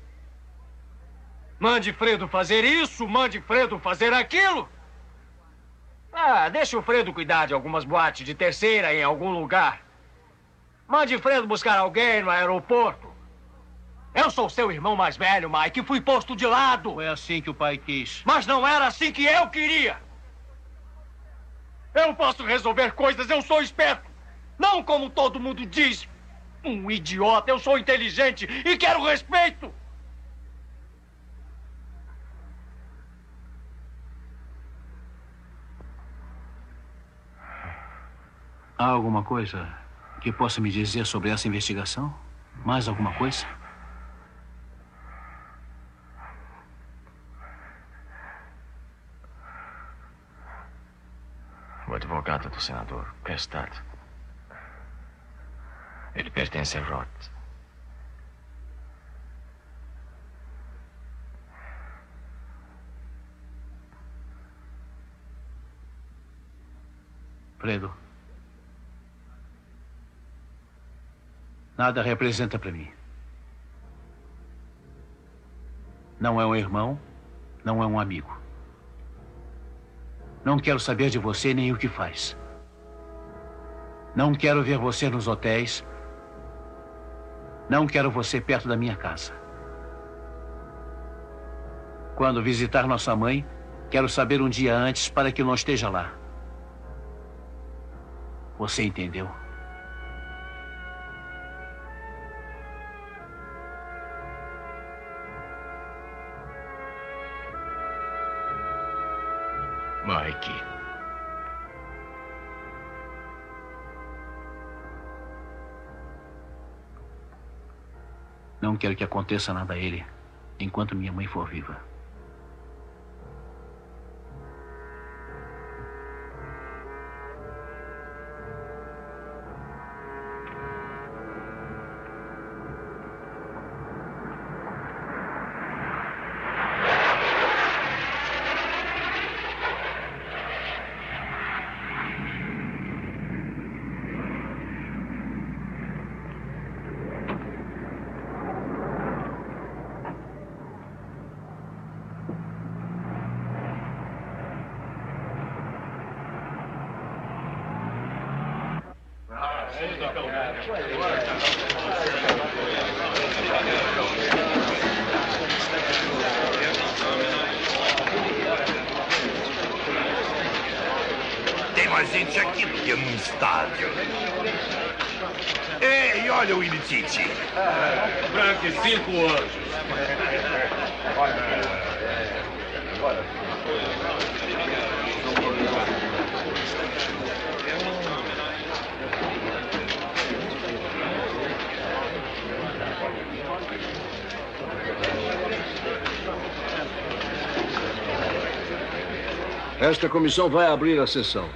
E: Mande Fredo fazer isso, mande Fredo fazer aquilo. Ah, deixa o Fredo cuidar de algumas boates de terceira em algum lugar. Mande Fredo buscar alguém no aeroporto. Eu sou seu irmão mais velho, Mike, e fui posto de lado.
D: Foi assim que o pai quis.
E: Mas não era assim que eu queria. Eu posso resolver coisas, eu sou esperto. Não como todo mundo diz. Um idiota, eu sou inteligente e quero respeito.
D: Há alguma coisa que possa me dizer sobre essa investigação? Mais alguma coisa?
E: O advogado do senador Kestad. Ele pertence a Rod.
D: Fredo. Nada representa para mim. Não é um irmão, não é um amigo. Não quero saber de você nem o que faz. Não quero ver você nos hotéis. Não quero você perto da minha casa. Quando visitar nossa mãe, quero saber um dia antes para que eu não esteja lá. Você entendeu?
E: Mike.
D: Não quero que aconteça nada a ele enquanto minha mãe for viva.
R: Tem mais gente aqui do que num estádio. Ei, olha o Ilitite.
K: Frank, cinco anjos.
G: Esta comissão vai abrir a sessão.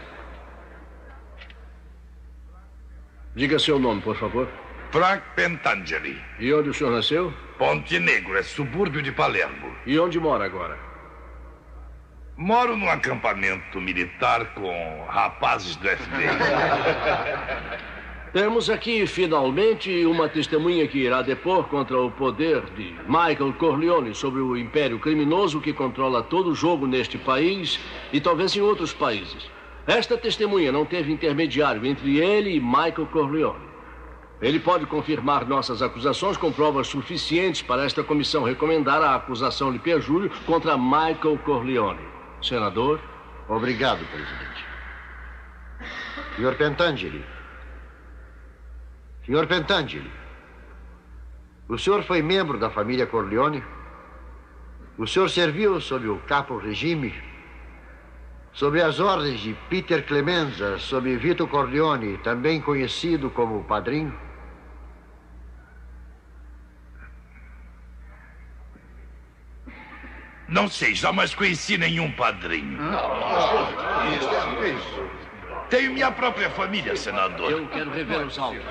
G: Diga seu nome, por favor.
R: Frank Pentangeli.
G: E onde o senhor nasceu?
R: Ponte Negro, é subúrbio de Palermo.
G: E onde mora agora?
R: Moro num acampamento militar com rapazes do F B I.
G: Temos aqui, finalmente, uma testemunha que irá depor contra o poder de Michael Corleone sobre o império criminoso que controla todo o jogo neste país e talvez em outros países. Esta testemunha não teve intermediário entre ele e Michael Corleone. Ele pode confirmar nossas acusações com provas suficientes para esta comissão recomendar a acusação de perjúrio contra Michael Corleone. Senador?
B: Obrigado, presidente. senhor Pentangeli. senhor Pentangeli, o senhor foi membro da família Corleone? O senhor serviu sob o capo regime? Sob as ordens de Peter Clemenza, sob Vito Corleone, também conhecido como Padrinho?
R: Não sei, jamais conheci nenhum padrinho. Isso, isso. Tenho minha própria família, senador.
G: Eu quero rever os autos.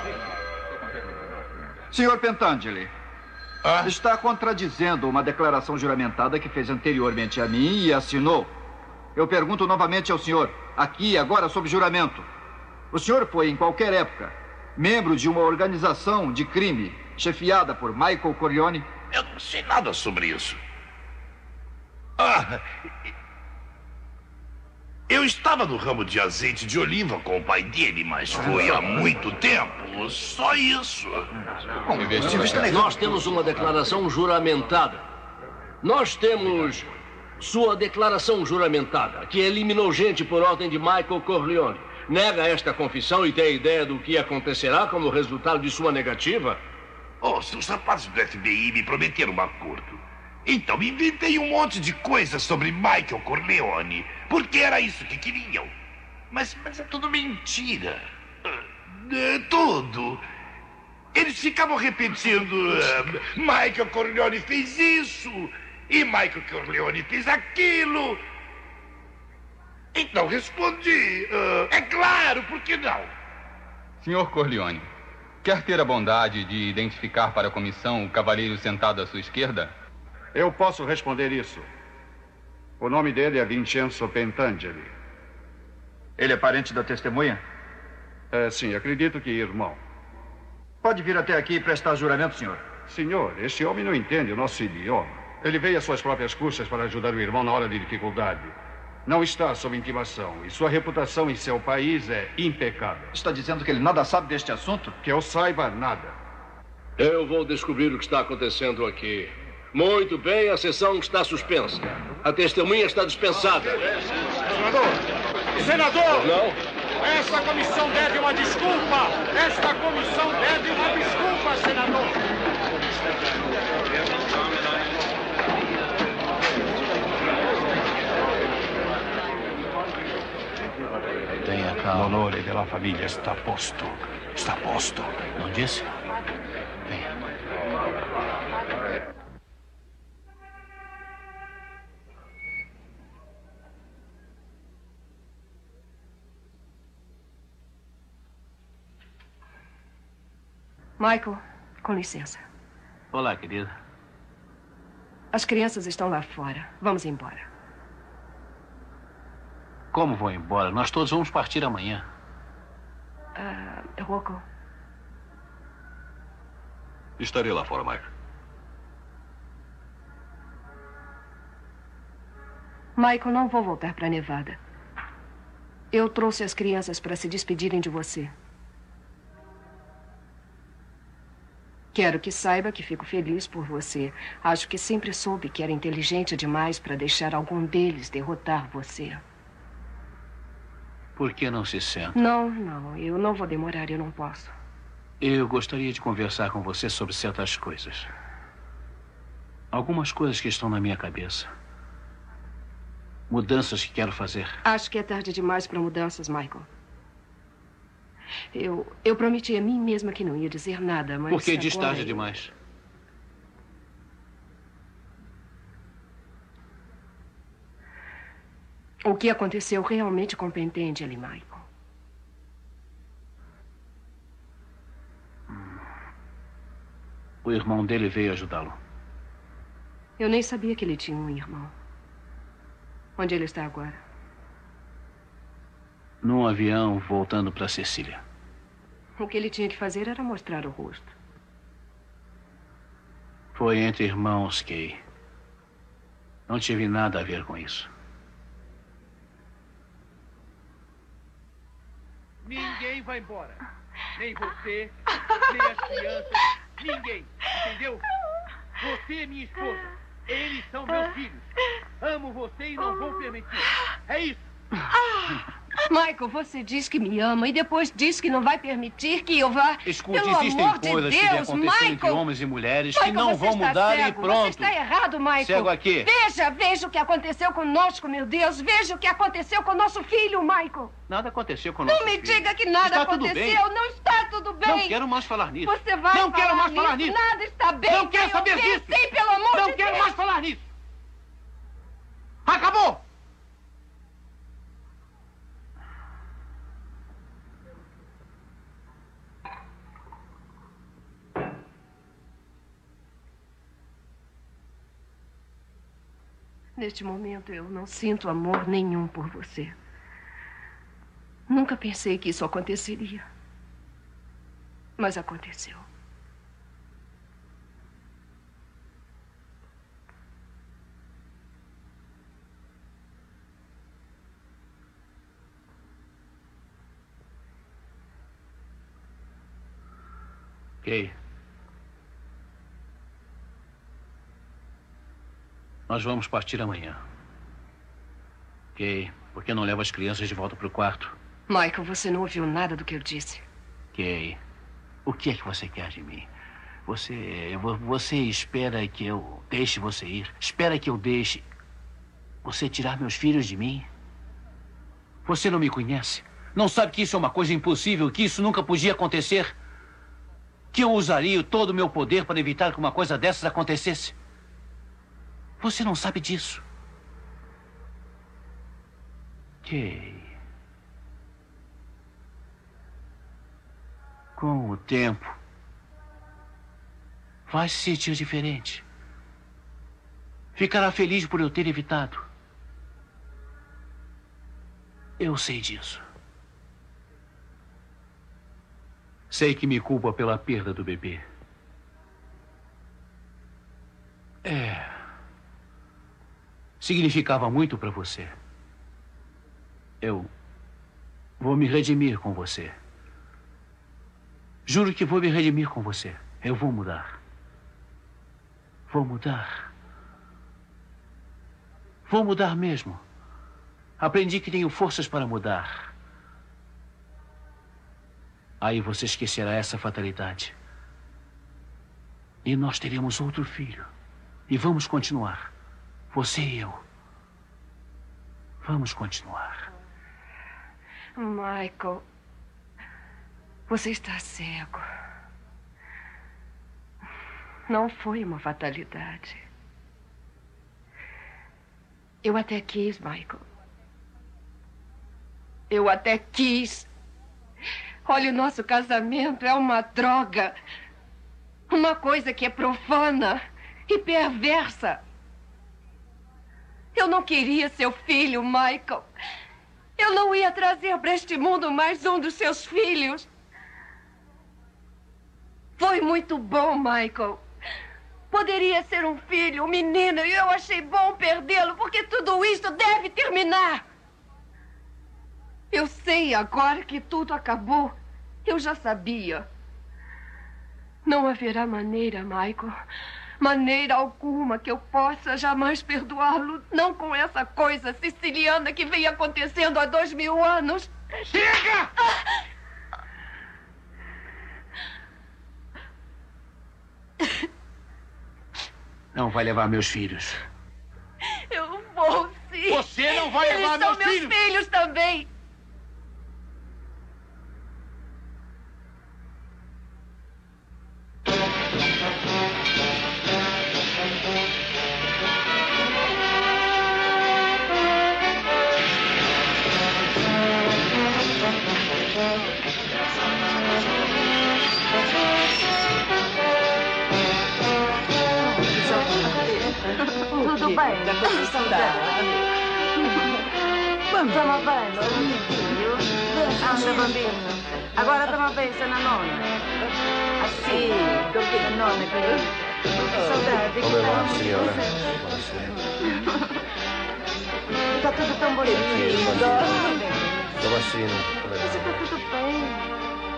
T: senhor Pentangeli,
R: ah?
T: está contradizendo uma declaração juramentada que fez anteriormente a mim e assinou. Eu pergunto novamente ao senhor, aqui e agora sob juramento. O senhor foi, em qualquer época, membro de uma organização de crime chefiada por Michael Corleone?
R: Eu não sei nada sobre isso. Ah, eu estava no ramo de azeite de oliva com o pai dele, mas foi há muito tempo. Só isso.
G: Nós temos uma declaração juramentada. Nós temos sua declaração juramentada, que eliminou gente por ordem de Michael Corleone. Nega esta confissão e tem ideia do que acontecerá como resultado de sua negativa?
R: Oh, os rapazes do F B I me prometeram um acordo. Então inventei um monte de coisas sobre Michael Corleone, porque era isso que queriam. Mas, mas é tudo mentira. É tudo. Eles ficavam repetindo: uh, Michael Corleone fez isso, e Michael Corleone fez aquilo. Então respondi: uh, é claro, por que não?
I: senhor Corleone, quer ter a bondade de identificar para a comissão o cavalheiro sentado à sua esquerda?
S: Eu posso responder isso. O nome dele é Vincenzo Pentangeli.
T: Ele é parente da testemunha?
S: É, sim, acredito que irmão.
T: Pode vir até aqui e prestar juramento, senhor.
S: Senhor, esse homem não entende o nosso idioma. Ele veio às suas próprias custas para ajudar o irmão na hora de dificuldade. Não está sob intimação e sua reputação em seu país é impecável.
T: Está dizendo que ele nada sabe deste assunto?
S: Que eu saiba nada.
G: Eu vou descobrir o que está acontecendo aqui. Muito bem, a sessão está suspensa. A testemunha está dispensada.
N: Senador! Senador!
G: Não?
N: Esta comissão deve uma desculpa! Esta comissão deve uma desculpa, senador!
D: Tenha calma.
S: L'onore della famiglia está posto. Está posto.
D: Não disse? Venha.
U: Michael, com licença.
D: Olá, querida.
U: As crianças estão lá fora. Vamos embora.
D: Como vou embora? Nós todos vamos partir amanhã.
U: Ah, Rocco.
M: Estarei lá fora, Michael.
U: Michael, não vou voltar para Nevada. Eu trouxe as crianças para se despedirem de você. Quero que saiba que fico feliz por você. Acho que sempre soube que era inteligente demais para deixar algum deles derrotar você.
D: Por que não se senta?
U: Não, não. Eu não vou demorar, eu não posso.
D: Eu gostaria de conversar com você sobre certas coisas. Algumas coisas que estão na minha cabeça. Mudanças que quero fazer.
U: Acho que é tarde demais para mudanças, Michael. Eu, eu prometi a mim mesma que não ia dizer nada, mas...
D: Por que diz
U: agora
D: tarde
U: eu...
D: demais?
U: O que aconteceu realmente com Pentangeli, Michael?
D: O irmão dele veio ajudá-lo.
U: Eu nem sabia que ele tinha um irmão. Onde ele está agora?
D: Num avião voltando para Sicília.
U: O que ele tinha que fazer era mostrar o rosto.
D: Foi entre irmãos, Kay. Não tive nada a ver com isso.
A: Ninguém vai embora. Nem você, nem as crianças. Ninguém. Entendeu? Você é minha esposa. Eles são meus filhos. Amo você e não vou permitir. É isso.
U: Michael, você diz que me ama e depois diz que não vai permitir que eu vá...
D: Escute,
U: Pelo
D: existem
U: amor de
D: coisas
U: Deus,
D: que devem acontecer
U: Michael.
D: entre homens e mulheres
U: Michael,
D: que não
U: você
D: vão
U: está
D: mudar
U: cego.
D: e pronto.
U: Você está errado, Michael.
D: Cego aqui.
U: Veja, veja o que aconteceu conosco, meu Deus. Veja o que aconteceu com nosso filho, Michael.
D: Nada aconteceu com o
U: Não
D: nosso
U: me
D: filho.
U: diga que nada
D: Está tudo
U: aconteceu.
D: bem.
U: Não está tudo bem.
D: Não quero mais falar nisso.
U: Você vai
D: Não
U: falar
D: quero mais falar
U: nisso.
D: nisso.
U: Nada está bem.
D: Não quero
U: Eu
D: saber
U: pensei,
D: disso.
U: pelo amor
D: Não
U: de
D: quero
U: Deus.
D: mais falar nisso. Acabou.
U: Neste momento, eu não sinto amor nenhum por você. Nunca pensei que isso aconteceria. Mas aconteceu.
D: Kay. Nós vamos partir amanhã. Kay, por que não leva as crianças de volta para o quarto?
U: Michael, você não ouviu nada do que eu disse.
D: Kay, o que é que você quer de mim? Você, você espera que eu deixe você ir? Espera que eu deixe você tirar meus filhos de mim? Você não me conhece? Não sabe que isso é uma coisa impossível, que isso nunca podia acontecer? Que eu usaria todo o meu poder para evitar que uma coisa dessas acontecesse? Você não sabe disso. Kay. Com o tempo, vai se sentir diferente. Ficará feliz por eu ter evitado. Eu sei disso. Sei que me culpa pela perda do bebê. É. Significava muito para você. Eu vou me redimir com você. Juro que vou me redimir com você. Eu vou mudar. Vou mudar. Vou mudar mesmo. Aprendi que tenho forças para mudar. Aí você esquecerá essa fatalidade. E nós teremos outro filho. E vamos continuar. Você e eu. Vamos continuar.
U: Michael, você está cego. Não foi uma fatalidade. Eu até quis, Michael. Eu até quis. Olha, o nosso casamento é uma droga. Uma coisa que é profana e perversa. Eu não queria seu filho, Michael. Eu não ia trazer para este mundo mais um dos seus filhos. Foi muito bom, Michael. Poderia ser um filho, um menino, e eu achei bom perdê-lo, porque tudo isso deve terminar. Eu sei agora que tudo acabou. Eu já sabia. Não haverá maneira, Michael. Maneira alguma que eu possa jamais perdoá-lo. Não com essa coisa siciliana que vem acontecendo há dois mil anos.
A: Chega!
D: Não vai levar meus filhos.
U: Eu vou, sim.
A: Você não vai levar
U: Eles são
A: meus
U: meus
A: filhos.
U: filhos também.
C: Tudo bem?
U: Da comissão da...
C: Toma bene, filho. Anda, bambino. Agora toma pensa na nonna. Assim, a nonna, querido. Que saudade.
H: Come va, signora?
C: Está tudo tão bonitinho.
H: Tomassino.
C: Mas está tudo bem.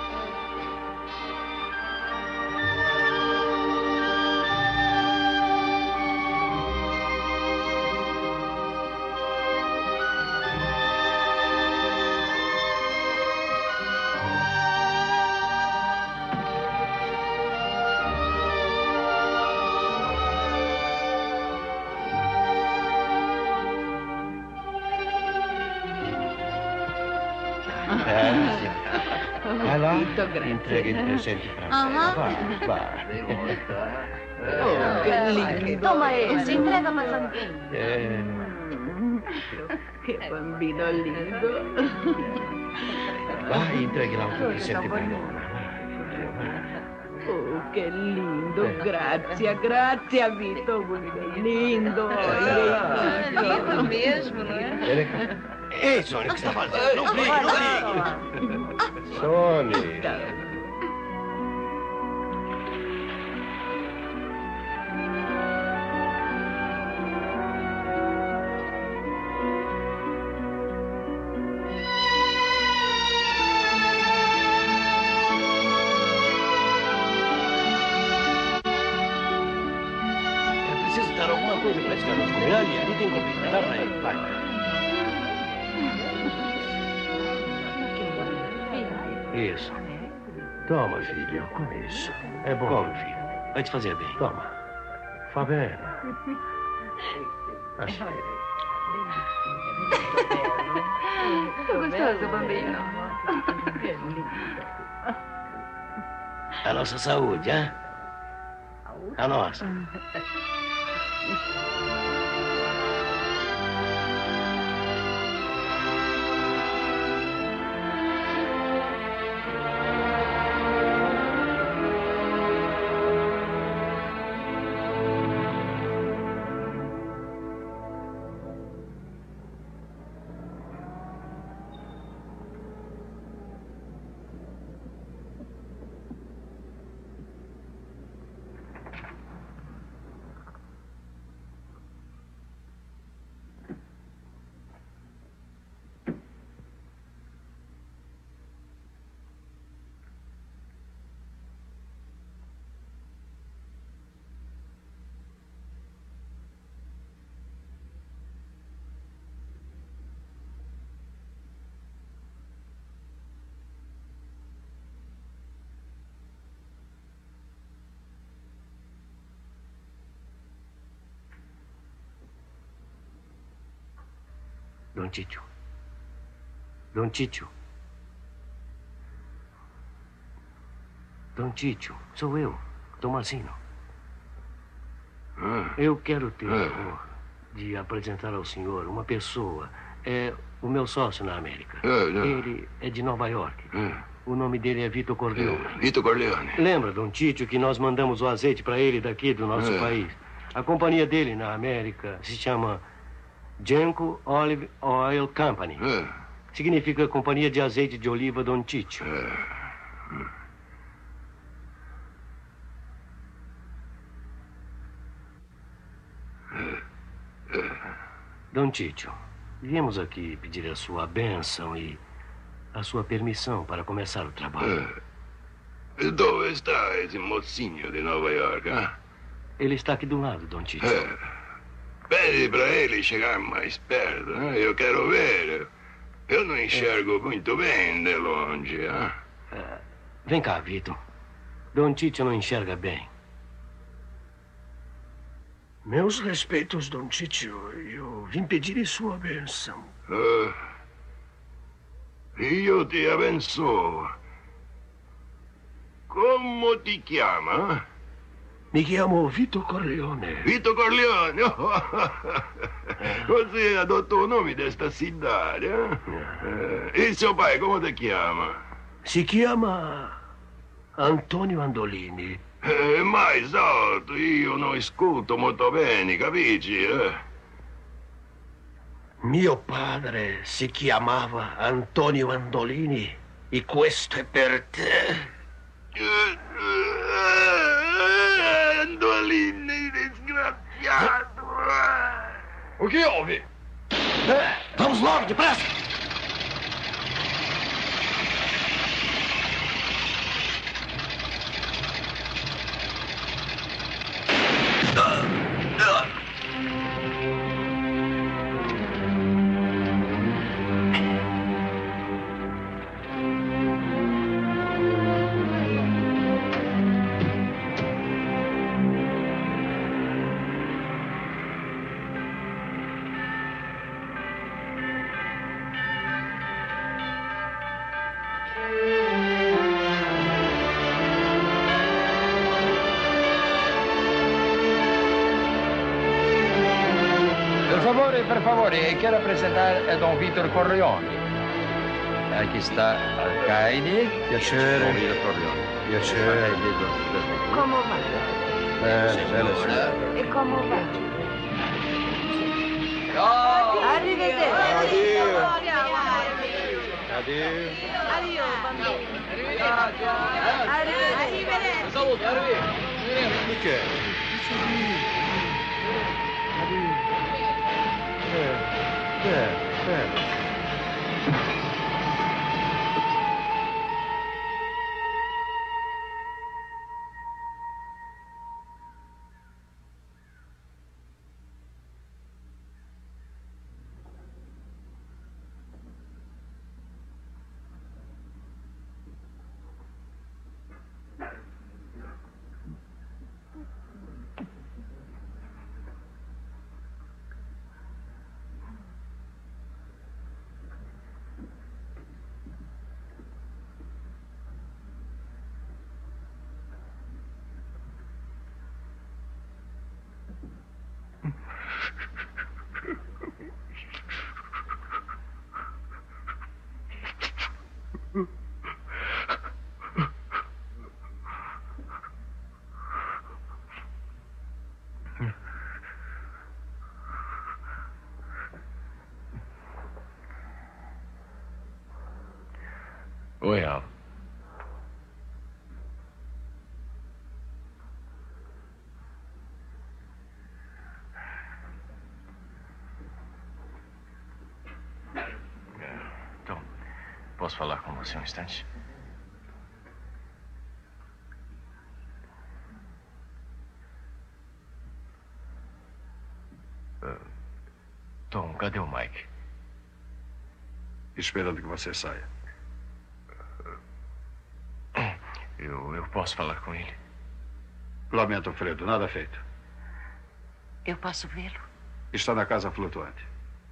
H: Vai lá, entrega il presente para
C: Aham.
H: Vai, vai.
C: Oh, que lindo. Toma esse, entrega para Santino.
H: É.
C: Que bambino lindo.
H: Vai, entregue lá o tuo presente para nonna.
C: Oh, che lindo, grazie, grazie, Vito, lindo.
U: Lindo mesmo, não é?
H: Ei, Sônia, o que você está fazendo? Não brigue, não brigue. Sônia. É preciso dar alguma coisa para esse garoto comer. Ali, ali tem comida. Dá para ele, vai. Isso. Toma, filho, come isso. É bom. Come, filho. Vai te fazer bem. Toma. Fa bene. Assim.
U: Que gostoso, bambino.
H: A nossa saúde, hein? A nossa. Don Ciccio. Don Ciccio. Don Ciccio, sou eu, Tomasino.
G: Ah.
H: Eu quero ter
G: Ah.
H: o honor de apresentar ao senhor uma pessoa. É o meu sócio na América.
G: Ah, ah.
H: Ele é de Nova York.
G: Ah.
H: O nome dele é Vito Corleone.
G: Vito Corleone.
H: Lembra, Don Ciccio, que nós mandamos o azeite para ele daqui do nosso
G: Ah.
H: país? A companhia dele na América se chama Genco Olive Oil Company.
G: Ah.
H: Significa Companhia de Azeite de Oliva Don Ciccio. Don Ciccio, viemos aqui pedir a sua bênção e a sua permissão para começar o trabalho.
G: Dove está esse mocinho de Nova York, ah?
H: Ele está aqui do lado, Don Ciccio.
G: É. Pede para ele chegar mais perto, né? Eu quero ver. Eu não enxergo muito bem de longe, ah?
H: É, vem cá, Vito. Don Ciccio não enxerga bem.
J: Meus respeitos, Don Ciccio. Eu vim pedir sua bênção.
G: Uh, io ti abençoo. Como ti chiama?
J: Mi chiamo Vito Corleone.
G: Vito Corleone? Você adotou o nome desta cidade, eh? E seu pai, como te chiama?
J: Si chiama Antonio Andolini.
G: É mais alto, io non ascolto molto bene, capisci? Eh?
H: Mio padre si chiamava Antonio Andolini e questo è per te.
R: Andolini, disgraziato.
H: O que houve? Vamos logo, depressa!
F: Per favore, quero apresentar a Dom Vitor Corleone. Aqui está Alcaide.
H: Piacere.
F: Dom Vitor Corleone.
H: Piacere.
U: Como va?
H: Bene, bene, signora.
U: E como va? Arrivederci.
H: Addio.
U: Addio, bambino. Arrivederci.
H: Saluto, arrivederci. Perché? Bene, bene.
K: Oi, Al. Então, posso falar com você um instante? Uh, Tom, cadê o Mike?
S: Esperando que você saia.
K: Eu, eu posso falar com ele?
S: Lamento, Fredo, nada feito.
U: Eu posso vê-lo?
S: Está na casa flutuante.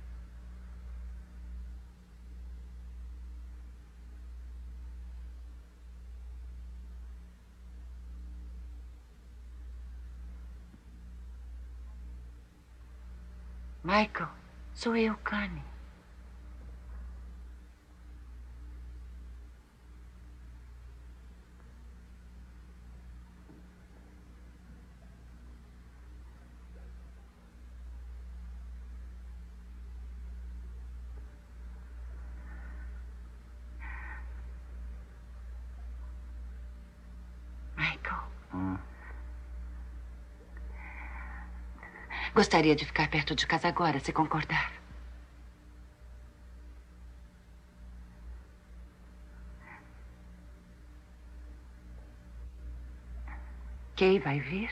U: Michael, sou eu, Connie. Gostaria de ficar perto de casa agora, se concordar. Kay vai vir?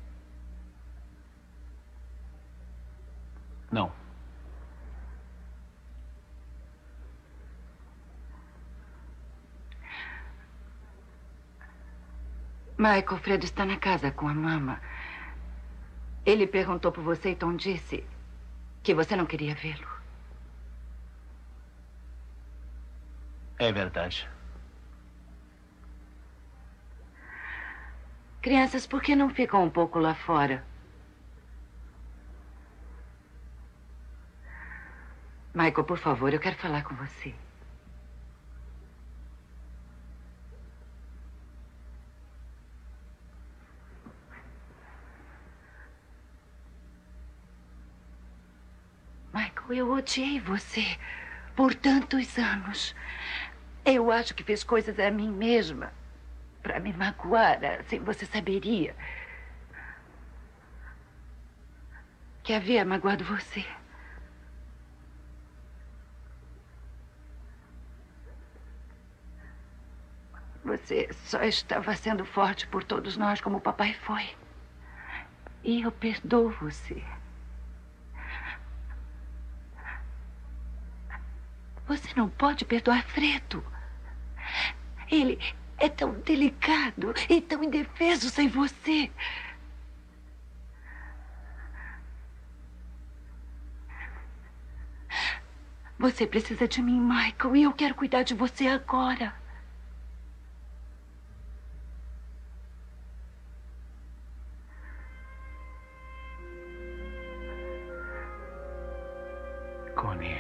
D: Não.
U: Michael, Fred está na casa com a mama. Ele perguntou por você e Tom disse que você não queria vê-lo.
D: É verdade.
U: Crianças, por que não ficam um pouco lá fora? Michael, por favor, eu quero falar com você. Michael. Michael, eu odiei você por tantos anos. Eu acho que fiz coisas a mim mesma para me magoar, assim você saberia que havia magoado você. Você só estava sendo forte por todos nós, como o papai foi. E eu perdoo você. Você não pode perdoar Fredo. Ele é tão delicado e tão indefeso sem você. Você precisa de mim, Michael, e eu quero cuidar de você agora.
D: Connie.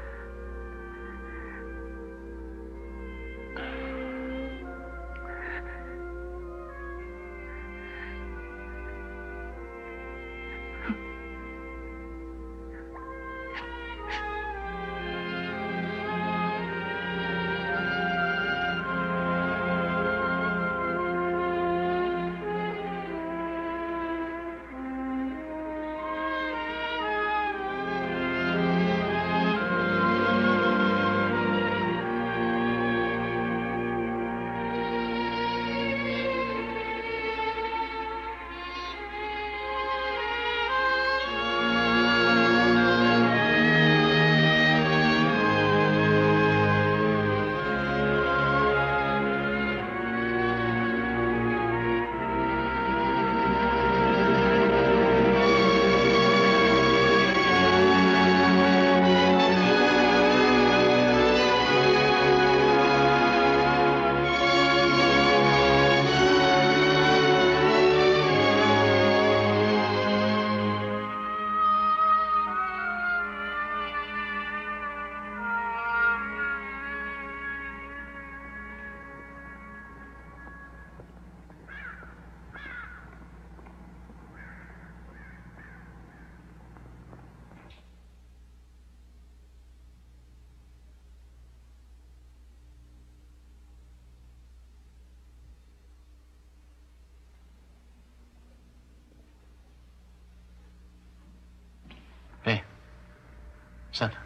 D: Vem. Senta.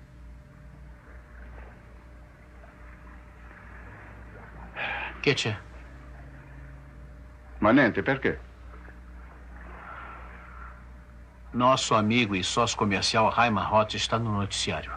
D: Che c'è?
S: Ma niente, perché?
D: Nosso amigo e sócio comercial Raymond Roth está no noticiário.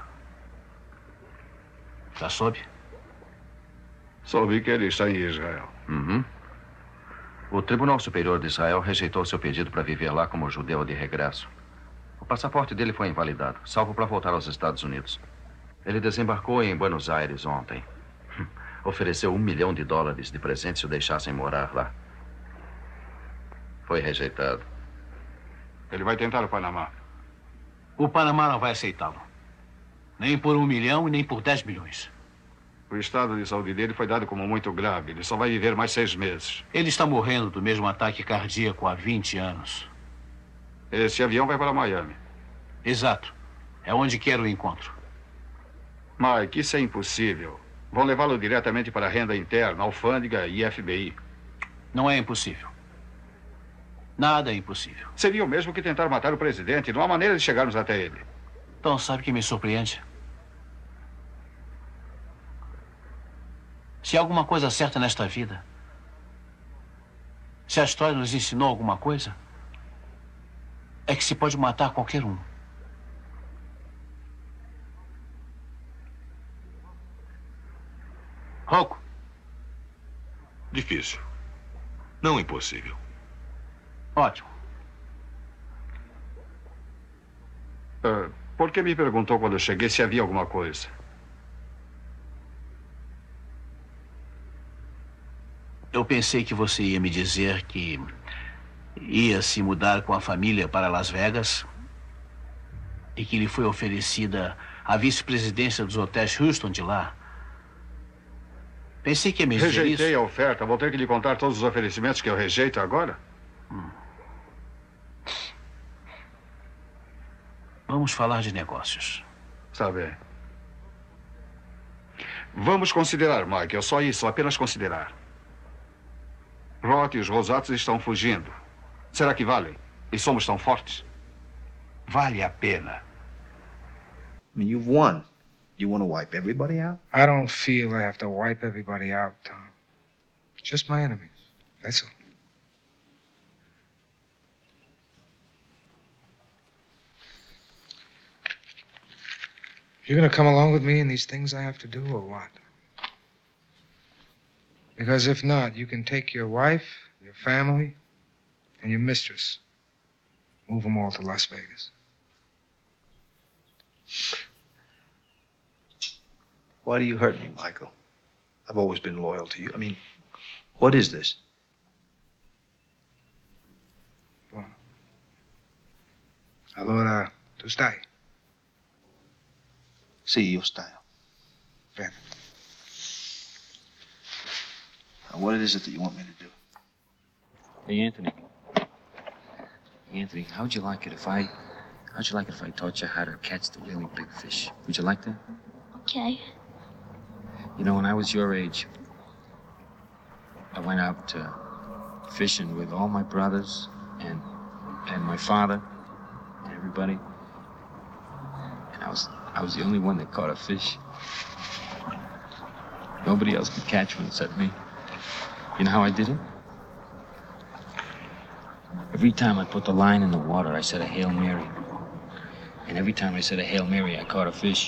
D: Já soube?
S: Soube que ele está em Israel.
W: Uhum. O Tribunal Superior de Israel rejeitou seu pedido para viver lá como judeu de regresso. O passaporte dele foi invalidado, salvo para voltar aos Estados Unidos. Ele desembarcou em Buenos Aires ontem. Ofereceu um milhão de dólares de presente se o deixassem morar lá. Foi rejeitado.
S: Ele vai tentar o Panamá.
D: O Panamá não vai aceitá-lo. Nem por um milhão e nem por dez milhões.
S: O estado de saúde dele foi dado como muito grave. Ele só vai viver mais seis meses.
D: Ele está morrendo do mesmo ataque cardíaco há vinte anos.
S: Esse avião vai para Miami.
D: Exato. É onde quero o encontro.
S: Mike, isso é impossível. Vão levá-lo diretamente para a renda interna, alfândega e F B I.
D: Não é impossível. Nada é impossível.
S: Seria o mesmo que tentar matar o presidente. Não há maneira de chegarmos até ele.
D: Então, sabe o que me surpreende? Se há alguma coisa certa nesta vida, se a história nos ensinou alguma coisa, é que se pode matar qualquer um. Rocco.
M: Difícil. Não impossível.
D: Ótimo.
S: Uh, por que me perguntou quando eu cheguei se havia alguma coisa?
D: Eu pensei que você ia me dizer que ia se mudar com a família para Las Vegas e que lhe foi oferecida a vice-presidência dos hotéis Houston de lá. Pensei que ia me dizer isso.
S: Rejeitei a oferta. Vou ter que lhe contar todos os oferecimentos que eu rejeito agora?
D: Hum. Vamos falar de negócios.
S: Está bem. Vamos considerar, Mike. É só isso, apenas considerar. Roth e os Rosatos estão fugindo. Será que valem? E somos tão fortes?
R: Vale a pena.
L: I mean, you've won. You want to wipe everybody out?
O: I don't feel I have to wipe everybody out, Tom. Just my enemies. That's all. You're gonna come along with me in these things I have to do, or what? Because if not, you can take your wife, your family, and your mistress. Move them all to Las Vegas.
L: Why do you hurt me, Michael? I've always been loyal to you. I mean, what is this?
O: Well, allora, tu stai?
L: Sì, io stai.
O: Bene.
L: Now, what is it that you want me to do?
Q: Hey, Anthony. Anthony, how'd you like it if I... How'd you like it if I taught you how to catch the really big fish? Would you like that?
X: Okay.
Q: You know, when I was your age, I went out uh, fishing with all my brothers and and my father and everybody. And I was I was the only one that caught a fish. Nobody else could catch one except me. You know how I did it? Every time I put the line in the water, I said a Hail Mary. And every time I said a Hail Mary, I caught a fish.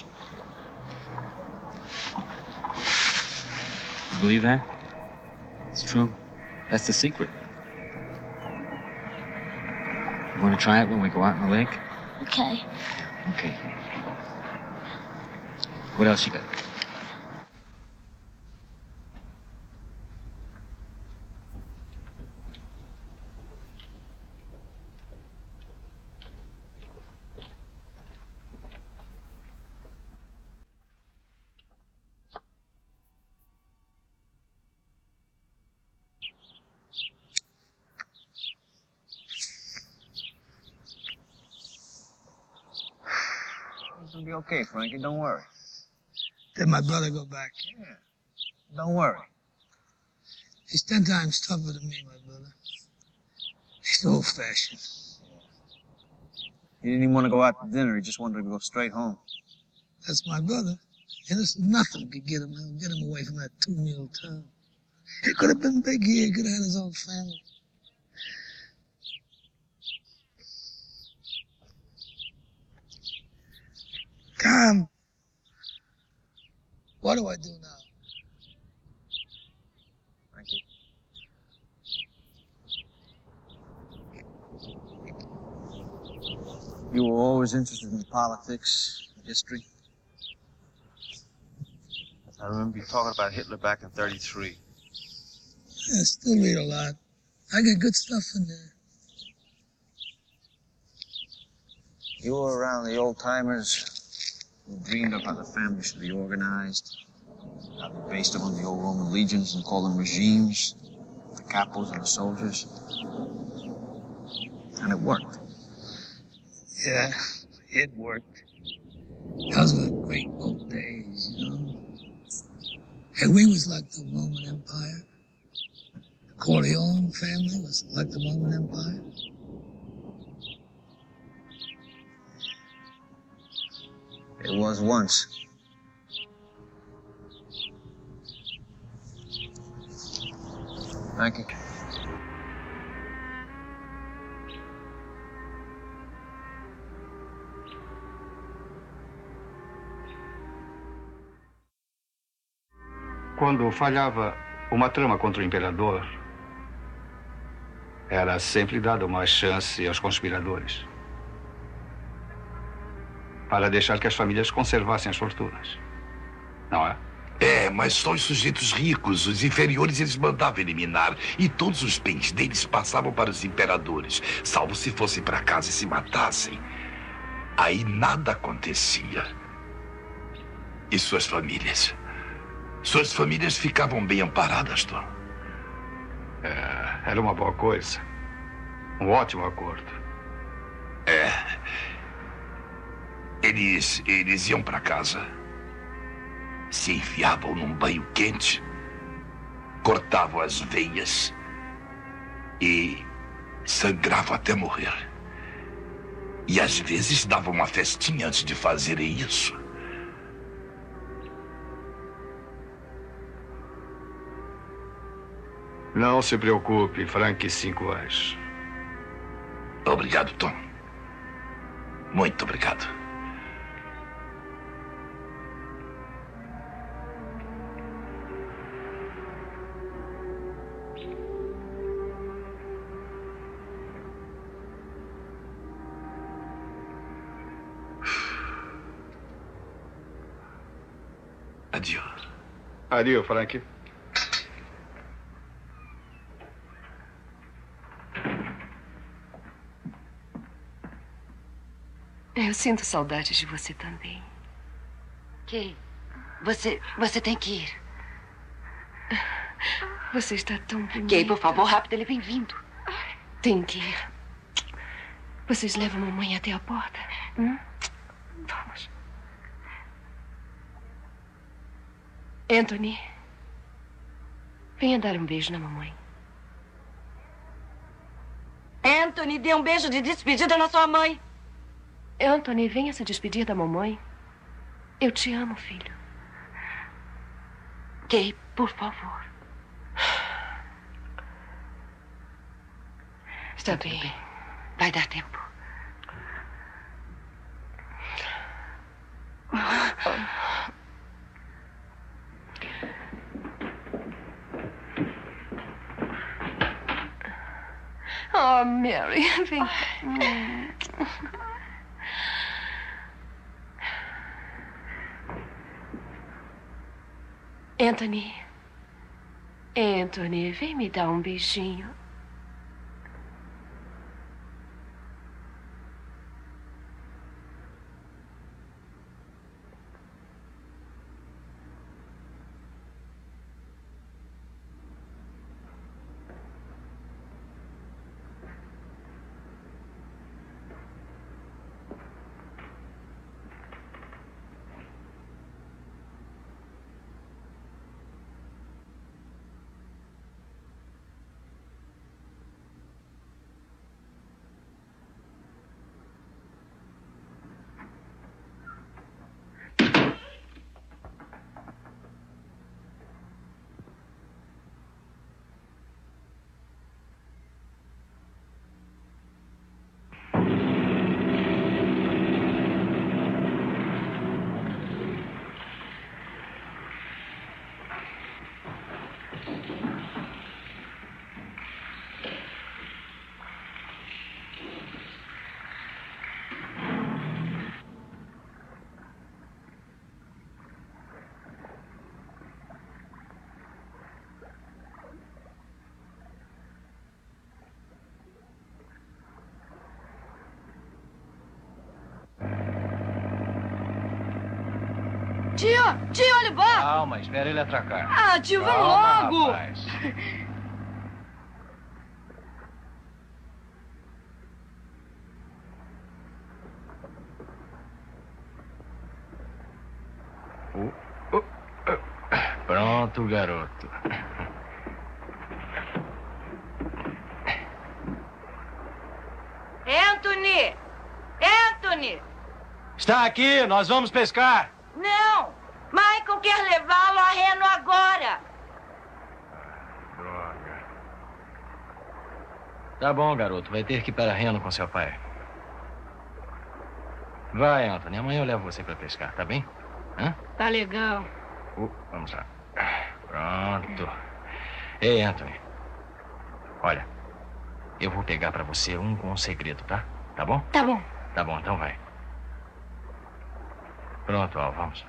Q: You believe that? It's true. That's the secret. You want to try it when we go out in the lake?
X: Okay.
Q: Okay. What else you got?
L: It'll be okay, Frankie. Don't worry.
Y: Did my brother go back?
L: Yeah. Don't worry.
Y: He's ten times tougher than me, my brother. He's old-fashioned.
L: He didn't even want to go out to dinner. He just wanted to go straight home.
Y: That's my brother. And there's nothing could get him get him away from that two-mule town. He could have been big here. He could have had his own family. Tom, what do I do now?
L: Frankie. You were always interested in politics, history. I remember you talking about Hitler back in thirty-three.
Y: I still read a lot. I got good stuff in there.
L: You were around the old-timers who dreamed of how the family should be organized, how they based them on the old Roman legions and called them regimes, the capos and the soldiers. And it worked.
Y: Yeah, it worked. Those were great old days, you know. And we was like the Roman Empire. The Corleone family was like the Roman Empire.
L: It was once. Thank you.
S: Quando falhava uma trama contra o imperador, era sempre dada uma chance aos conspiradores para deixar que as famílias conservassem as fortunas. Não é?
R: É, mas só os sujeitos ricos, os inferiores, eles mandavam eliminar. E todos os bens deles passavam para os imperadores, salvo se fossem para casa e se matassem. Aí nada acontecia. E suas famílias? Suas famílias ficavam bem amparadas, Tom.
S: É, era uma boa coisa. Um ótimo acordo.
R: É. Eles, eles iam para casa, se enfiavam num banho quente, cortavam as veias e sangravam até morrer. E às vezes davam uma festinha antes de fazerem isso.
S: Não se preocupe, Frank cinco As.
R: Obrigado, Tom. Muito obrigado. Adio.
S: Adio, Frank.
U: Eu sinto saudade de você também.
B: Kay, você, você tem que ir.
U: Você está tão bonita.
B: Kay, por favor, rápido, ele vem vindo.
U: Tem que ir. Vocês levam a mamãe até a porta? Hum? Vamos. Anthony, venha dar um beijo na mamãe.
B: Anthony, dê um beijo de despedida na sua mãe.
U: Anthony, venha se despedir da mamãe. Eu te amo, filho.
B: Kay, por favor.
U: Está bem. bem.
B: Vai dar tempo.
U: Oh, Mary, vem cá. Anthony. Anthony, vem me dar um beijinho. Tio, tio, olha o barco.
F: Calma, espera ele atracar.
U: Ah, tio, vamos
F: Calma,
U: logo.
F: Rapaz. Uh, uh, uh. Pronto, garoto.
B: Anthony! Anthony!
F: Está aqui, nós vamos pescar.
B: Não! Michael quer levá-lo a reno agora!
F: Droga. Tá bom, garoto. Vai ter que ir para reno com seu pai. Vai, Anthony. Amanhã eu levo você para pescar, tá bem? Hã?
U: Tá legal.
F: Uh, vamos lá. Pronto. Ei, Anthony. Olha, eu vou pegar para você um com um segredo, tá? Tá bom?
U: Tá bom.
F: Tá bom, então vai. Pronto, Al, vamos.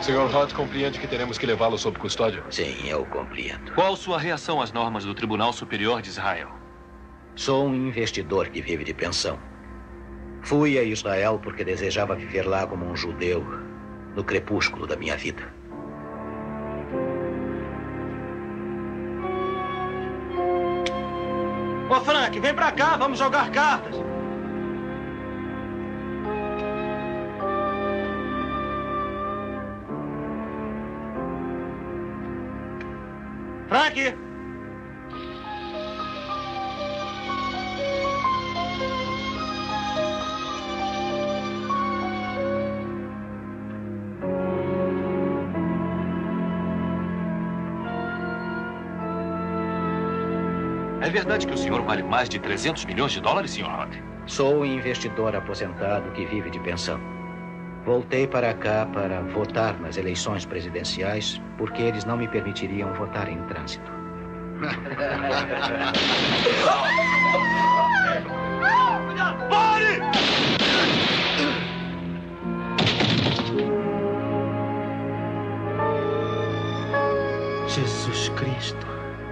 E: senhor Roth compreende que teremos que levá-lo sob custódia?
I: Sim, eu compreendo.
P: Qual sua reação às normas do Tribunal Superior de Israel?
I: Sou um investidor que vive de pensão. Fui a Israel porque desejava viver lá como um judeu, no crepúsculo da minha vida.
V: Ô, Frank, vem pra cá, vamos jogar cartas. Frank!
P: É verdade que o senhor vale mais de trezentos milhões de dólares, senhor Roth?
I: Sou um investidor aposentado que vive de pensão. Voltei para cá para votar nas eleições presidenciais porque eles não me permitiriam votar em trânsito.
V: Pare!
H: Jesus Cristo.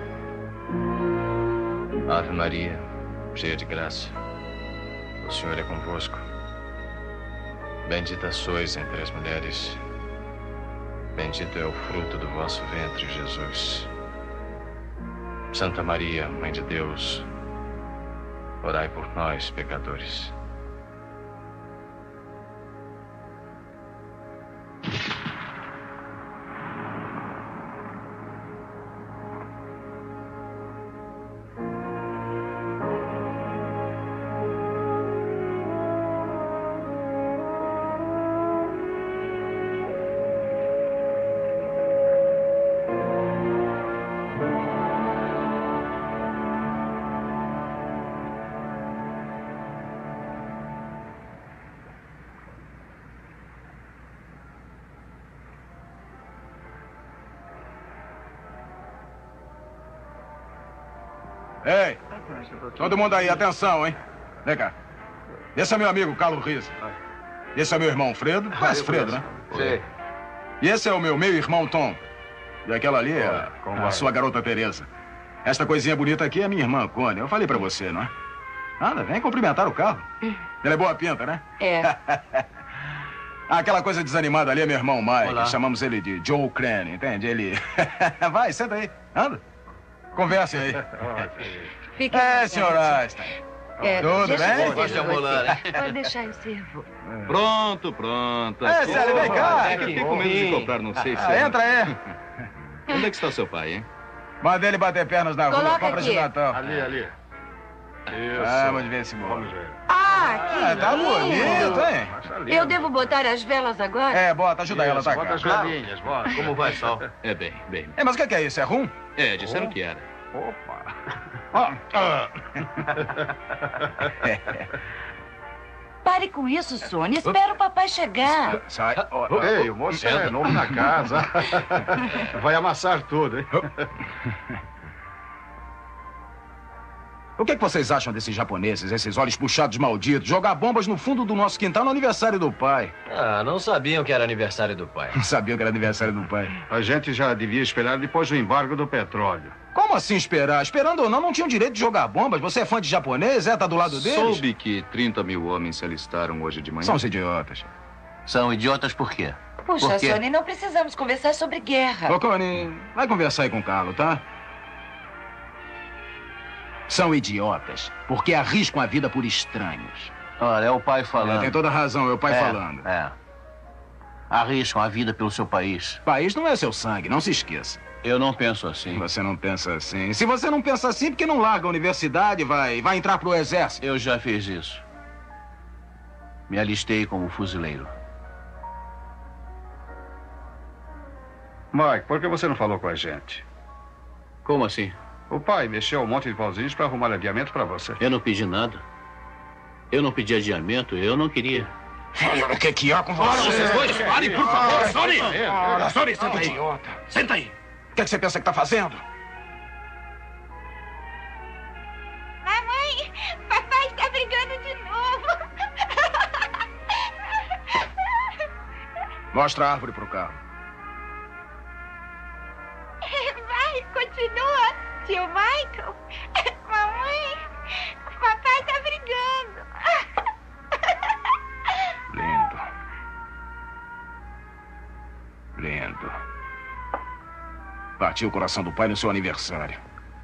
F: Ave Maria, cheia de graça, o Senhor é convosco. Bendita sois entre as mulheres, bendito é o fruto do vosso ventre, Jesus. Santa Maria, Mãe de Deus, orai por nós, pecadores.
X: Ei, todo mundo aí, atenção, hein? Vem cá. Esse é meu amigo Carlos Riz. Esse é meu irmão Fredo. Conhece Fredo, né?
E: Sim.
X: E esse é o meu meio-irmão Tom. E aquela ali é a, a sua garota Teresa. Esta coisinha bonita aqui é minha irmã Connie. Eu falei pra você, não é? Anda, vem cumprimentar o Carlos. Ele é boa pinta, né?
C: É.
X: Aquela coisa desanimada ali é meu irmão Mike.
C: Olá.
X: Chamamos ele de Joe Crane, entende? Ele... Vai, senta aí. Anda. Conversem aí.
U: Fique
X: É, senhor Einstein.
U: É,
X: Tudo
U: deixa
X: bem?
U: eu
X: Pode
U: servir
X: amolar,
U: você. Pode deixar, eu servo.
M: Pronto, pronto.
X: É, Célio, vem cá.
M: É que fiquei com medo de comprar, não sei se...
X: Ah, entra aí.
M: Onde é que está seu pai, hein?
X: Manda ele bater pernas na rua,
U: Coloca
X: compra de
U: aqui.
X: Natal.
M: Ali, ali.
X: Isso. Vamos ver esse bolo.
U: Ah, que
X: Ah, tá
U: lindo.
X: bonito, hein?
U: Eu devo botar as velas agora?
X: É, bota, ajuda ela, tá?
M: bota as
X: Claro.
M: velhinhas, bota. Como vai, Sal? É bem, bem.
X: É, mas o que que é isso? É rum?
M: É, disseram que era.
X: Opa. Ó.
U: Pare com isso, Sônia. Espera o papai chegar.
X: Sai.
S: Ei, o moço é novo na casa. Vai amassar tudo, hein?
X: O que, que vocês acham desses japoneses, esses olhos puxados malditos, jogar bombas no fundo do nosso quintal no aniversário do pai?
F: Ah, não sabiam que era aniversário do pai.
X: Não sabiam que era aniversário do pai.
S: A gente já devia esperar depois do embargo do petróleo.
X: Como assim esperar? Esperando ou não, não tinham direito de jogar bombas. Você é fã de japonês, é? Tá do lado deles?
M: Soube que trinta mil homens se alistaram hoje de manhã.
X: São os idiotas.
M: São idiotas por quê?
U: Puxa,
X: Por quê?
U: Sônia, não precisamos conversar sobre guerra.
X: Ô, Connie, vai conversar aí com o Carlos, tá? São idiotas, porque arriscam a vida por estranhos.
M: Olha, é o pai falando.
X: É, tem toda razão, é o pai
M: É,
X: falando.
M: É. Arriscam a vida pelo seu país.
X: País não é seu sangue, não se esqueça.
M: Eu não penso assim.
X: Você não pensa assim. Se você não pensa assim, por que não larga a universidade e vai, vai entrar pro exército?
M: Eu já fiz isso. Me alistei como fuzileiro.
S: Mike, por que você não falou com a gente?
M: Como assim?
S: O pai mexeu um monte de pauzinhos para arrumar adiamento para você.
M: Eu não pedi nada. Eu não pedi adiamento, eu não queria.
X: O que que há com você?
R: Ora, vocês dois, parem, por favor, Sony!
X: Ora,
R: Sony, senta
X: fala aí.
R: idiota. Senta aí.
X: O que, que você pensa que tá fazendo?
U: Mamãe, papai está brigando de novo.
X: Mostra a árvore pro carro.
B: Continua, tio Michael. Mamãe, papai tá brigando.
X: Lindo. Lindo. Partiu o coração do pai no seu aniversário.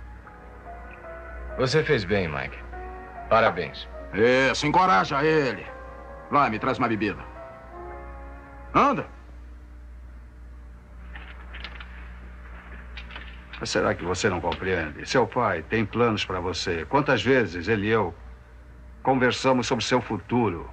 F: Você fez bem, Mike. Parabéns.
X: Isso, encoraja ele. Vai, me traz uma bebida. Anda.
S: Mas será que você não compreende? Seu pai tem planos para você. Quantas vezes ele e eu conversamos sobre seu futuro?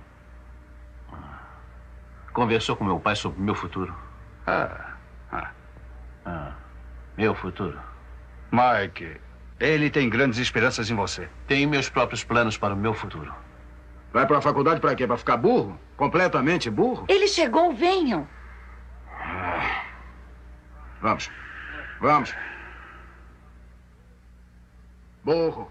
D: Conversou com meu pai sobre meu futuro.
S: Ah, ah.
D: Ah, meu futuro.
S: Mike, ele tem grandes esperanças em você.
D: Tenho meus próprios planos para o meu futuro.
X: Vai para a faculdade para quê? Para ficar burro? Completamente burro?
C: Ele chegou, venham.
X: Ah. Vamos. Vamos. Burro.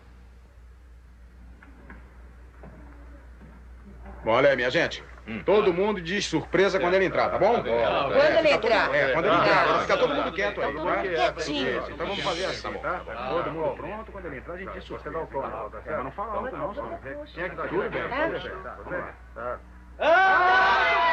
X: Bom, olha aí, minha gente. Hum. Todo mundo diz surpresa quando ele entrar, tá bom?
U: Quando ele entrar.
X: É, quando ele entrar. Agora fica todo mundo quieto aí,
U: Todo
X: tá?
U: mundo quietinho.
X: Então vamos fazer assim, tá? Todo mundo pronto. Quando ele entrar, a gente diz surpresa ao colo, tá certo? Mas não fala alto, não, só. Quem é que tá tudo bem? Tudo bem. Tá.